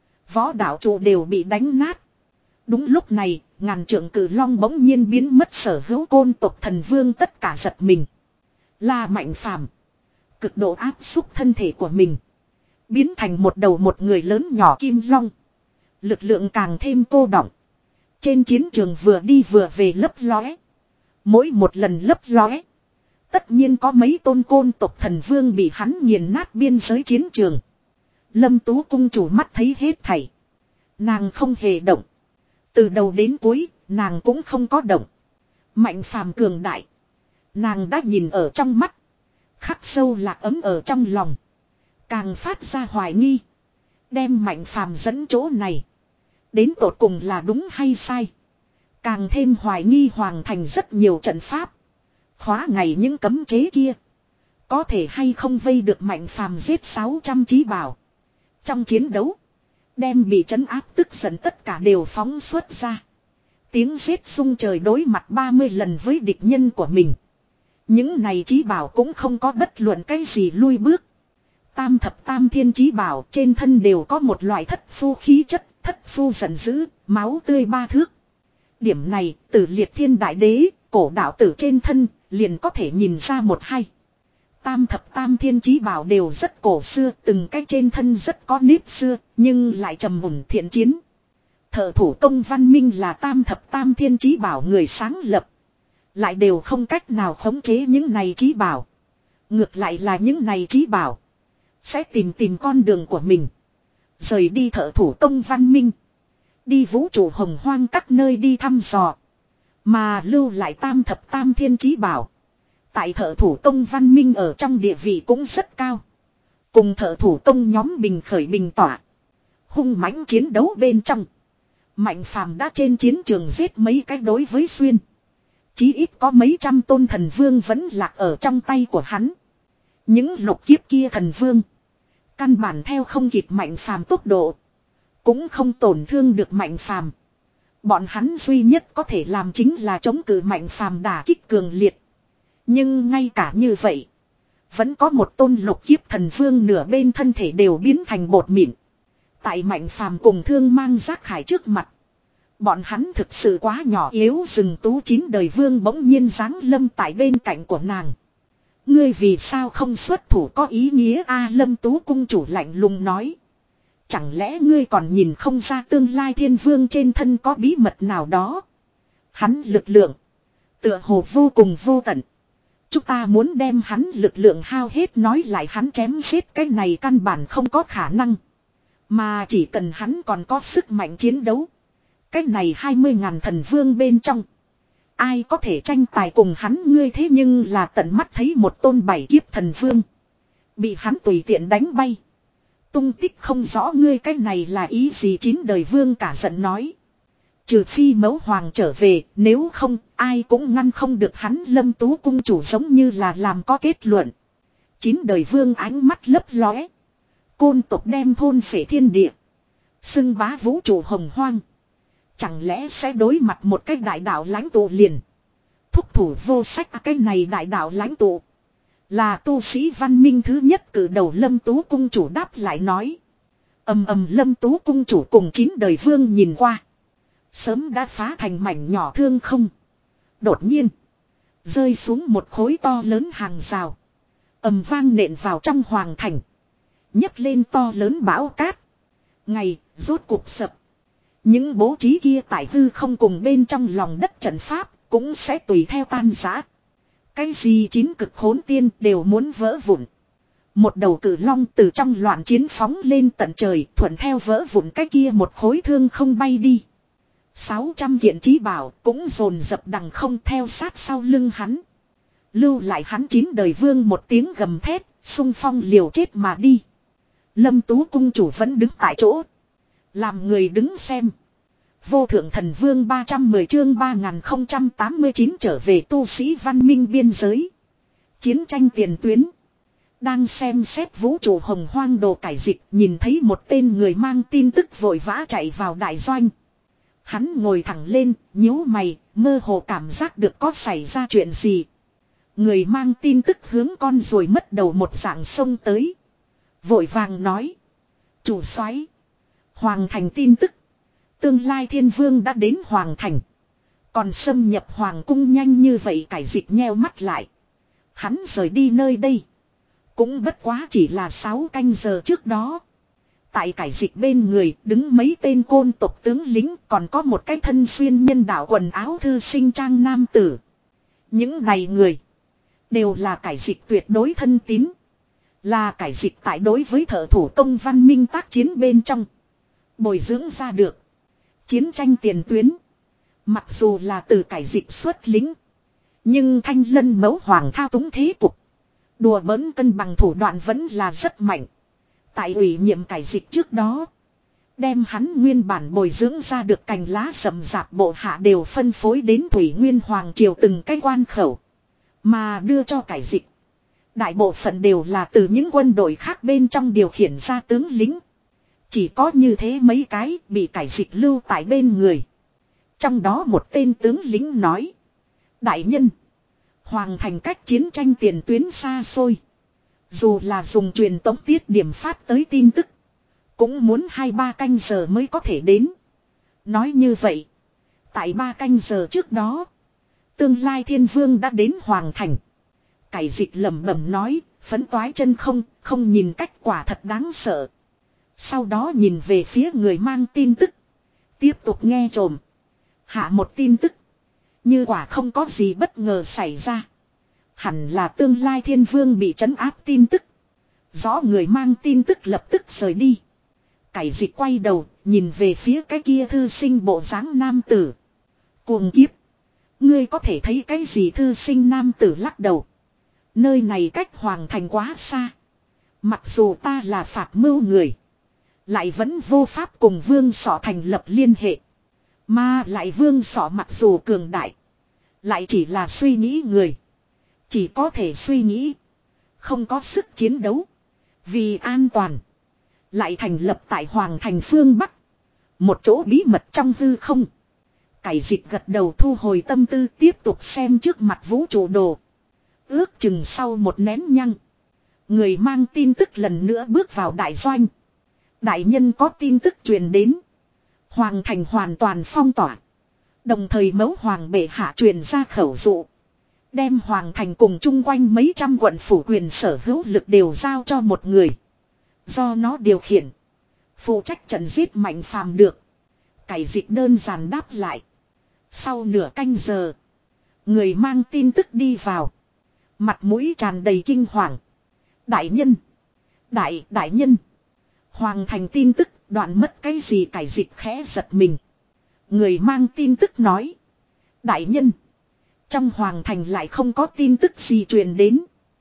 Võ đạo trụ đều bị đánh nát. Đúng lúc này, ngàn trượng cử long bỗng nhiên biến mất sở hữu côn tộc thần vương tất cả giật mình. Là mạnh phàm. Cực độ áp xúc thân thể của mình. Biến thành một đầu một người lớn nhỏ kim long. Lực lượng càng thêm cô đọng. Trên chiến trường vừa đi vừa về lấp lóe. Mỗi một lần lấp lóe. Tất nhiên có mấy tôn côn tộc thần vương bị hắn nghiền nát biên giới chiến trường. Lâm Tú cung chủ mắt thấy hết thảy. Nàng không hề động. Từ đầu đến cuối, nàng cũng không có động. Mạnh phàm cường đại. Nàng đã nhìn ở trong mắt. Khắc sâu lạc ấm ở trong lòng. Càng phát ra hoài nghi. Đem mạnh phàm dẫn chỗ này. Đến tột cùng là đúng hay sai. Càng thêm hoài nghi hoàng thành rất nhiều trận pháp. Khóa ngày những cấm chế kia. Có thể hay không vây được mạnh phàm giết sáu trăm chí bảo. Trong chiến đấu. Đem bị trấn áp tức giận tất cả đều phóng xuất ra. Tiếng giết sung trời đối mặt ba mươi lần với địch nhân của mình. Những này chí bảo cũng không có bất luận cái gì lui bước. Tam thập tam thiên chí bảo trên thân đều có một loại thất phu khí chất, thất phu giận dữ, máu tươi ba thước. Điểm này từ liệt thiên đại đế, cổ đạo tử trên thân, liền có thể nhìn ra một hai. Tam thập tam thiên chí bảo đều rất cổ xưa, từng cái trên thân rất có nếp xưa, nhưng lại trầm mùn thiện chiến. Thợ thủ công văn minh là tam thập tam thiên chí bảo người sáng lập. Lại đều không cách nào khống chế những này chí bảo. Ngược lại là những này chí bảo. Sẽ tìm tìm con đường của mình. Rời đi thợ thủ công văn minh. Đi vũ trụ hồng hoang các nơi đi thăm dò. Mà lưu lại tam thập tam thiên chí bảo. Tại thợ thủ công văn minh ở trong địa vị cũng rất cao. Cùng thợ thủ công nhóm bình khởi bình tỏa. Hung mãnh chiến đấu bên trong. Mạnh phàm đã trên chiến trường giết mấy cái đối với xuyên. Chí ít có mấy trăm tôn thần vương vẫn lạc ở trong tay của hắn. Những lục kiếp kia thần vương. Căn bản theo không kịp mạnh phàm tốc độ. Cũng không tổn thương được mạnh phàm. Bọn hắn duy nhất có thể làm chính là chống cự mạnh phàm đả kích cường liệt. Nhưng ngay cả như vậy. Vẫn có một tôn lục kiếp thần vương nửa bên thân thể đều biến thành bột mịn. Tại mạnh phàm cùng thương mang giác khải trước mặt. Bọn hắn thực sự quá nhỏ yếu. Rừng tú chín đời vương bỗng nhiên giáng lâm tại bên cạnh của nàng. Ngươi vì sao không xuất thủ có ý nghĩa a? Lâm Tú cung chủ lạnh lùng nói. Chẳng lẽ ngươi còn nhìn không ra tương lai thiên vương trên thân có bí mật nào đó? Hắn lực lượng. Tựa hồ vô cùng vô tận. Chúng ta muốn đem hắn lực lượng hao hết, nói lại hắn chém giết cái này căn bản không có khả năng. Mà chỉ cần hắn còn có sức mạnh chiến đấu. Cái này hai mươi ngàn thần vương bên trong. Ai có thể tranh tài cùng hắn? Ngươi thế nhưng là tận mắt thấy một tôn bảy kiếp thần vương. Bị hắn tùy tiện đánh bay. Tung tích không rõ, ngươi cái này là ý gì? Chín đời vương cả giận nói. Trừ phi mẫu hoàng trở về, nếu không, ai cũng ngăn không được hắn. Lâm Tú cung chủ giống như là làm có kết luận. Chín đời vương ánh mắt lấp lóe. Côn tộc đem thôn phệ thiên địa, xưng bá vũ trụ hồng hoang. Chẳng lẽ sẽ đối mặt một cái đại đạo lãnh tụ liền. Thúc thủ vô sách à, cái này đại đạo lãnh tụ là tu sĩ văn minh thứ nhất cử đầu. Lâm Tú cung chủ đáp lại nói. Ầm ầm. Lâm Tú cung chủ cùng chín đời vương nhìn qua. Sớm đã phá thành mảnh nhỏ thương không. Đột nhiên rơi xuống một khối to lớn hàng rào. Ầm vang nện vào trong hoàng thành. Nhấc lên to lớn bão cát. Ngày rốt cuộc sập. Những bố trí kia tại hư không cùng bên trong lòng đất trận pháp cũng sẽ tùy theo tan rã. Cái gì chín cực hỗn tiên đều muốn vỡ vụn. Một đầu cử long từ trong loạn chiến phóng lên tận trời, thuận theo vỡ vụn cái kia một khối thương không bay đi. Sáu trăm kiện trí bảo cũng dồn dập đằng không theo sát sau lưng hắn. Lưu lại hắn chín đời vương một tiếng gầm thét, xung phong liều chết mà đi. Lâm Tú cung chủ vẫn đứng tại chỗ. Làm người đứng xem. Vô thượng thần vương ba trăm mười chương ba nghìn không trăm tám mươi chín trở về tu sĩ văn minh biên giới. Chiến tranh tiền tuyến. Đang xem xét vũ trụ hồng hoang đồ cải dịch, nhìn thấy một tên người mang tin tức vội vã chạy vào đại doanh. Hắn ngồi thẳng lên, nhíu mày, mơ hồ cảm giác được có xảy ra chuyện gì. Người mang tin tức hướng con rồi mất đầu một dạng sông tới. Vội vàng nói. Chủ soái, hoàng thành tin tức. Tương lai thiên vương đã đến hoàng thành. Còn xâm nhập hoàng cung nhanh như vậy cải dịch nheo mắt lại. Hắn rời đi nơi đây. Cũng bất quá chỉ là sáu canh giờ trước đó. Tại cải dịch bên người đứng mấy tên côn tộc tướng lính, còn có một cái thân xuyên nhân đạo quần áo thư sinh trang nam tử. Những này người đều là cải dịch tuyệt đối thân tín. Là cải dịch tại đối với thợ thủ công văn minh tác chiến bên trong bồi dưỡng ra được. Chiến tranh tiền tuyến, mặc dù là từ cải dịch xuất lính, nhưng Thanh Lân mẫu hoàng thao túng thế cục, đùa bỡn cân bằng thủ đoạn vẫn là rất mạnh. Tại ủy nhiệm cải dịch trước đó, đem hắn nguyên bản bồi dưỡng ra được cành lá rậm rạp bộ hạ đều phân phối đến Thủy Nguyên Hoàng triều từng cái quan khẩu, mà đưa cho cải dịch. Đại bộ phận đều là từ những quân đội khác bên trong điều khiển ra tướng lính. Chỉ có như thế mấy cái bị cải dịch lưu tại bên người. Trong đó một tên tướng lính nói. Đại nhân, hoàng thành cách chiến tranh tiền tuyến xa xôi. Dù là dùng truyền tống tiết điểm phát tới tin tức, cũng muốn hai ba canh giờ mới có thể đến. Nói như vậy, tại ba canh giờ trước đó, tương lai thiên vương đã đến hoàng thành. Cải dịch lẩm bẩm nói, phấn toái chân không, không nhìn cách quả thật đáng sợ. Sau đó nhìn về phía người mang tin tức. Tiếp tục nghe trộm. Hạ một tin tức. Như quả không có gì bất ngờ xảy ra, hẳn là tương lai thiên vương bị trấn áp tin tức. Rõ người mang tin tức lập tức rời đi. Cải dịch quay đầu, nhìn về phía cái kia thư sinh bộ dáng nam tử. Cuồng kiếp, ngươi có thể thấy cái gì? Thư sinh nam tử lắc đầu. Nơi này cách hoàng thành quá xa. Mặc dù ta là phạt mưu người, lại vẫn vô pháp cùng vương sọ thành lập liên hệ. Mà lại vương sọ mặc dù cường đại, lại chỉ là suy nghĩ người. Chỉ có thể suy nghĩ, không có sức chiến đấu. Vì an toàn, lại thành lập tại hoàng thành phương Bắc, một chỗ bí mật trong hư không. Cải dịch gật đầu thu hồi tâm tư, tiếp tục xem trước mặt vũ trụ đồ. Ước chừng sau một nén nhăng, người mang tin tức lần nữa bước vào đại doanh. Đại nhân, có tin tức truyền đến. Hoàng thành hoàn toàn phong tỏa. Đồng thời mẫu hoàng bệ hạ truyền ra khẩu dụ, đem hoàng thành cùng chung quanh mấy trăm quận phủ quyền sở hữu lực đều giao cho một người. Do nó điều khiển, phụ trách trận giết mạnh phàm được. Cải dịch đơn giản đáp lại. Sau nửa canh giờ, người mang tin tức đi vào. Mặt mũi tràn đầy kinh hoàng. Đại nhân, đại đại nhân, hoàng thành tin tức đoạn mất cái gì? Cải dịch khẽ giật mình. Người mang tin tức nói. Đại nhân, trong hoàng thành lại không có tin tức gì truyền đến.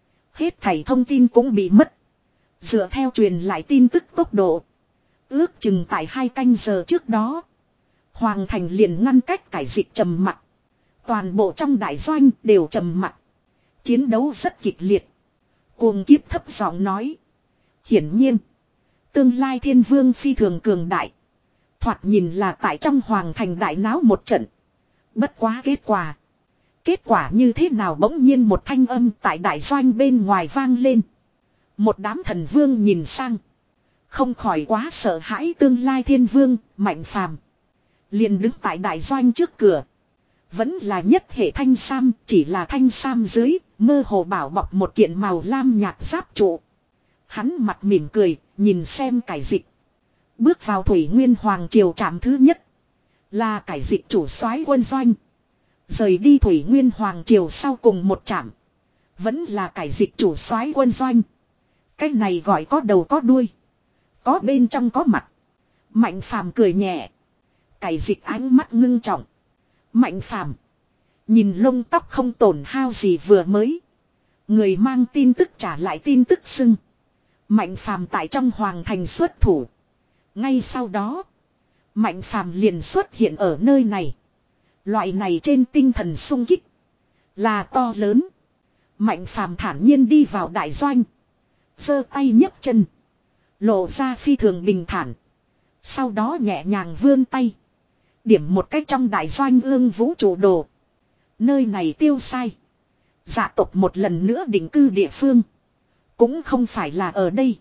Hết thảy thông tin cũng bị mất. Dựa theo truyền lại tin tức tốc độ, ước chừng tại hai canh giờ trước đó, Hoàng thành liền ngăn cách cải dịch trầm mặc. Toàn bộ trong đại doanh đều trầm mặc. Chiến đấu rất kịch liệt. Cuồng Kiếp thấp giọng nói. Hiển nhiên. Tương lai thiên vương phi thường cường đại. Thoạt nhìn là tại trong hoàng thành đại náo một trận. Bất quá kết quả. Kết quả như thế nào bỗng nhiên một thanh âm tại đại doanh bên ngoài vang lên. Một đám thần vương nhìn sang. Không khỏi quá sợ hãi tương lai thiên vương, Mạnh Phàm liền đứng tại đại doanh trước cửa. Vẫn là nhất hệ thanh sam, chỉ là thanh sam dưới, mơ hồ bảo bọc một kiện màu lam nhạt giáp trụ. Hắn mặt mỉm cười, nhìn xem cải dịch. Bước vào Thủy Nguyên Hoàng triều trạm thứ nhất. Là cải dịch chủ soái quân doanh. Rời đi Thủy Nguyên Hoàng triều sau cùng một trạm. Vẫn là cải dịch chủ soái quân doanh. Cái này gọi có đầu có đuôi. Có bên trong có mặt. Mạnh Phàm cười nhẹ. Cải dịch ánh mắt ngưng trọng. Mạnh Phàm nhìn lông tóc không tổn hao gì vừa mới. Người mang tin tức trả lại tin tức xưng. Mạnh Phàm tại trong hoàng thành xuất thủ. Ngay sau đó. Mạnh Phàm liền xuất hiện ở nơi này. Loại này trên tinh thần sung kích. Là to lớn. Mạnh Phàm thản nhiên đi vào đại doanh. Giơ tay nhấc chân. Lộ ra phi thường bình thản. Sau đó nhẹ nhàng vươn tay. Điểm một cách trong đại doanh ương vũ trụ đồ. Nơi này tiêu sai. Dạ tộc một lần nữa định cư địa phương. Cũng không phải là ở đây.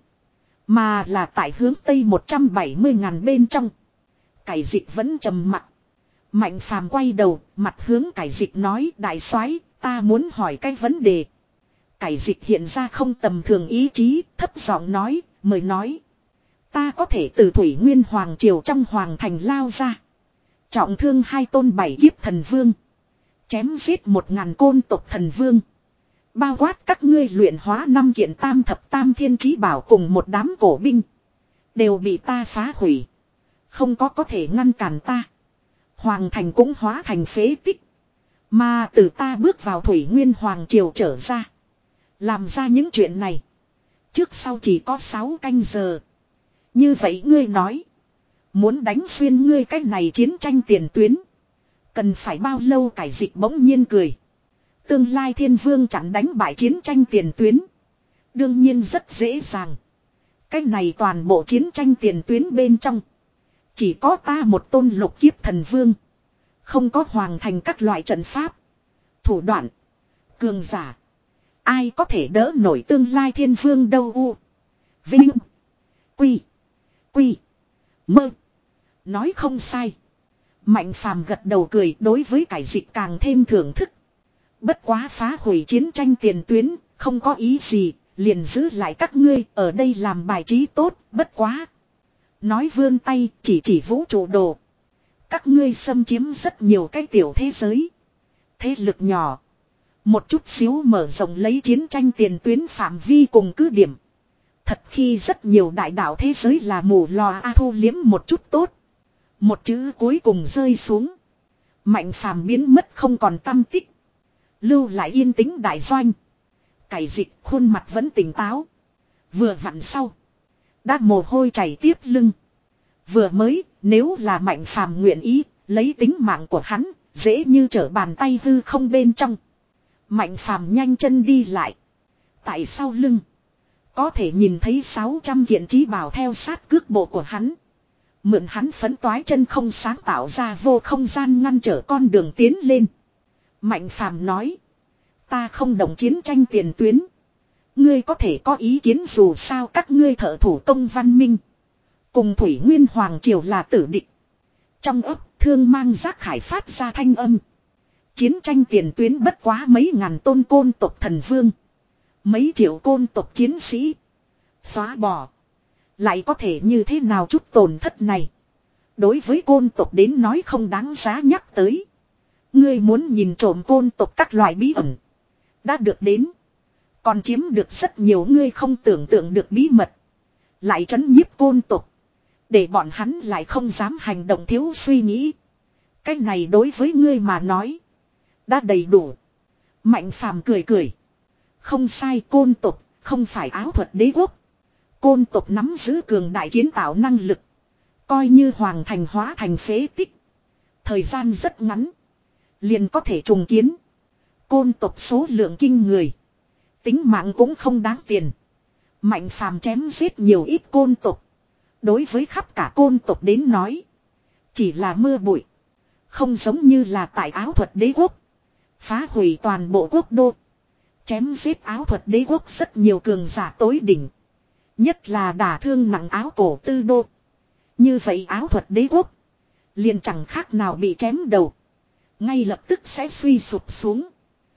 Mà là tại hướng tây một trăm bảy mươi ngàn bên trong. Cải dịch vẫn trầm mặc. Mạnh Phàm quay đầu, mặt hướng cải dịch nói đại soái, ta muốn hỏi cái vấn đề. Cải dịch hiện ra không tầm thường ý chí, thấp giọng nói, mời nói. Ta có thể từ Thủy Nguyên Hoàng triều trong hoàng thành lao ra. Trọng thương hai tôn bảy kiếp thần vương. Chém giết một ngàn côn tộc thần vương. Bao quát các ngươi luyện hóa năm kiện tam thập tam thiên chí bảo cùng một đám cổ binh. Đều bị ta phá hủy. Không có có thể ngăn cản ta. Hoàng thành cũng hóa thành phế tích. Mà từ ta bước vào Thủy Nguyên Hoàng triều trở ra. Làm ra những chuyện này. Trước sau chỉ có sáu canh giờ. Như vậy ngươi nói. Muốn đánh xuyên ngươi cách này chiến tranh tiền tuyến. Cần phải bao lâu cải dịch bỗng nhiên cười. Tương lai thiên vương chặn đánh bại chiến tranh tiền tuyến. Đương nhiên rất dễ dàng. Cách này toàn bộ chiến tranh tiền tuyến bên trong. Chỉ có ta một tôn lục kiếp thần vương. Không có hoàng thành các loại trận pháp. Thủ đoạn. Cường giả. Ai có thể đỡ nổi tương lai thiên vương đâu u. Vinh. Quy. Quy. Mơ. Nói không sai. Mạnh Phàm gật đầu cười đối với cải dịch càng thêm thưởng thức. Bất quá phá hủy chiến tranh tiền tuyến, không có ý gì, liền giữ lại các ngươi ở đây làm bài trí tốt, bất quá. Nói vươn tay chỉ chỉ vũ trụ đồ. Các ngươi xâm chiếm rất nhiều cái tiểu thế giới. Thế lực nhỏ. Một chút xíu mở rộng lấy chiến tranh tiền tuyến phạm vi cùng cứ điểm. Thật khi rất nhiều đại đạo thế giới là mù lòa a thu liếm một chút tốt. Một chữ cuối cùng rơi xuống. Mạnh Phàm biến mất không còn tâm tích. Lưu lại yên tĩnh đại doanh. Cải dịch khuôn mặt vẫn tỉnh táo. Vừa vặn sau. Đã mồ hôi chảy tiếp lưng. Vừa mới nếu là Mạnh Phàm nguyện ý. Lấy tính mạng của hắn. Dễ như trở bàn tay hư không bên trong. Mạnh Phàm nhanh chân đi lại. Tại sau lưng. Có thể nhìn thấy sáu trăm kiện chí bảo theo sát cước bộ của hắn. Mượn hắn phấn toái chân không sáng tạo ra vô không gian ngăn trở con đường tiến lên. Mạnh Phàm nói. Ta không đồng chiến tranh tiền tuyến. Ngươi có thể có ý kiến dù sao các ngươi thợ thủ công văn minh. Cùng Thủy Nguyên Hoàng triều là tử địch. Trong ấp thương mang giác khải phát ra thanh âm. Chiến tranh tiền tuyến bất quá mấy ngàn tôn côn tộc thần vương. Mấy triệu côn tộc chiến sĩ. Xóa bỏ. Lại có thể như thế nào chút tổn thất này. Đối với côn tộc đến nói không đáng giá nhắc tới. Ngươi muốn nhìn trộm côn tộc các loại bí ẩn. Đã được đến. Còn chiếm được rất nhiều ngươi không tưởng tượng được bí mật. Lại trấn nhiếp côn tộc. Để bọn hắn lại không dám hành động thiếu suy nghĩ. Cái này đối với ngươi mà nói. Đã đầy đủ. Mạnh Phàm cười cười. Không sai côn tộc. Không phải áo thuật đế quốc. Côn tộc nắm giữ cường đại kiến tạo năng lực. Coi như hoàng thành hóa thành phế tích. Thời gian rất ngắn. Liền có thể trùng kiến. Côn tộc số lượng kinh người. Tính mạng cũng không đáng tiền. Mạnh phàm chém giết nhiều ít côn tộc. Đối với khắp cả côn tộc đến nói. Chỉ là mưa bụi. Không giống như là tại áo thuật đế quốc. Phá hủy toàn bộ quốc đô. Chém giết áo thuật đế quốc rất nhiều cường giả tối đỉnh. Nhất là đả thương nặng áo cổ tư đô. Như vậy áo thuật đế quốc. Liền chẳng khác nào bị chém đầu. Ngay lập tức sẽ suy sụp xuống.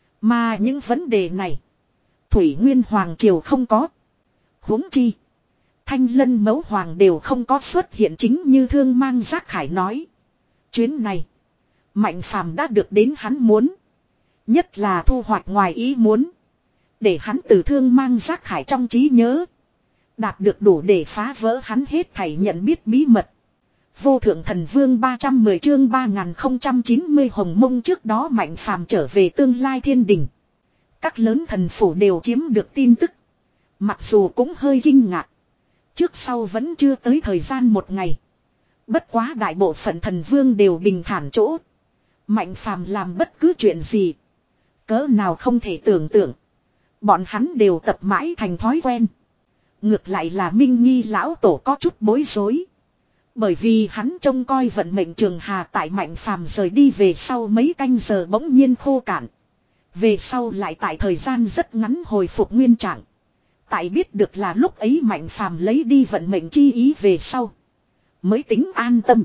Mà những vấn đề này. Thủy Nguyên Hoàng Triều không có. Huống chi. Thanh Lân Mẫu Hoàng đều không có xuất hiện chính như Thương Mang Giác Khải nói. Chuyến này. Mạnh phàm đã được đến hắn muốn. Nhất là thu hoạch ngoài ý muốn. Để hắn từ Thương Mang Giác Khải trong trí nhớ. Đạt được đủ để phá vỡ hắn hết thảy nhận biết bí mật. Vô thượng thần vương ba trăm mười chương ba nghìn không trăm chín mươi hồng mông trước đó Mạnh phàm trở về tương lai thiên đình. Các lớn thần phủ đều chiếm được tin tức. Mặc dù cũng hơi kinh ngạc. Trước sau vẫn chưa tới thời gian một ngày. Bất quá đại bộ phận thần vương đều bình thản chỗ. Mạnh phàm làm bất cứ chuyện gì. Cỡ nào không thể tưởng tượng. Bọn hắn đều tập mãi thành thói quen. Ngược lại là Minh Nghi lão tổ có chút bối rối. Bởi vì hắn trông coi vận mệnh trường hà tại Mạnh phàm rời đi về sau mấy canh giờ bỗng nhiên khô cạn. Về sau lại tại thời gian rất ngắn hồi phục nguyên trạng. Tại biết được là lúc ấy Mạnh phàm lấy đi vận mệnh chi ý về sau. Mới tính an tâm.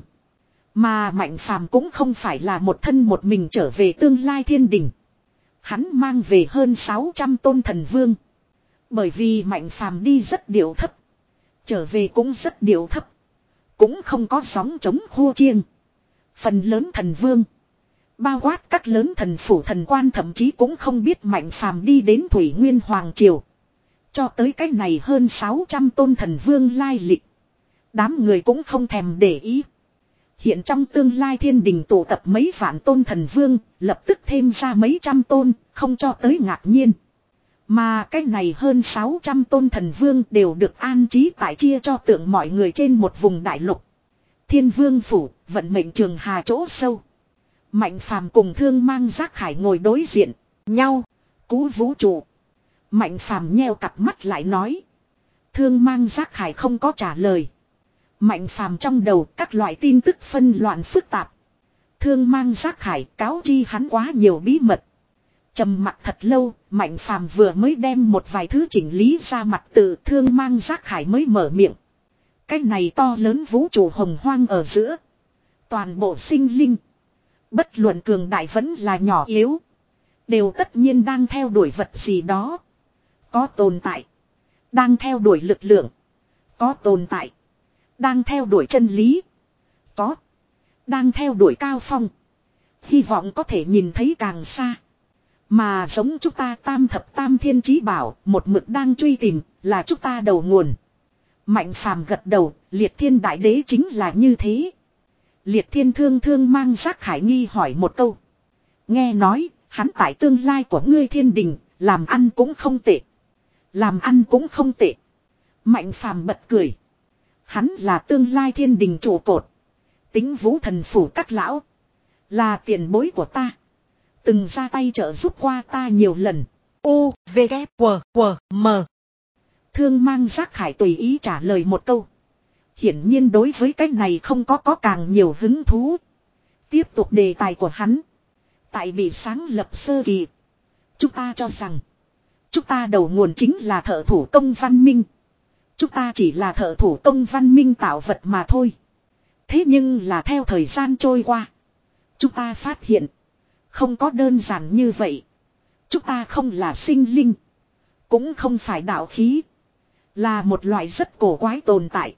Mà Mạnh phàm cũng không phải là một thân một mình trở về tương lai thiên đình. Hắn mang về hơn sáu trăm tôn thần vương. Bởi vì Mạnh phàm đi rất điệu thấp. Trở về cũng rất điệu thấp. Cũng không có sóng chống khua chiêng. Phần lớn thần vương. Bao quát các lớn thần phủ thần quan thậm chí cũng không biết Mạnh phàm đi đến Thủy Nguyên Hoàng Triều. Cho tới cái này hơn sáu trăm tôn thần vương lai lịch. Đám người cũng không thèm để ý. Hiện trong tương lai thiên đình tụ tập mấy vạn tôn thần vương, lập tức thêm ra mấy trăm tôn, không cho tới ngạc nhiên. Mà cái này hơn sáu trăm tôn thần vương đều được an trí tại chia cho tượng mọi người trên một vùng đại lục. Thiên vương phủ, vận mệnh trường hà chỗ sâu. Mạnh phàm cùng Thương Mang Giác Khải ngồi đối diện nhau, cú vũ trụ. Mạnh phàm nheo cặp mắt lại nói. Thương Mang Giác Khải không có trả lời. Mạnh phàm trong đầu các loại tin tức phân loạn phức tạp. Thương Mang Giác Khải cáo chi hắn quá nhiều bí mật. Trầm mặc thật lâu, Mạnh phàm vừa mới đem một vài thứ chỉnh lý ra mặt tự Thương Mang Giác Khải mới mở miệng. Cái này to lớn vũ trụ hồng hoang ở giữa. Toàn bộ sinh linh. Bất luận cường đại vẫn là nhỏ yếu. Đều tất nhiên đang theo đuổi vật gì đó. Có tồn tại. Đang theo đuổi lực lượng. Có tồn tại. Đang theo đuổi chân lý. Có. Đang theo đuổi cao phong. Hy vọng có thể nhìn thấy càng xa. Mà giống chúng ta tam thập tam thiên chí bảo. Một mực đang truy tìm. Là chúng ta đầu nguồn. Mạnh phàm gật đầu. Liệt thiên đại đế chính là như thế. Liệt thiên thương Thương Mang Giác Khải nghi hỏi một câu. Nghe nói. Hắn tại tương lai của ngươi thiên đình. Làm ăn cũng không tệ. Làm ăn cũng không tệ. Mạnh phàm bật cười. Hắn là tương lai thiên đình trụ cột. Tính vũ thần phủ các lão. Là tiền bối của ta. Từng ra tay trợ giúp qua ta nhiều lần. U, V, K, W, W, M. Thương Mang Giác Khải tùy ý trả lời một câu. Hiển nhiên đối với cái này không có có càng nhiều hứng thú. Tiếp tục đề tài của hắn. Tại bị sáng lập sơ kỳ. Chúng ta cho rằng. Chúng ta đầu nguồn chính là thợ thủ công văn minh. Chúng ta chỉ là thợ thủ công văn minh tạo vật mà thôi. Thế nhưng là theo thời gian trôi qua. Chúng ta phát hiện. Không có đơn giản như vậy. Chúng ta không là sinh linh. Cũng không phải đạo khí. Là một loại rất cổ quái tồn tại.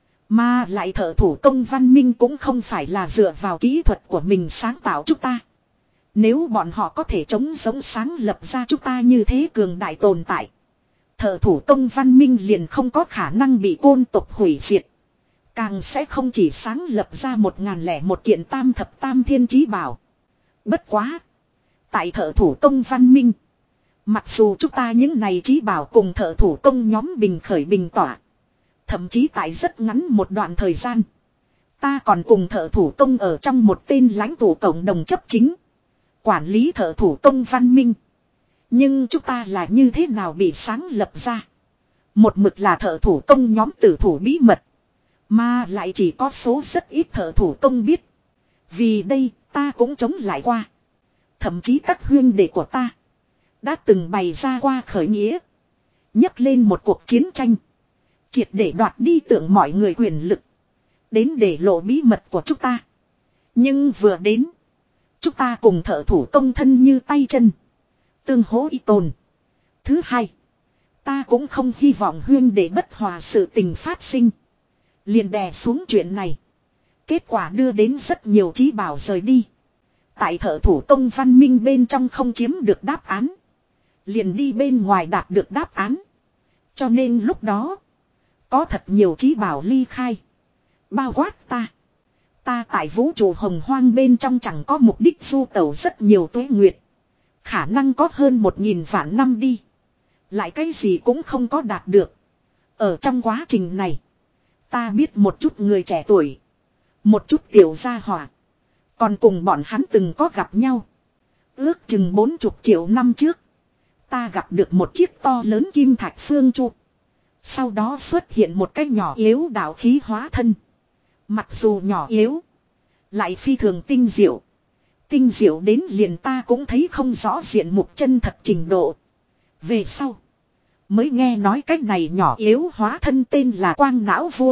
Mà lại thợ thủ công văn minh cũng không phải là dựa vào kỹ thuật của mình sáng tạo chúng ta. Nếu bọn họ có thể chống giống sáng lập ra chúng ta như thế cường đại tồn tại. Thợ thủ công văn minh liền không có khả năng bị côn tộc hủy diệt. Càng sẽ không chỉ sáng lập ra một ngàn lẻ một kiện tam thập tam thiên chí bảo. Bất quá. Tại thợ thủ công văn minh. Mặc dù chúng ta những này chí bảo cùng thợ thủ công nhóm bình khởi bình tỏa. Thậm chí tại rất ngắn một đoạn thời gian. Ta còn cùng thợ thủ công ở trong một tên lãnh tụ cộng đồng chấp chính. Quản lý thợ thủ công văn minh. Nhưng chúng ta là như thế nào bị sáng lập ra? Một mực là thợ thủ công nhóm tử thủ bí mật. Mà lại chỉ có số rất ít thợ thủ công biết. Vì đây ta cũng chống lại qua. Thậm chí các huynh đệ của ta đã từng bày ra qua khởi nghĩa. Nhấc lên một cuộc chiến tranh. Triệt để đoạt đi tưởng mọi người quyền lực. Đến để lộ bí mật của chúng ta. Nhưng vừa đến. Chúng ta cùng thợ thủ công thân như tay chân. Tương hỗ y tồn. Thứ hai. Ta cũng không hy vọng huyên để bất hòa sự tình phát sinh. Liền đè xuống chuyện này. Kết quả đưa đến rất nhiều trí bảo rời đi. Tại thợ thủ công văn minh bên trong không chiếm được đáp án. Liền đi bên ngoài đạt được đáp án. Cho nên lúc đó. Có thật nhiều trí bảo ly khai. Bao quát ta. Ta tại vũ trụ hồng hoang bên trong chẳng có mục đích du tẩu rất nhiều tuế nguyệt. Khả năng có hơn một nghìn vạn năm đi. Lại cái gì cũng không có đạt được. Ở trong quá trình này. Ta biết một chút người trẻ tuổi. Một chút tiểu gia hỏa. Còn cùng bọn hắn từng có gặp nhau. Ước chừng bốn chục triệu năm trước. Ta gặp được một chiếc to lớn kim thạch phương trụ. Sau đó xuất hiện một cái nhỏ yếu đạo khí hóa thân. Mặc dù nhỏ yếu. Lại phi thường tinh diệu. Tinh diệu đến liền ta cũng thấy không rõ diện mục chân thật trình độ. Về sau. Mới nghe nói cách này nhỏ yếu hóa thân tên là Quang Não Vua.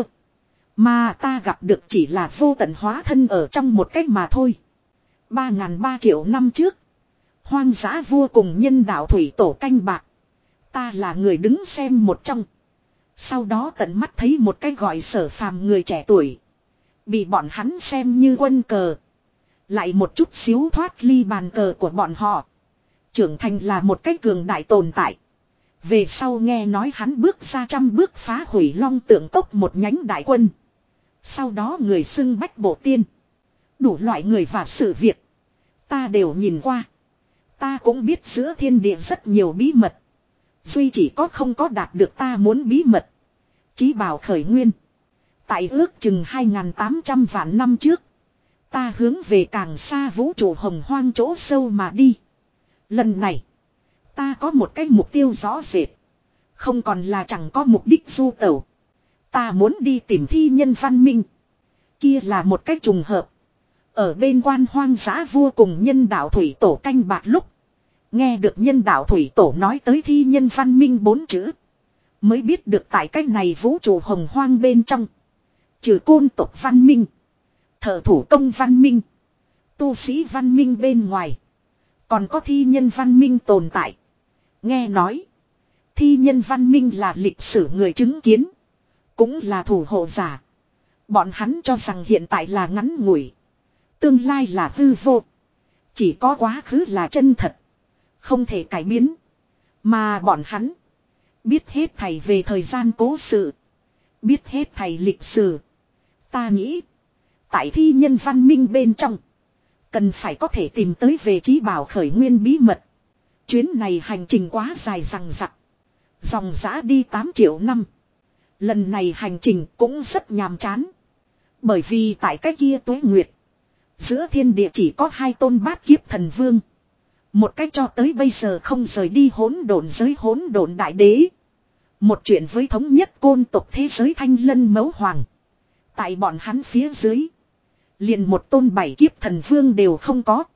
Mà ta gặp được chỉ là vô tận hóa thân ở trong một cách mà thôi. Ba ngàn ba triệu năm trước. Hoang dã vua cùng nhân đạo thủy tổ canh bạc. Ta là người đứng xem một trong. Sau đó tận mắt thấy một cái gọi Sở Phàm người trẻ tuổi. Bị bọn hắn xem như quân cờ. Lại một chút xíu thoát ly bàn cờ của bọn họ. Trưởng thành là một cái cường đại tồn tại. Về sau nghe nói hắn bước ra trăm bước phá hủy Long Tượng Cốc một nhánh đại quân. Sau đó người xưng Bách Bộ Tiên. Đủ loại người và sự việc. Ta đều nhìn qua. Ta cũng biết giữa thiên địa rất nhiều bí mật. Duy chỉ có không có đạt được ta muốn bí mật. Chí bảo khởi nguyên. Tại ước chừng hai nghìn tám trăm vạn năm trước. Ta hướng về càng xa vũ trụ hồng hoang chỗ sâu mà đi. Lần này. Ta có một cái mục tiêu rõ rệt. Không còn là chẳng có mục đích du tẩu. Ta muốn đi tìm thi nhân văn minh. Kia là một cách trùng hợp. Ở bên quan hoang dã vua cùng nhân đạo thủy tổ canh bạc lúc. Nghe được nhân đạo thủy tổ nói tới thi nhân văn minh bốn chữ. Mới biết được tại cách này vũ trụ hồng hoang bên trong. Trừ côn tộc văn minh. Thợ thủ công văn minh. Tu sĩ văn minh bên ngoài. Còn có thi nhân văn minh tồn tại. Nghe nói. Thi nhân văn minh là lịch sử người chứng kiến. Cũng là thủ hộ giả. Bọn hắn cho rằng hiện tại là ngắn ngủi. Tương lai là hư vô. Chỉ có quá khứ là chân thật. Không thể cải biến. Mà bọn hắn. Biết hết thảy về thời gian cố sự. Biết hết thảy lịch sử. Ta nghĩ. Tại thi nhân văn minh bên trong. Cần phải có thể tìm tới về chí bảo khởi nguyên bí mật. Chuyến này hành trình quá dài dằng dặc. Dòng dã đi tám triệu năm. Lần này hành trình cũng rất nhàm chán. Bởi vì tại cái kia tuế nguyệt. Giữa thiên địa chỉ có hai tôn bát kiếp thần vương. Một cách cho tới bây giờ không rời đi hỗn độn giới hỗn độn đại đế. Một chuyện với thống nhất côn tộc thế giới Thanh Lân Mẫu Hoàng. Tại bọn hắn phía dưới. Liền một tôn bảy kiếp thần vương đều không có.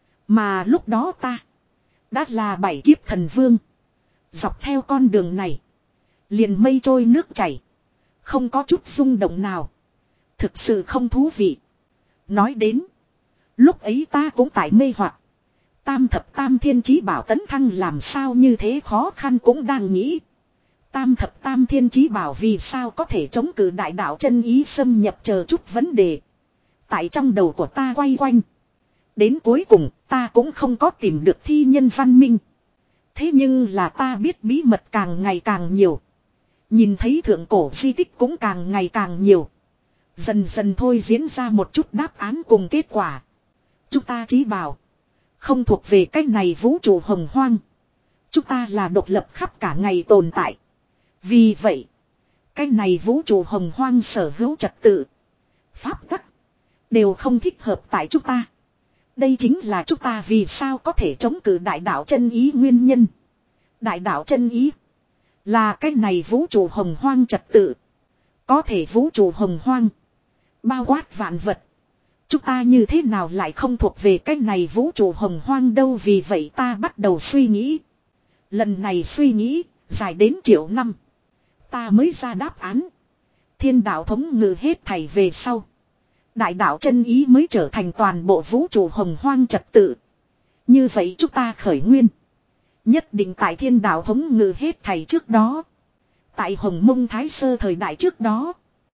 Mà lúc đó ta. Đã là bảy kiếp thần vương. Dọc theo con đường này. Liền mây trôi nước chảy. Không có chút rung động nào. Thực sự không thú vị. Nói đến. Lúc ấy ta cũng tại mê hoặc. Tam thập tam thiên chí bảo tấn thăng làm sao như thế khó khăn cũng đang nghĩ. Tam thập tam thiên chí bảo vì sao có thể chống cự đại đạo chân ý xâm nhập chờ chút vấn đề. Tại trong đầu của ta quay quanh. Đến cuối cùng ta cũng không có tìm được thi nhân văn minh. Thế nhưng là ta biết bí mật càng ngày càng nhiều. Nhìn thấy thượng cổ di tích cũng càng ngày càng nhiều. Dần dần thôi diễn ra một chút đáp án cùng kết quả. Chúng ta chí bảo. Không thuộc về cách này vũ trụ hồng hoang. Chúng ta là độc lập khắp cả ngày tồn tại. Vì vậy. Cách này vũ trụ hồng hoang sở hữu trật tự. Pháp tắc. Đều không thích hợp tại chúng ta. Đây chính là chúng ta vì sao có thể chống cự đại đạo chân ý nguyên nhân. Đại đạo chân ý là cái này vũ trụ hồng hoang trật tự. Có thể vũ trụ hồng hoang bao quát vạn vật. Chúng ta như thế nào lại không thuộc về cái này vũ trụ hồng hoang đâu, vì vậy ta bắt đầu suy nghĩ. Lần này suy nghĩ, dài đến triệu năm. Ta mới ra đáp án. Thiên đạo thống ngự hết thảy về sau. Đại đạo chân ý mới trở thành toàn bộ vũ trụ hồng hoang trật tự. Như vậy chúng ta khởi nguyên. Nhất định tại thiên đạo thống ngự hết thảy trước đó. Tại Hồng Mông Thái Sơ thời đại trước đó.